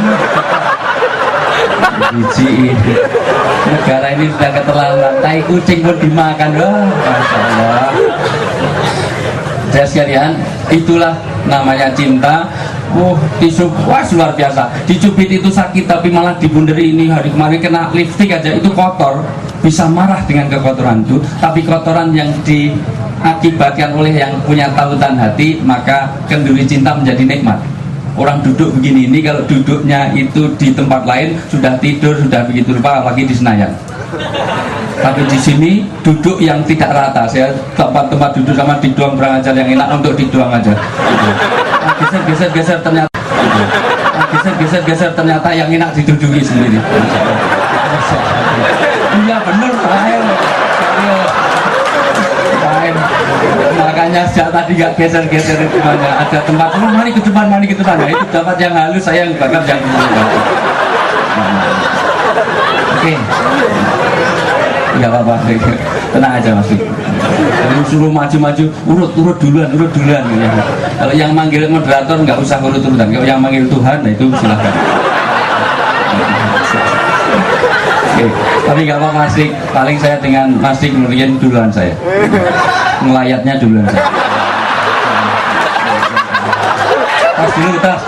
Biji negara ini sudah keterlaluan, tai kucing pun dimakan. Wah, Masya Allah. Saya sekalian, itulah namanya cinta. Tisu, wah luar biasa. Dicubit itu sakit, tapi malah dibunderi. Ini hari kemarin kena lipstik aja itu kotor. Bisa marah dengan kekotoran itu, tapi kotoran yang diakibatkan oleh yang punya tautan hati, maka kenduri cinta menjadi nikmat. Orang duduk begini ini, kalau duduknya itu di tempat lain sudah tidur, sudah begitu rupa, apalagi di Senayan. Tapi di sini duduk yang tidak rata. Saya tempat duduk sama di doang berangajar yang enak untuk di doang aja. Geser ternyata. Geser ternyata yang enak diduduki sendiri. Iya bener lain. Makanya sejak tadi gak geser-geser itu banyak. Ada tempat mari ke depan. Nah, itu dapat yang halus, saya yang bakar yang oke. Enggak apa-apa, tenang aja Mas. Kalau suruh maju-maju, urut duluan ya. Kalau yang manggil moderator nggak usah urut-urutan. Kalau yang manggil Tuhan, nah itu silakan. Oke, tapi nggak apa-apa Mas Dik. Paling saya dengan Mas Dik kemudian duluan saya. Ngelayatnya duluan saya. Tas dulu, tas.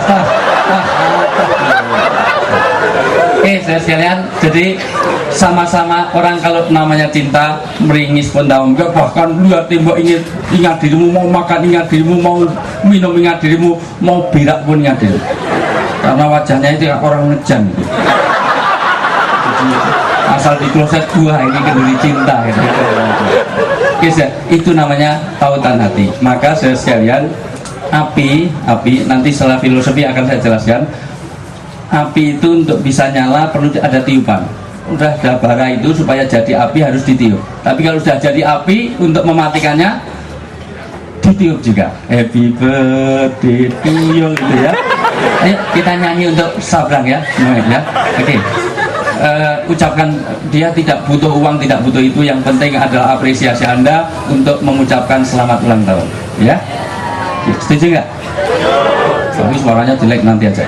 Oke, saya sekalian, jadi sama-sama orang kalau namanya cinta meringis pun tahu enggak, bahkan lihat tembok ingat dirimu, mau makan ingat dirimu, mau minum ingat dirimu, mau berak pun ingat dirimu, karena wajahnya itu orang ngejam gitu. Jadi, asal di kloset buah ini kenduri cinta gitu. Oke, itu namanya tautan hati. Maka saya sekalian, api nanti setelah filosofi akan saya jelaskan. Api itu untuk bisa nyala perlu ada tiupan. Udah ada bara itu supaya jadi api harus ditiup. Tapi kalau sudah jadi api, untuk mematikannya ditiup juga. Happy birthday to you gitu ya. Ayo kita nyanyi untuk Sabrang ya, ya. Oke. Ucapkan, dia tidak butuh uang, tidak butuh itu. Yang penting adalah apresiasi Anda untuk mengucapkan selamat ulang tahun. Ya. Setuju nggak? Tapi suaranya jelek nanti aja.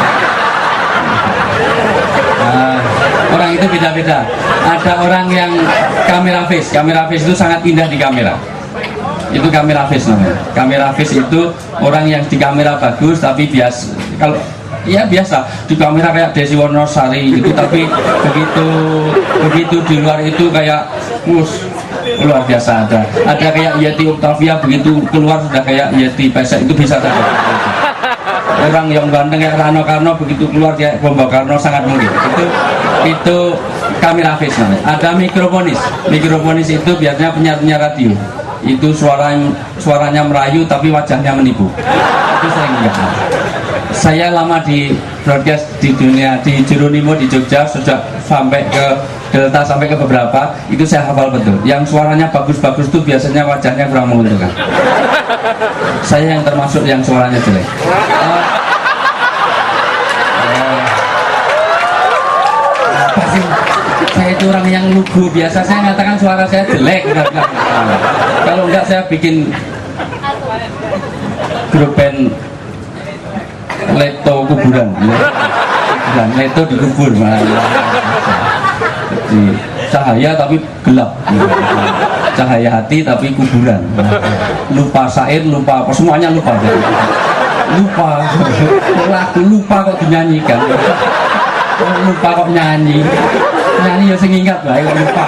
Orang itu beda-beda. Ada orang yang kamera face itu sangat indah di kamera. Itu kamera face namanya. Kamera face itu orang yang di kamera bagus tapi biasa. Kalau ya biasa di kamera kayak Desi Wonosari gitu, tapi begitu di luar itu kayak luar biasa. Ada kayak Yeti Octavia, begitu keluar sudah kayak Yeti Pesek, itu bisa saja. Orang yang ganteng kayak Rano Karno begitu keluar kayak Bomba Karno, sangat mungkin. Itu kamera face namanya. Ada mikrofonis itu biasanya penyiar radio. Itu suaranya merayu tapi wajahnya menipu. Itu sering lihat. Saya lama di broadcast di dunia, di Jeronimo di Jogja, sejak sampai ke Delta sampai ke beberapa, itu saya hafal betul. Yang suaranya bagus-bagus itu biasanya wajahnya kurang menguntungkan. Saya yang termasuk yang suaranya jelek. saya itu orang yang lugu. Biasa saya mengatakan suara saya jelek. Kalau enggak saya bikin grup band Leto kuburan. Leto dikubur. Jadi, cahaya tapi gelap. Cahaya hati tapi kuburan. Lupa syair, lupa apa, semuanya lupa. Lupa lagu, lupa kok dinyanyikan. Lupa kok nyanyi ya sing ingat bae kok lupa.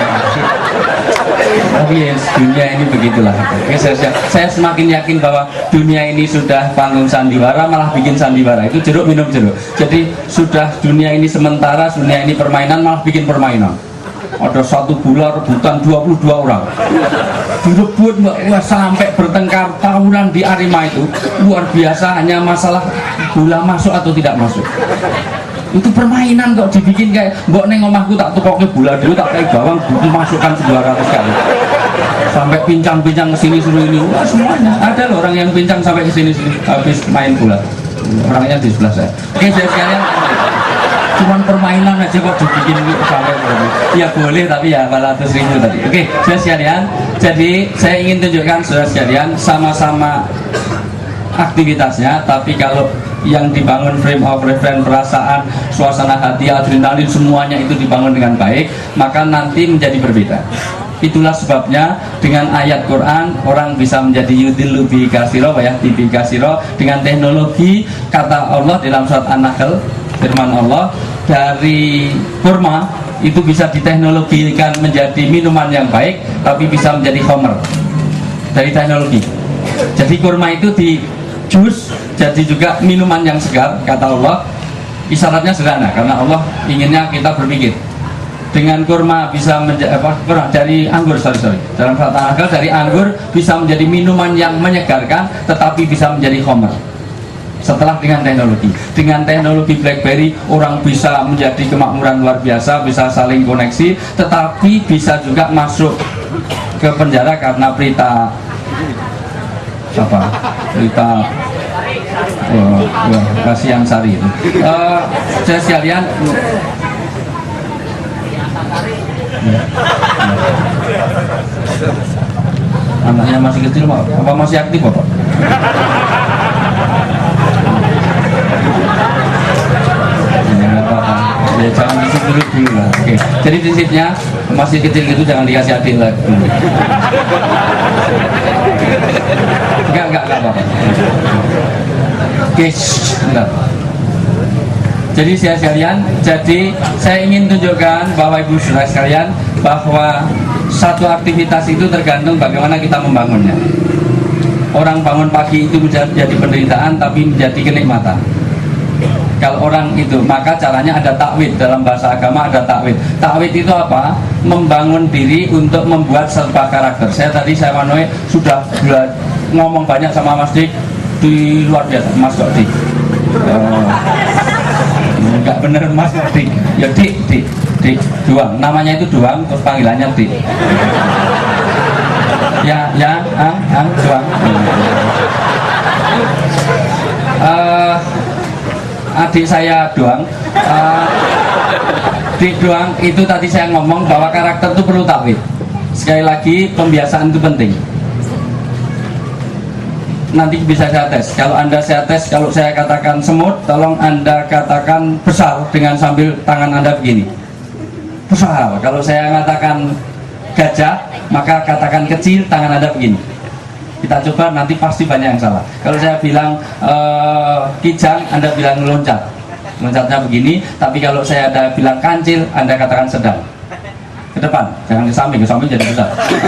Tapi ya, dunia ini begitulah. Oke, saya semakin yakin bahwa dunia ini sudah panggung sandiwara, malah bikin sandiwara. Itu jeruk minum jeruk. Jadi sudah dunia ini sementara, dunia ini permainan, malah bikin permainan. Ada satu bola rebutan 22 orang, direbut sampai bertengkar tahunan di Arema. Itu luar biasa, hanya masalah bola masuk atau tidak masuk. Itu permainan kok dibikin kayak mbok neng omahku tak tukoke bola dulu, tak kayak bawang masukkan 200 kali sampai pincang-pincang kesini ini. Wah, semuanya ada loh orang yang pincang sampai kesini habis main bola, orangnya di sebelah saya. Oke, saya sekalian, cuman permainan aja kok dibikin sampai ya boleh, tapi ya 400.000 tadi. Oke, saudara sekalian, jadi saya ingin tunjukkan saudara sekalian sama-sama aktivitasnya, tapi kalau yang dibangun frame of reference, perasaan, suasana hati, adrenalin, semuanya itu dibangun dengan baik, maka nanti menjadi berbeda. Itulah sebabnya dengan ayat Quran orang bisa menjadi yudhillu bi kasiro, ya, bi kasiro, dengan teknologi. Kata Allah dalam surat An-Nahl, firman Allah, dari kurma itu bisa diteknologikan menjadi minuman yang baik, tapi bisa menjadi khamr dari teknologi. Jadi kurma itu di jus jadi juga minuman yang segar, kata Allah. Isyaratnya sederhana, karena Allah inginnya kita berpikir. Dengan kurma bisa menjadi dari anggur, dalam surat An-Nahl, dari anggur bisa menjadi minuman yang menyegarkan, tetapi bisa menjadi khamr. Setelah dengan teknologi BlackBerry, orang bisa menjadi kemakmuran luar biasa, bisa saling koneksi, tetapi bisa juga masuk ke penjara karena berita kasihan Sari itu. Saya sekalian, anaknya masih kecil, apa masih aktif, Bapak? Ya, jangan disip dulu lah. Oke. Jadi prinsipnya masih kecil gitu jangan dikasih adik lah dulu. Enggak apa-apa. Oke, enggak. Jadi sekalian, saya ingin tunjukkan bahwa ibu saudara sekalian, bahwa satu aktivitas itu tergantung bagaimana kita membangunnya. Orang bangun pagi itu menjadi penderitaan tapi menjadi kenikmatan. Kalau orang itu, maka caranya ada takwid. Dalam bahasa agama ada takwid. Takwid itu apa? Membangun diri untuk membuat serba karakter. Saya sudah ngomong banyak sama Mas Dik, di luar biasa, Mas Dik. Enggak bener Mas Dik. Ya Dik Duang. Namanya itu Duang, terus panggilannya Dik. Duang. Adik saya Doang, Dik Doang itu tadi saya ngomong bahwa karakter itu perlu takwid. Sekali lagi, pembiasaan itu penting. Nanti bisa saya tes. Kalau Anda saya tes, kalau saya katakan semut, tolong Anda katakan besar dengan sambil tangan Anda begini. Besar. Kalau saya katakan gajah, maka katakan kecil, tangan Anda begini. Kita coba, nanti pasti banyak yang salah. Kalau saya bilang kijang, Anda bilang loncat. Loncatnya begini. Tapi kalau saya ada bilang kancil, Anda katakan sedang. Ke depan, jangan ke samping jadi besar.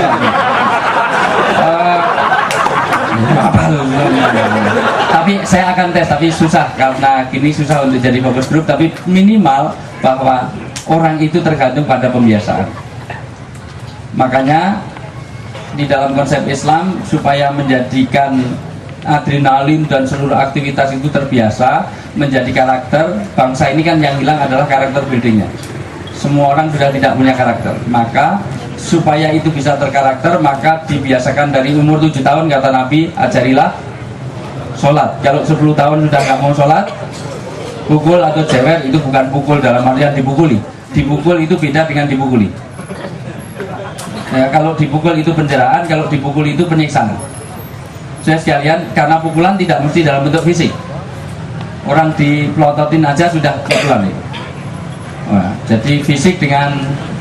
Tapi saya akan tes, tapi susah karena kini susah untuk jadi fokus grup. Tapi minimal bahwa orang itu tergantung pada pembiasaan. Makanya di dalam konsep Islam, supaya menjadikan adrenalin dan seluruh aktivitas itu terbiasa menjadi karakter, bangsa ini kan yang hilang adalah karakter buildingnya. Semua orang sudah tidak punya karakter. Maka supaya itu bisa terkarakter, maka dibiasakan dari umur 7 tahun, kata Nabi, ajarilah sholat. Kalau 10 tahun sudah nggak mau sholat, pukul atau jewer, itu bukan pukul dalam artian dipukuli, Dipukul itu beda dengan dipukuli. Ya, kalau dipukul itu penjaraan, kalau dipukul itu penyiksaan. Saya sekalian, karena pukulan tidak mesti dalam bentuk fisik. Orang dipelototin aja sudah pukulan itu. Nah, jadi fisik dengan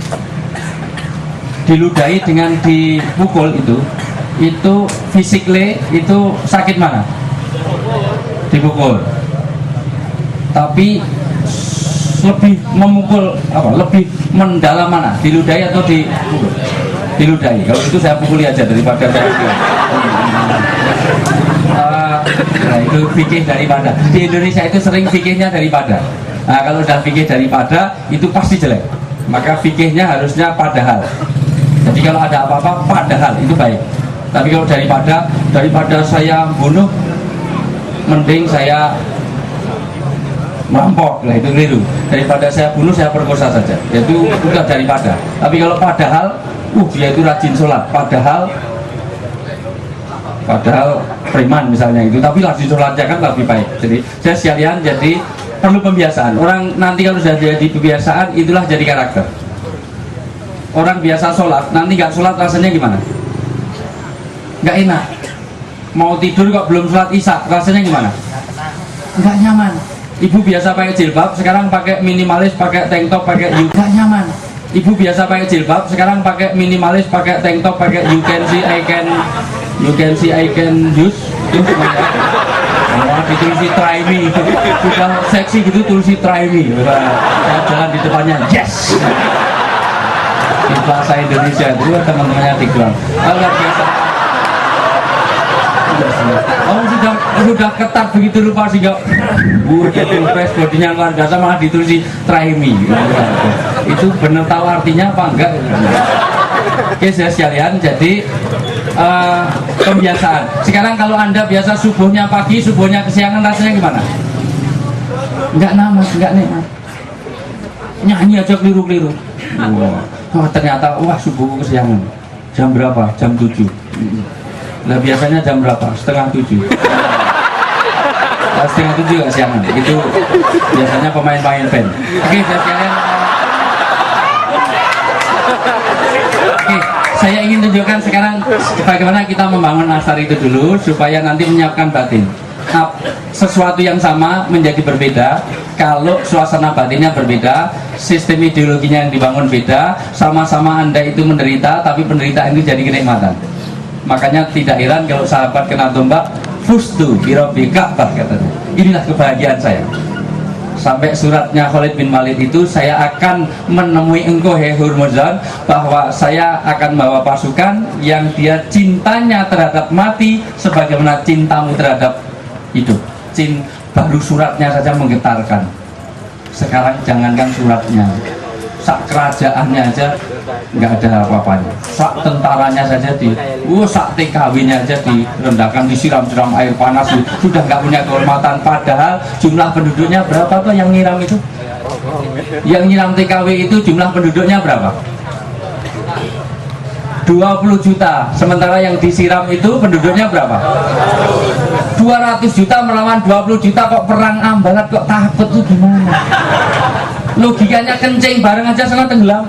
diludahi dengan dipukul itu physically itu sakit mana? Dipukul. Tapi lebih memukul apa? Lebih mendalam mana? Diludahi atau dipukul? Diludahi. Kalau itu saya pukuli aja daripada saya nah itu fikih daripada. Di Indonesia itu sering fikihnya daripada. Nah kalau udah fikih daripada itu pasti jelek. Maka fikihnya harusnya padahal. Jadi kalau ada apa-apa padahal itu baik. Tapi kalau daripada saya bunuh, mending saya merampok, lah itu keliru. Daripada saya bunuh, saya perkosa saja. Itu udah daripada. Tapi kalau padahal, dia itu rajin sholat. Padahal preman misalnya itu. Tapi rajin sholatnya kan lebih baik. Jadi saya sekalian, jadi perlu pembiasaan. Orang nanti kalau sudah jadi kebiasaan, itulah jadi karakter. Orang biasa sholat, nanti nggak sholat rasanya gimana? Nggak enak. Mau tidur kok belum sholat isya, rasanya gimana? Nggak nyaman. Ibu biasa pakai jilbab, sekarang pakai minimalis, pakai tank top, pakai nggak nyaman. Ibu biasa pakai jilbab, sekarang pakai minimalis, pakai tank top, pakai you can see I can use. Ditulis try me, sudah seksi gitu tulis try me. Saya jalan di depannya, yes. Di Plaza Indonesia itu teman-temannya di Grand. Luar biasa. Oh sudah ketat begitu lupa sehingga press bodinya luar biasa malah ditulis try me. Itu benar tahu artinya apa enggak? Oke saya sekalian, jadi pembiasaan. Sekarang kalau Anda biasa subuhnya pagi, subuhnya kesiangan, rasanya gimana? Enggak namas, enggak nikmat. Nyanyi aja keliru-keliru. Oh ternyata wah subuhku kesiangan. Jam berapa? Jam 7. Nah biasanya jam berapa? Setengah 7. Setengah 7 gak siangan. Itu biasanya pemain-pemain band. Oke saya sekalian. Oke, saya ingin tunjukkan sekarang bagaimana kita membangun asar itu dulu supaya nanti menyiapkan batin. Nah, sesuatu yang sama menjadi berbeda kalau suasana batinnya berbeda, sistem ideologinya yang dibangun beda, sama-sama Anda itu menderita, tapi penderitaan itu jadi kenikmatan. Makanya tidak heran kalau sahabat kena tombak, fustu birabbi Ka'bah katanya. Inilah kebahagiaan saya. Sampai suratnya Khalid bin Walid itu, saya akan menemui engkau hai Hurmuzan, bahwa saya akan bawa pasukan yang dia cintanya terhadap mati sebagaimana cintamu terhadap hidup. Baru suratnya saja menggetarkan. Sekarang jangankan suratnya, sak kerajaannya aja nggak ada apa-apanya. Sak tentaranya saja sak TKW-nya aja direndahkan, disiram-siram air panas, sudah nggak punya kehormatan. Padahal jumlah penduduknya berapa tuh yang nyiram itu? Yang nyiram TKW itu jumlah penduduknya berapa? 20 juta. Sementara yang disiram itu penduduknya berapa? 200 juta melawan 20 juta, kok perang ambalat, kok takut tuh gimana? Logikanya kencing bareng aja sana tenggelam.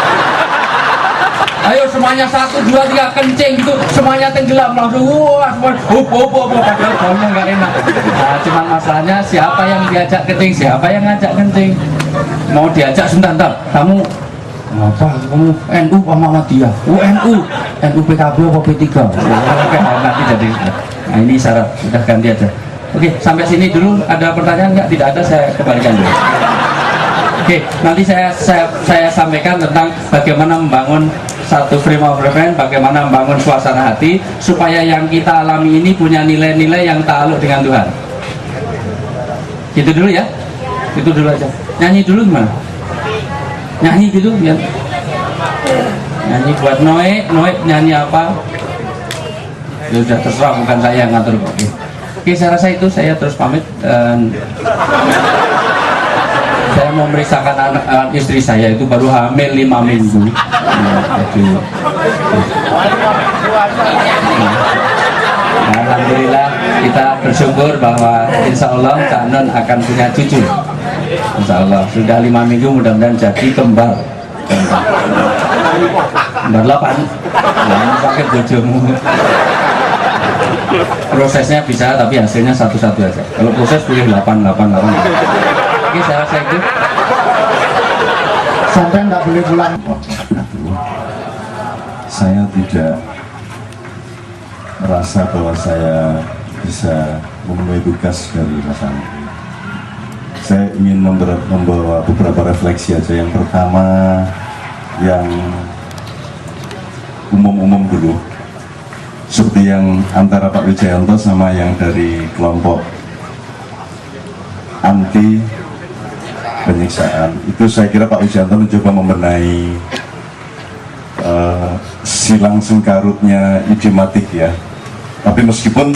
Ayo semuanya 1, 2, 3 kencing gitu, semuanya tenggelam langsung. Wah semua padahal baunya nggak enak. Nah cuman masalahnya siapa yang diajak kencing, siapa yang ngajak kencing. Mau diajak sebentar, kamu apa? Kamu NU apa Muhammadiyah? NU PKB apa P3? Oke, nanti jadi. Nah ini syarat, sudah ganti aja. Oke, sampai sini dulu. Ada pertanyaan nggak? Tidak ada, saya kembalikan dulu. Oke, nanti saya sampaikan tentang bagaimana membangun satu frame of reference, bagaimana membangun suasana hati supaya yang kita alami ini punya nilai-nilai yang ta'aluk dengan Tuhan. Gitu dulu ya? Itu dulu aja. Nyanyi dulu gimana? Nyanyi gitu ya? Nyanyi buat Noe nyanyi apa? Ya sudah terserah, bukan saya yang ngatur. Oke, saya rasa itu, saya terus pamit dan saya mau memeriksakan anak istri saya itu baru hamil 5 minggu. Nah, alhamdulillah kita bersyukur bahwa insya Allah Cak Nun akan punya cucu. Insya Allah sudah 5 minggu, mudah-mudahan jadi kembar 8 nah, pakai bojomu. Prosesnya bisa, tapi hasilnya satu-satu aja. Kalau proses boleh 8. Oke, saya rasa itu. Sampai nggak boleh pulang. Saya tidak merasa bahwa saya bisa memenuhi tugas dari Mas Andi. Saya ingin membawa beberapa refleksi aja. Yang pertama, yang umum-umum dulu, seperti yang antara Pak Wijayanto sama yang dari kelompok anti penyiksaan. Itu saya kira Pak Wijayanto mencoba membenahi silang sengkarutnya idematik ya. Tapi meskipun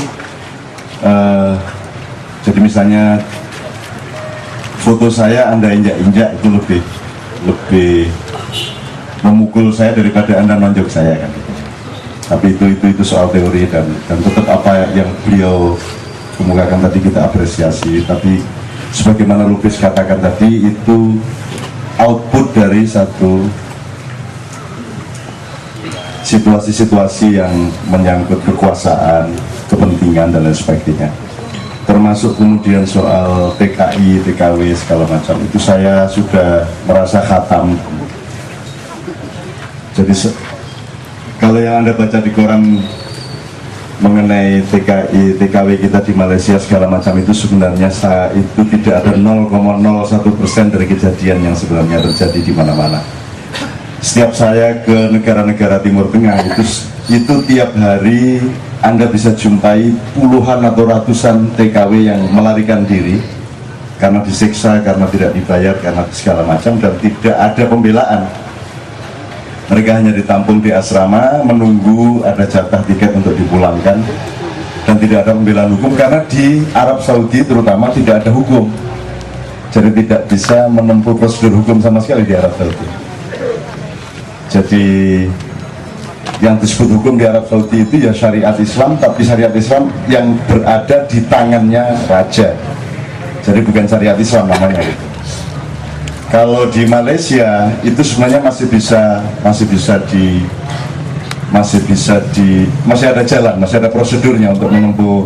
jadi misalnya foto saya Anda injak-injak itu lebih memukul saya daripada Anda nonjok saya kan. Tapi itu soal teori dan tetap apa yang beliau kemukakan tadi kita apresiasi. Tapi sebagaimana Lubis katakan tadi, itu output dari satu situasi-situasi yang menyangkut kekuasaan, kepentingan dan lain sebagainya. Termasuk kemudian soal TKI, TKW segala macam, itu saya sudah merasa khatam. Jadi kalau yang Anda baca di koran mengenai TKI, TKW kita di Malaysia segala macam, itu sebenarnya itu tidak ada 0,01% dari kejadian yang sebenarnya terjadi di mana-mana. Setiap saya ke negara-negara Timur Tengah itu tiap hari Anda bisa jumpai puluhan atau ratusan TKW yang melarikan diri karena disiksa, karena tidak dibayar, karena segala macam, dan tidak ada pembelaan. Mereka hanya ditampung di asrama, menunggu ada jatah tiket untuk dipulangkan, dan tidak ada pembelaan hukum karena di Arab Saudi terutama tidak ada hukum. Jadi tidak bisa menempuh prosedur hukum sama sekali di Arab Saudi. Jadi yang disebut hukum di Arab Saudi itu ya syariat Islam, tapi syariat Islam yang berada di tangannya raja. Jadi bukan syariat Islam namanya itu. Kalau di Malaysia itu sebenarnya masih ada jalan, masih ada prosedurnya untuk menempuh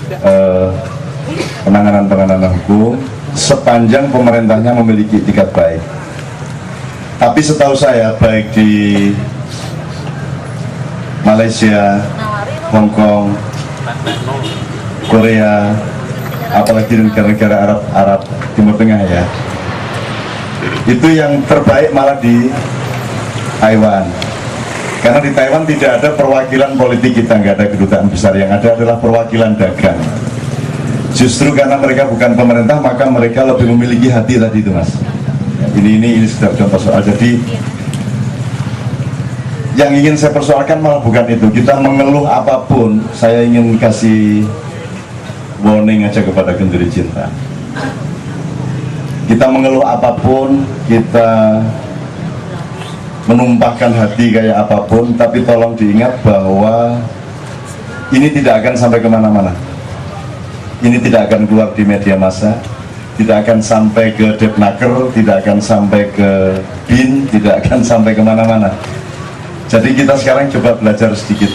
penanganan hukum sepanjang pemerintahnya memiliki itikat baik. Tapi setahu saya baik di Malaysia, Hong Kong, Korea, apalagi di negara-negara Arab Timur Tengah ya, itu yang terbaik malah di Taiwan. Karena di Taiwan tidak ada perwakilan politik kita, nggak ada kedutaan besar, yang ada adalah perwakilan dagang. Justru karena mereka bukan pemerintah, maka mereka lebih memiliki hati tadi itu mas. Ini sekedar contoh soal. Jadi yang ingin saya persoalkan malah bukan itu. Kita mengeluh apapun, saya ingin kasih warning aja kepada Genduri Cinta. Kita mengeluh apapun, kita menumpahkan hati kayak apapun, tapi tolong diingat bahwa ini tidak akan sampai kemana-mana. Ini tidak akan keluar di media massa, tidak akan sampai ke Depnaker, tidak akan sampai ke BIN, tidak akan sampai kemana-mana. Jadi kita sekarang coba belajar sedikit.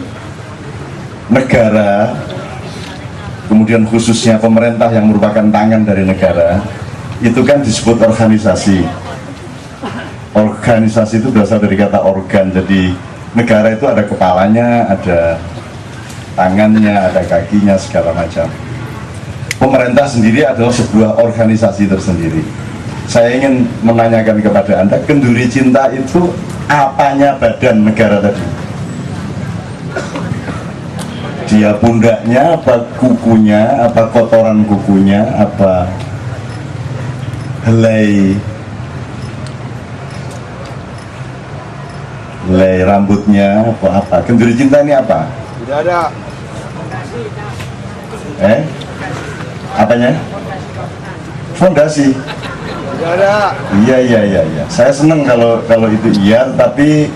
Negara, kemudian khususnya pemerintah yang merupakan tangan dari negara, itu kan disebut organisasi. Organisasi itu berasal dari kata organ. Jadi negara itu ada kepalanya, ada tangannya, ada kakinya, segala macam. Pemerintah sendiri adalah sebuah organisasi tersendiri. Saya ingin menanyakan kepada Anda, Genduri Cinta itu apanya badan negara tadi? Dia pundaknya, apa kukunya, apa kotoran kukunya, apa helai rambutnya, apa? Genduri Cinta ini apa? Tidak ada. Apanya? Fondasi. Tidak ada. Iya. Saya senang kalau itu iya, tapi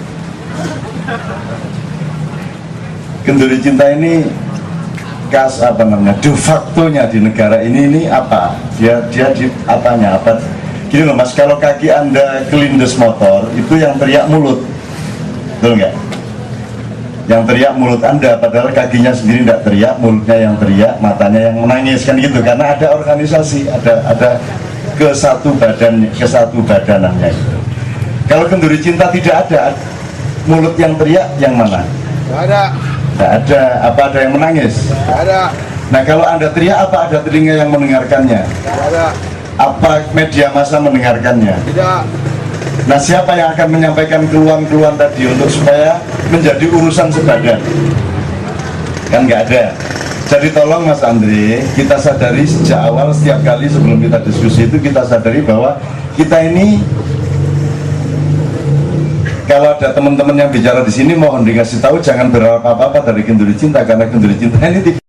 Genduri Cinta ini de facto-nya di negara ini apa? Dia di apanya? Apa Gini loh Mas, kalau kaki Anda kelindes motor, itu yang teriak mulut, betul nggak? Yang teriak mulut Anda, padahal kakinya sendiri tidak teriak, mulutnya yang teriak, matanya yang menangis, kan gitu. Karena ada organisasi, ada kesatu badanannya. Kalau kenduri cinta tidak ada, mulut yang teriak yang mana? Nggak ada. Tidak ada. Apa ada yang menangis? Nggak ada. Nah kalau Anda teriak, apa ada telinga yang mendengarkannya? Nggak ada. Apa media massa mendengarkannya? Tidak. Nah siapa yang akan menyampaikan keluhan-keluhan tadi untuk supaya menjadi urusan sebadan? Kan nggak ada. Jadi tolong Mas Andre, kita sadari sejak awal, setiap kali sebelum kita diskusi itu kita sadari bahwa kita ini, kalau ada teman-teman yang bicara di sini, mohon dikasih tahu jangan berharap apa-apa dari kenduri cinta, karena kenduri cinta ini